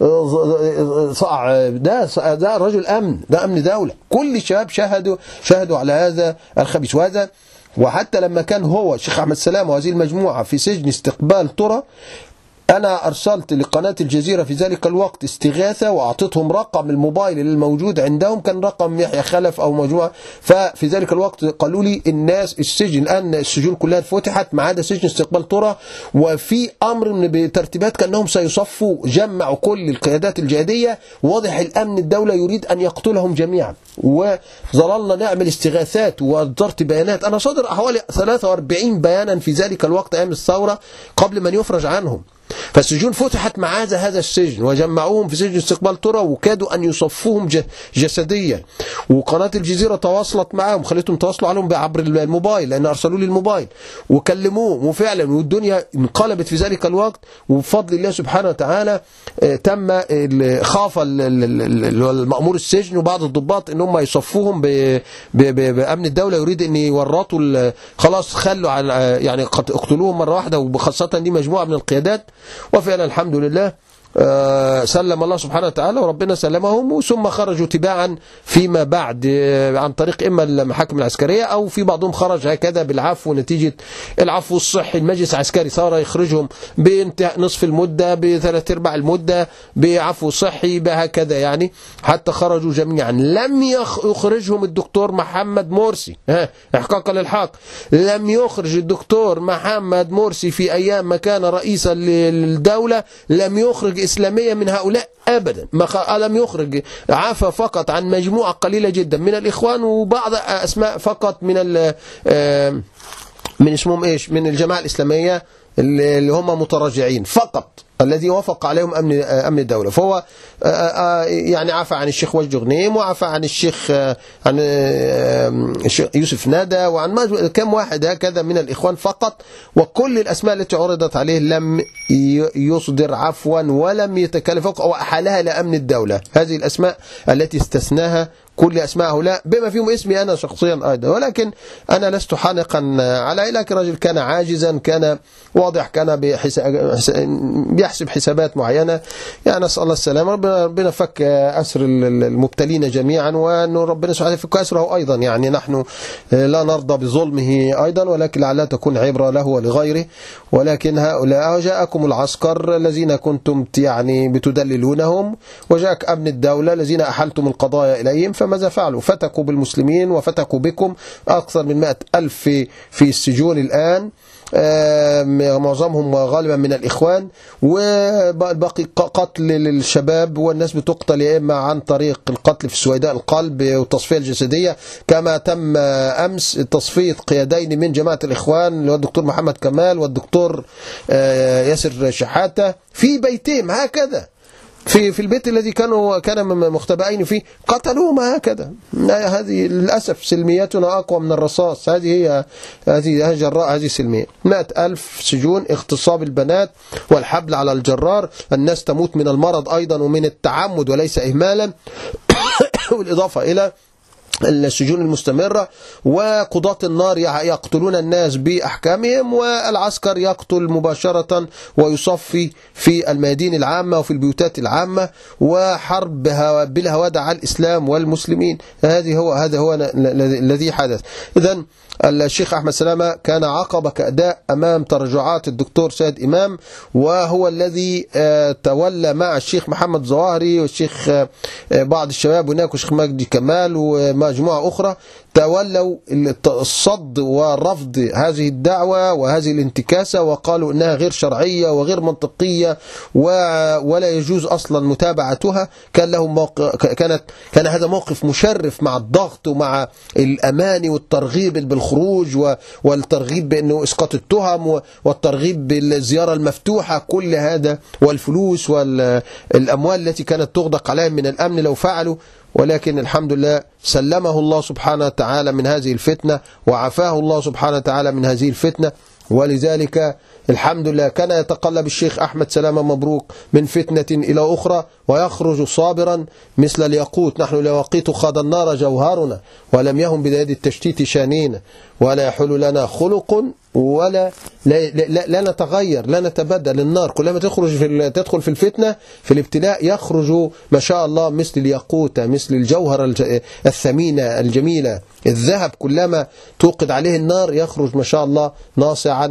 صع ده ده رجل أمن، ده أمن دولة. كل الشباب شهدوا شهدوا على هذا الخبيث. وهذا وحتى لما كان هو الشيخ أحمد سلامة وهذه المجموعة في سجن استقبال ترى، أنا أرسلت لقناة الجزيرة في ذلك الوقت استغاثة وأعطيتهم رقم الموبايل الموجود عندهم، كان رقم يحيى خلف أو مجموعة. ففي ذلك الوقت قالوا لي الناس السجن الآن السجون كلها فتحت ما عدا سجن استقبال ترى، وفي أمر بترتيبات كأنهم سيصفوا، جمعوا كل القيادات الجهادية، واضح الأمن الدولة يريد أن يقتلهم جميعا. وظللنا نعمل استغاثات وأصدرت بيانات، أنا صدر حوالي ثلاثة وأربعين بيانا في ذلك الوقت أيام الثورة قبل من يفرج عنهم. فالسجون فتحت مع هذا هذا السجن، وجمعوهم في سجن استقبال ترى، وكادوا أن يصفوهم جسديا. وقناة الجزيرة تواصلت معهم، خليتهم تواصلوا عليهم عبر الموبايل، لأن أرسلوا لي الموبايل وكلموه، وفعلا والدنيا انقلبت في ذلك الوقت. وبفضل الله سبحانه وتعالى تم خاف المأمور السجن وبعض الضباط ان هم يصفوهم بأمن الدولة، يريد ان يورطوا خلاص خلوا على يعني اقتلوهم مرة واحدة، وخاصة دي مجموعة من القيادات. وفعلا الحمد لله سلم الله سبحانه وتعالى وربنا سلمهم، ثم خرجوا تباعا فيما بعد عن طريق إما المحاكم العسكرية أو في بعضهم خرج هكذا بالعفو، نتيجة العفو الصحي. المجلس العسكري صار يخرجهم بانتهاء نصف المدة، بثلاث ارباع المدة، بعفو صحي، بهكذا يعني حتى خرجوا جميعا. لم يخرجهم الدكتور محمد مرسي، ها إحقاقا للحق، لم يخرج الدكتور محمد مرسي في أيام ما كان رئيسا للدولة، لم يخرج إسلامية من هؤلاء أبدا، ما لم يخرج، عفى فقط عن مجموعة قليلة جدا من الإخوان وبعض أسماء فقط من من اسمهم إيش من الجماعة الإسلامية اللي هم متراجعين فقط، الذي وافق عليهم أمن أمن الدولة. فهو يعني عفى عن الشيخ وجد غنيم، وعفى عن الشيخ عن الشيخ يوسف نادى، وعن كم واحد هكذا من الإخوان فقط. وكل الأسماء التي عرضت عليه لم يصدر عفوا ولم يتكلف فوق أو أحالها لأمن الدولة. هذه الأسماء التي استثناها كل أسماء هؤلاء بما فيهم اسمي أنا شخصيا أيضا، ولكن أنا لست حانقا على، لكن رجل كان عاجزا، كان واضح، كان بيحسب حسابات معينة. يعني نسأل الله السلامة، ربنا فك أسر المبتلين جميعا، وأنه ربنا سبحانه يفك أسره أيضا. يعني نحن لا نرضى بظلمه أيضا، ولكن لعلها تكون عبرة له ولغيره. ولكن هؤلاء جاءكم العسكر الذين كنتم يعني بتدللونهم، وجاءك أمن الدولة الذين أحلتم القضايا إليهم، فماذا فعلوا؟ فتكوا بالمسلمين وفتكوا بكم، أكثر من مئة ألف في السجون الآن، معظمهم غالبا من الإخوان، وباقي قتل للشباب، والناس بتقتل يا إما عن طريق القتل في سويداء القلب والتصفية الجسدية، كما تم أمس تصفية قيادين من جماعة الإخوان اللي هو الدكتور محمد كمال والدكتور ياسر شحاتة في بيتهم هكذا، في في البيت الذي كانوا كان مختبئين فيه، قتلوهم هكذا. هذه للأسف سلميتنا أقوى من الرصاص، هذه هي هذه جراء هذه سلمية. مئة ألف سجون، اغتصاب البنات والحبل على الجرار، الناس تموت من المرض أيضا ومن التعمد وليس إهمالا، والإضافة إلى السجون المستمرة، وقضاة النار يقتلون الناس بأحكامهم، والعسكر يقتل مباشرة ويصفي في الميادين العامة وفي البيوتات العامة، وحرب بالهوادة على الإسلام والمسلمين. هذه هو هذا هو الذي حدث. إذن الشيخ أحمد سلامة كان عقبة كأداء أمام ترجعات الدكتور سيد إمام، وهو الذي تولى مع الشيخ محمد ظواهري والشيخ بعض الشباب هناك والشيخ مجدي كمال ومجموعة أخرى، تولوا الصد ورفض هذه الدعوة وهذه الانتكاسة، وقالوا إنها غير شرعية وغير منطقية ولا يجوز أصلا متابعتها. كان لهم موقف كانت كان هذا موقف مشرف مع الضغط ومع الأمان والترغيب بالخروج والترغيب بأنه إسقاط التهم والترغيب بالزيارة المفتوحة، كل هذا والفلوس والأموال التي كانت تغدق عليهم من الأمن لو فعلوا. ولكن الحمد لله سلمه الله سبحانه وتعالى من هذه الفتنة وعافاه الله سبحانه وتعالى من هذه الفتنة. ولذلك الحمد لله كان يتقلب الشيخ أحمد سلامة مبروك من فتنة إلى أخرى ويخرج صابرا مثل الياقوت. نحن اليواقيت خاض النار جوهرنا ولم يهم بيد التشتيت شانينا، ولا يحل لنا خلق ولا لا, لا, لا نتغير لا نتبدل. النار كلما تخرج في تدخل في الفتنة في الابتلاء يخرج ما شاء الله مثل الياقوت مثل الجوهر الثمينة الجميلة. الذهب كلما توقد عليه النار يخرج ما شاء الله ناصعا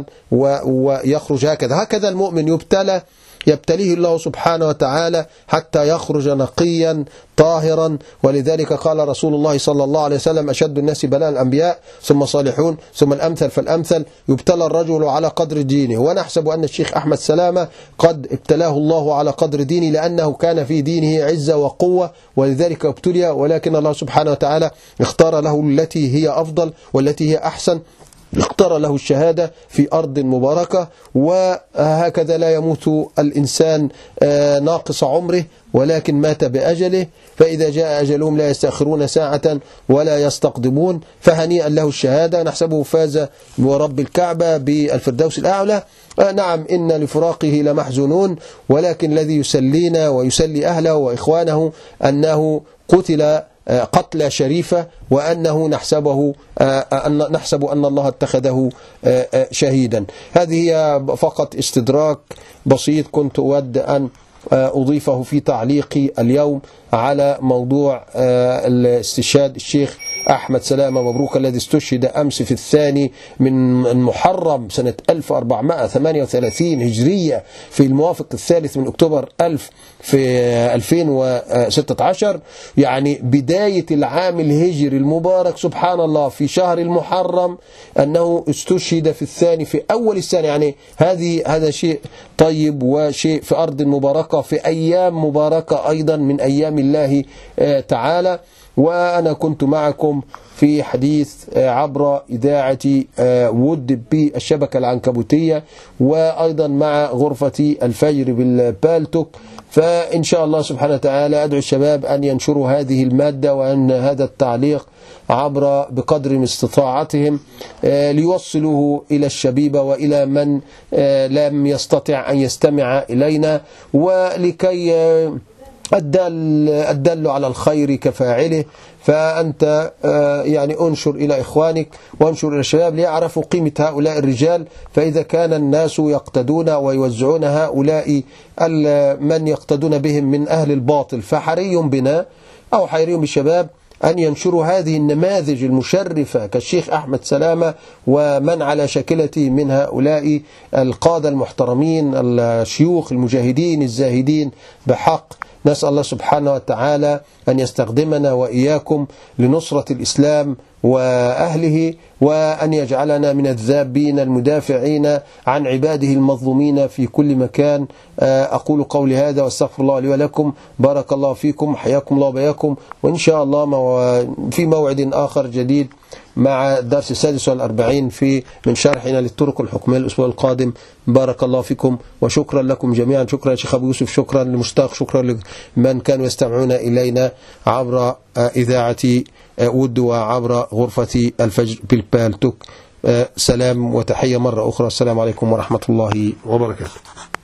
ويخرج هكذا. هكذا المؤمن يبتلى يبتليه الله سبحانه وتعالى حتى يخرج نقيا طاهرا. ولذلك قال رسول الله صلى الله عليه وسلم: أشد الناس بلاء الأنبياء ثم صالحون ثم الأمثل فالأمثل. يبتلى الرجل على قدر دينه، ونحسب أن الشيخ أحمد سلامة قد ابتلاه الله على قدر دينه لأنه كان في دينه عزة وقوة ولذلك ابتلي، ولكن الله سبحانه وتعالى اختار له التي هي أفضل والتي هي أحسن، اختار له الشهادة في أرض مباركة. وهكذا لا يموت الإنسان ناقص عمره ولكن مات بأجله، فإذا جاء أجلهم لا يستأخرون ساعة ولا يستقدمون. فهنيئا له الشهادة، نحسبه فاز ورب الكعبة بالفردوس الأعلى. نعم إن لفراقه لمحزونون، ولكن الذي يسلينا ويسلي أهله وإخوانه أنه قتل قتلى شريفة، وأنه نحسبه أن نحسب أن الله اتخذه شهيدا. هذه هي فقط استدراك بسيط كنت أود أن أضيفه في تعليقي اليوم على موضوع الاستشهاد الشيخ أحمد سلامة مبروك الذي استشهد أمس في الثاني من المحرم سنة ألف وأربعمائة وثمانية وثلاثين هجرية في الموافق الثالث من أكتوبر ألف في ألفين وستة عشر، يعني بداية العام الهجري المبارك. سبحان الله في شهر المحرم أنه استشهد في الثاني في أول السنة، يعني هذه هذا شيء طيب وشيء في أرض مباركة في أيام مباركة أيضا من أيام الله تعالى. وأنا كنت معكم في حديث عبر إذاعة وود بالشبكة العنكبوتية، وأيضا مع غرفة الفجر بالبالتوك. فإن شاء الله سبحانه وتعالى أدعو الشباب أن ينشروا هذه المادة وأن هذا التعليق عبر بقدر من استطاعتهم ليوصلوه إلى الشبيبة وإلى من لم يستطع أن يستمع إلينا، ولكي الدل, الدل على الخير كفاعله. فأنت يعني أنشر إلى إخوانك وأنشر إلى الشباب ليعرفوا قيمة هؤلاء الرجال. فإذا كان الناس يقتدون ويوزعون هؤلاء من يقتدون بهم من أهل الباطل، فحري بنا أو حري بالشباب أن ينشروا هذه النماذج المشرفة كالشيخ أحمد سلامة ومن على شكلته من هؤلاء القادة المحترمين الشيوخ المجاهدين الزاهدين بحق. نسأل الله سبحانه وتعالى أن يستخدمنا وإياكم لنصرة الإسلام وأهله، وأن يجعلنا من الذابين المدافعين عن عباده المظلومين في كل مكان. أقول قولي هذا واستغفر الله لي ولكم. بارك الله فيكم، حياكم الله وبياكم، وإن شاء الله في موعد آخر جديد مع الدرس السادس والأربعين في من شرحنا للطرق الحكمية الأسبوع القادم. بارك الله فيكم وشكرا لكم جميعا. شكرا شيخ أبو يوسف، شكرا لمشتاق، شكرا لمن كانوا يستمعون إلينا عبر إذاعة ود وعبر غرفة الفجر بالبالتوك. سلام وتحية مرة أخرى. السلام عليكم ورحمة الله وبركاته.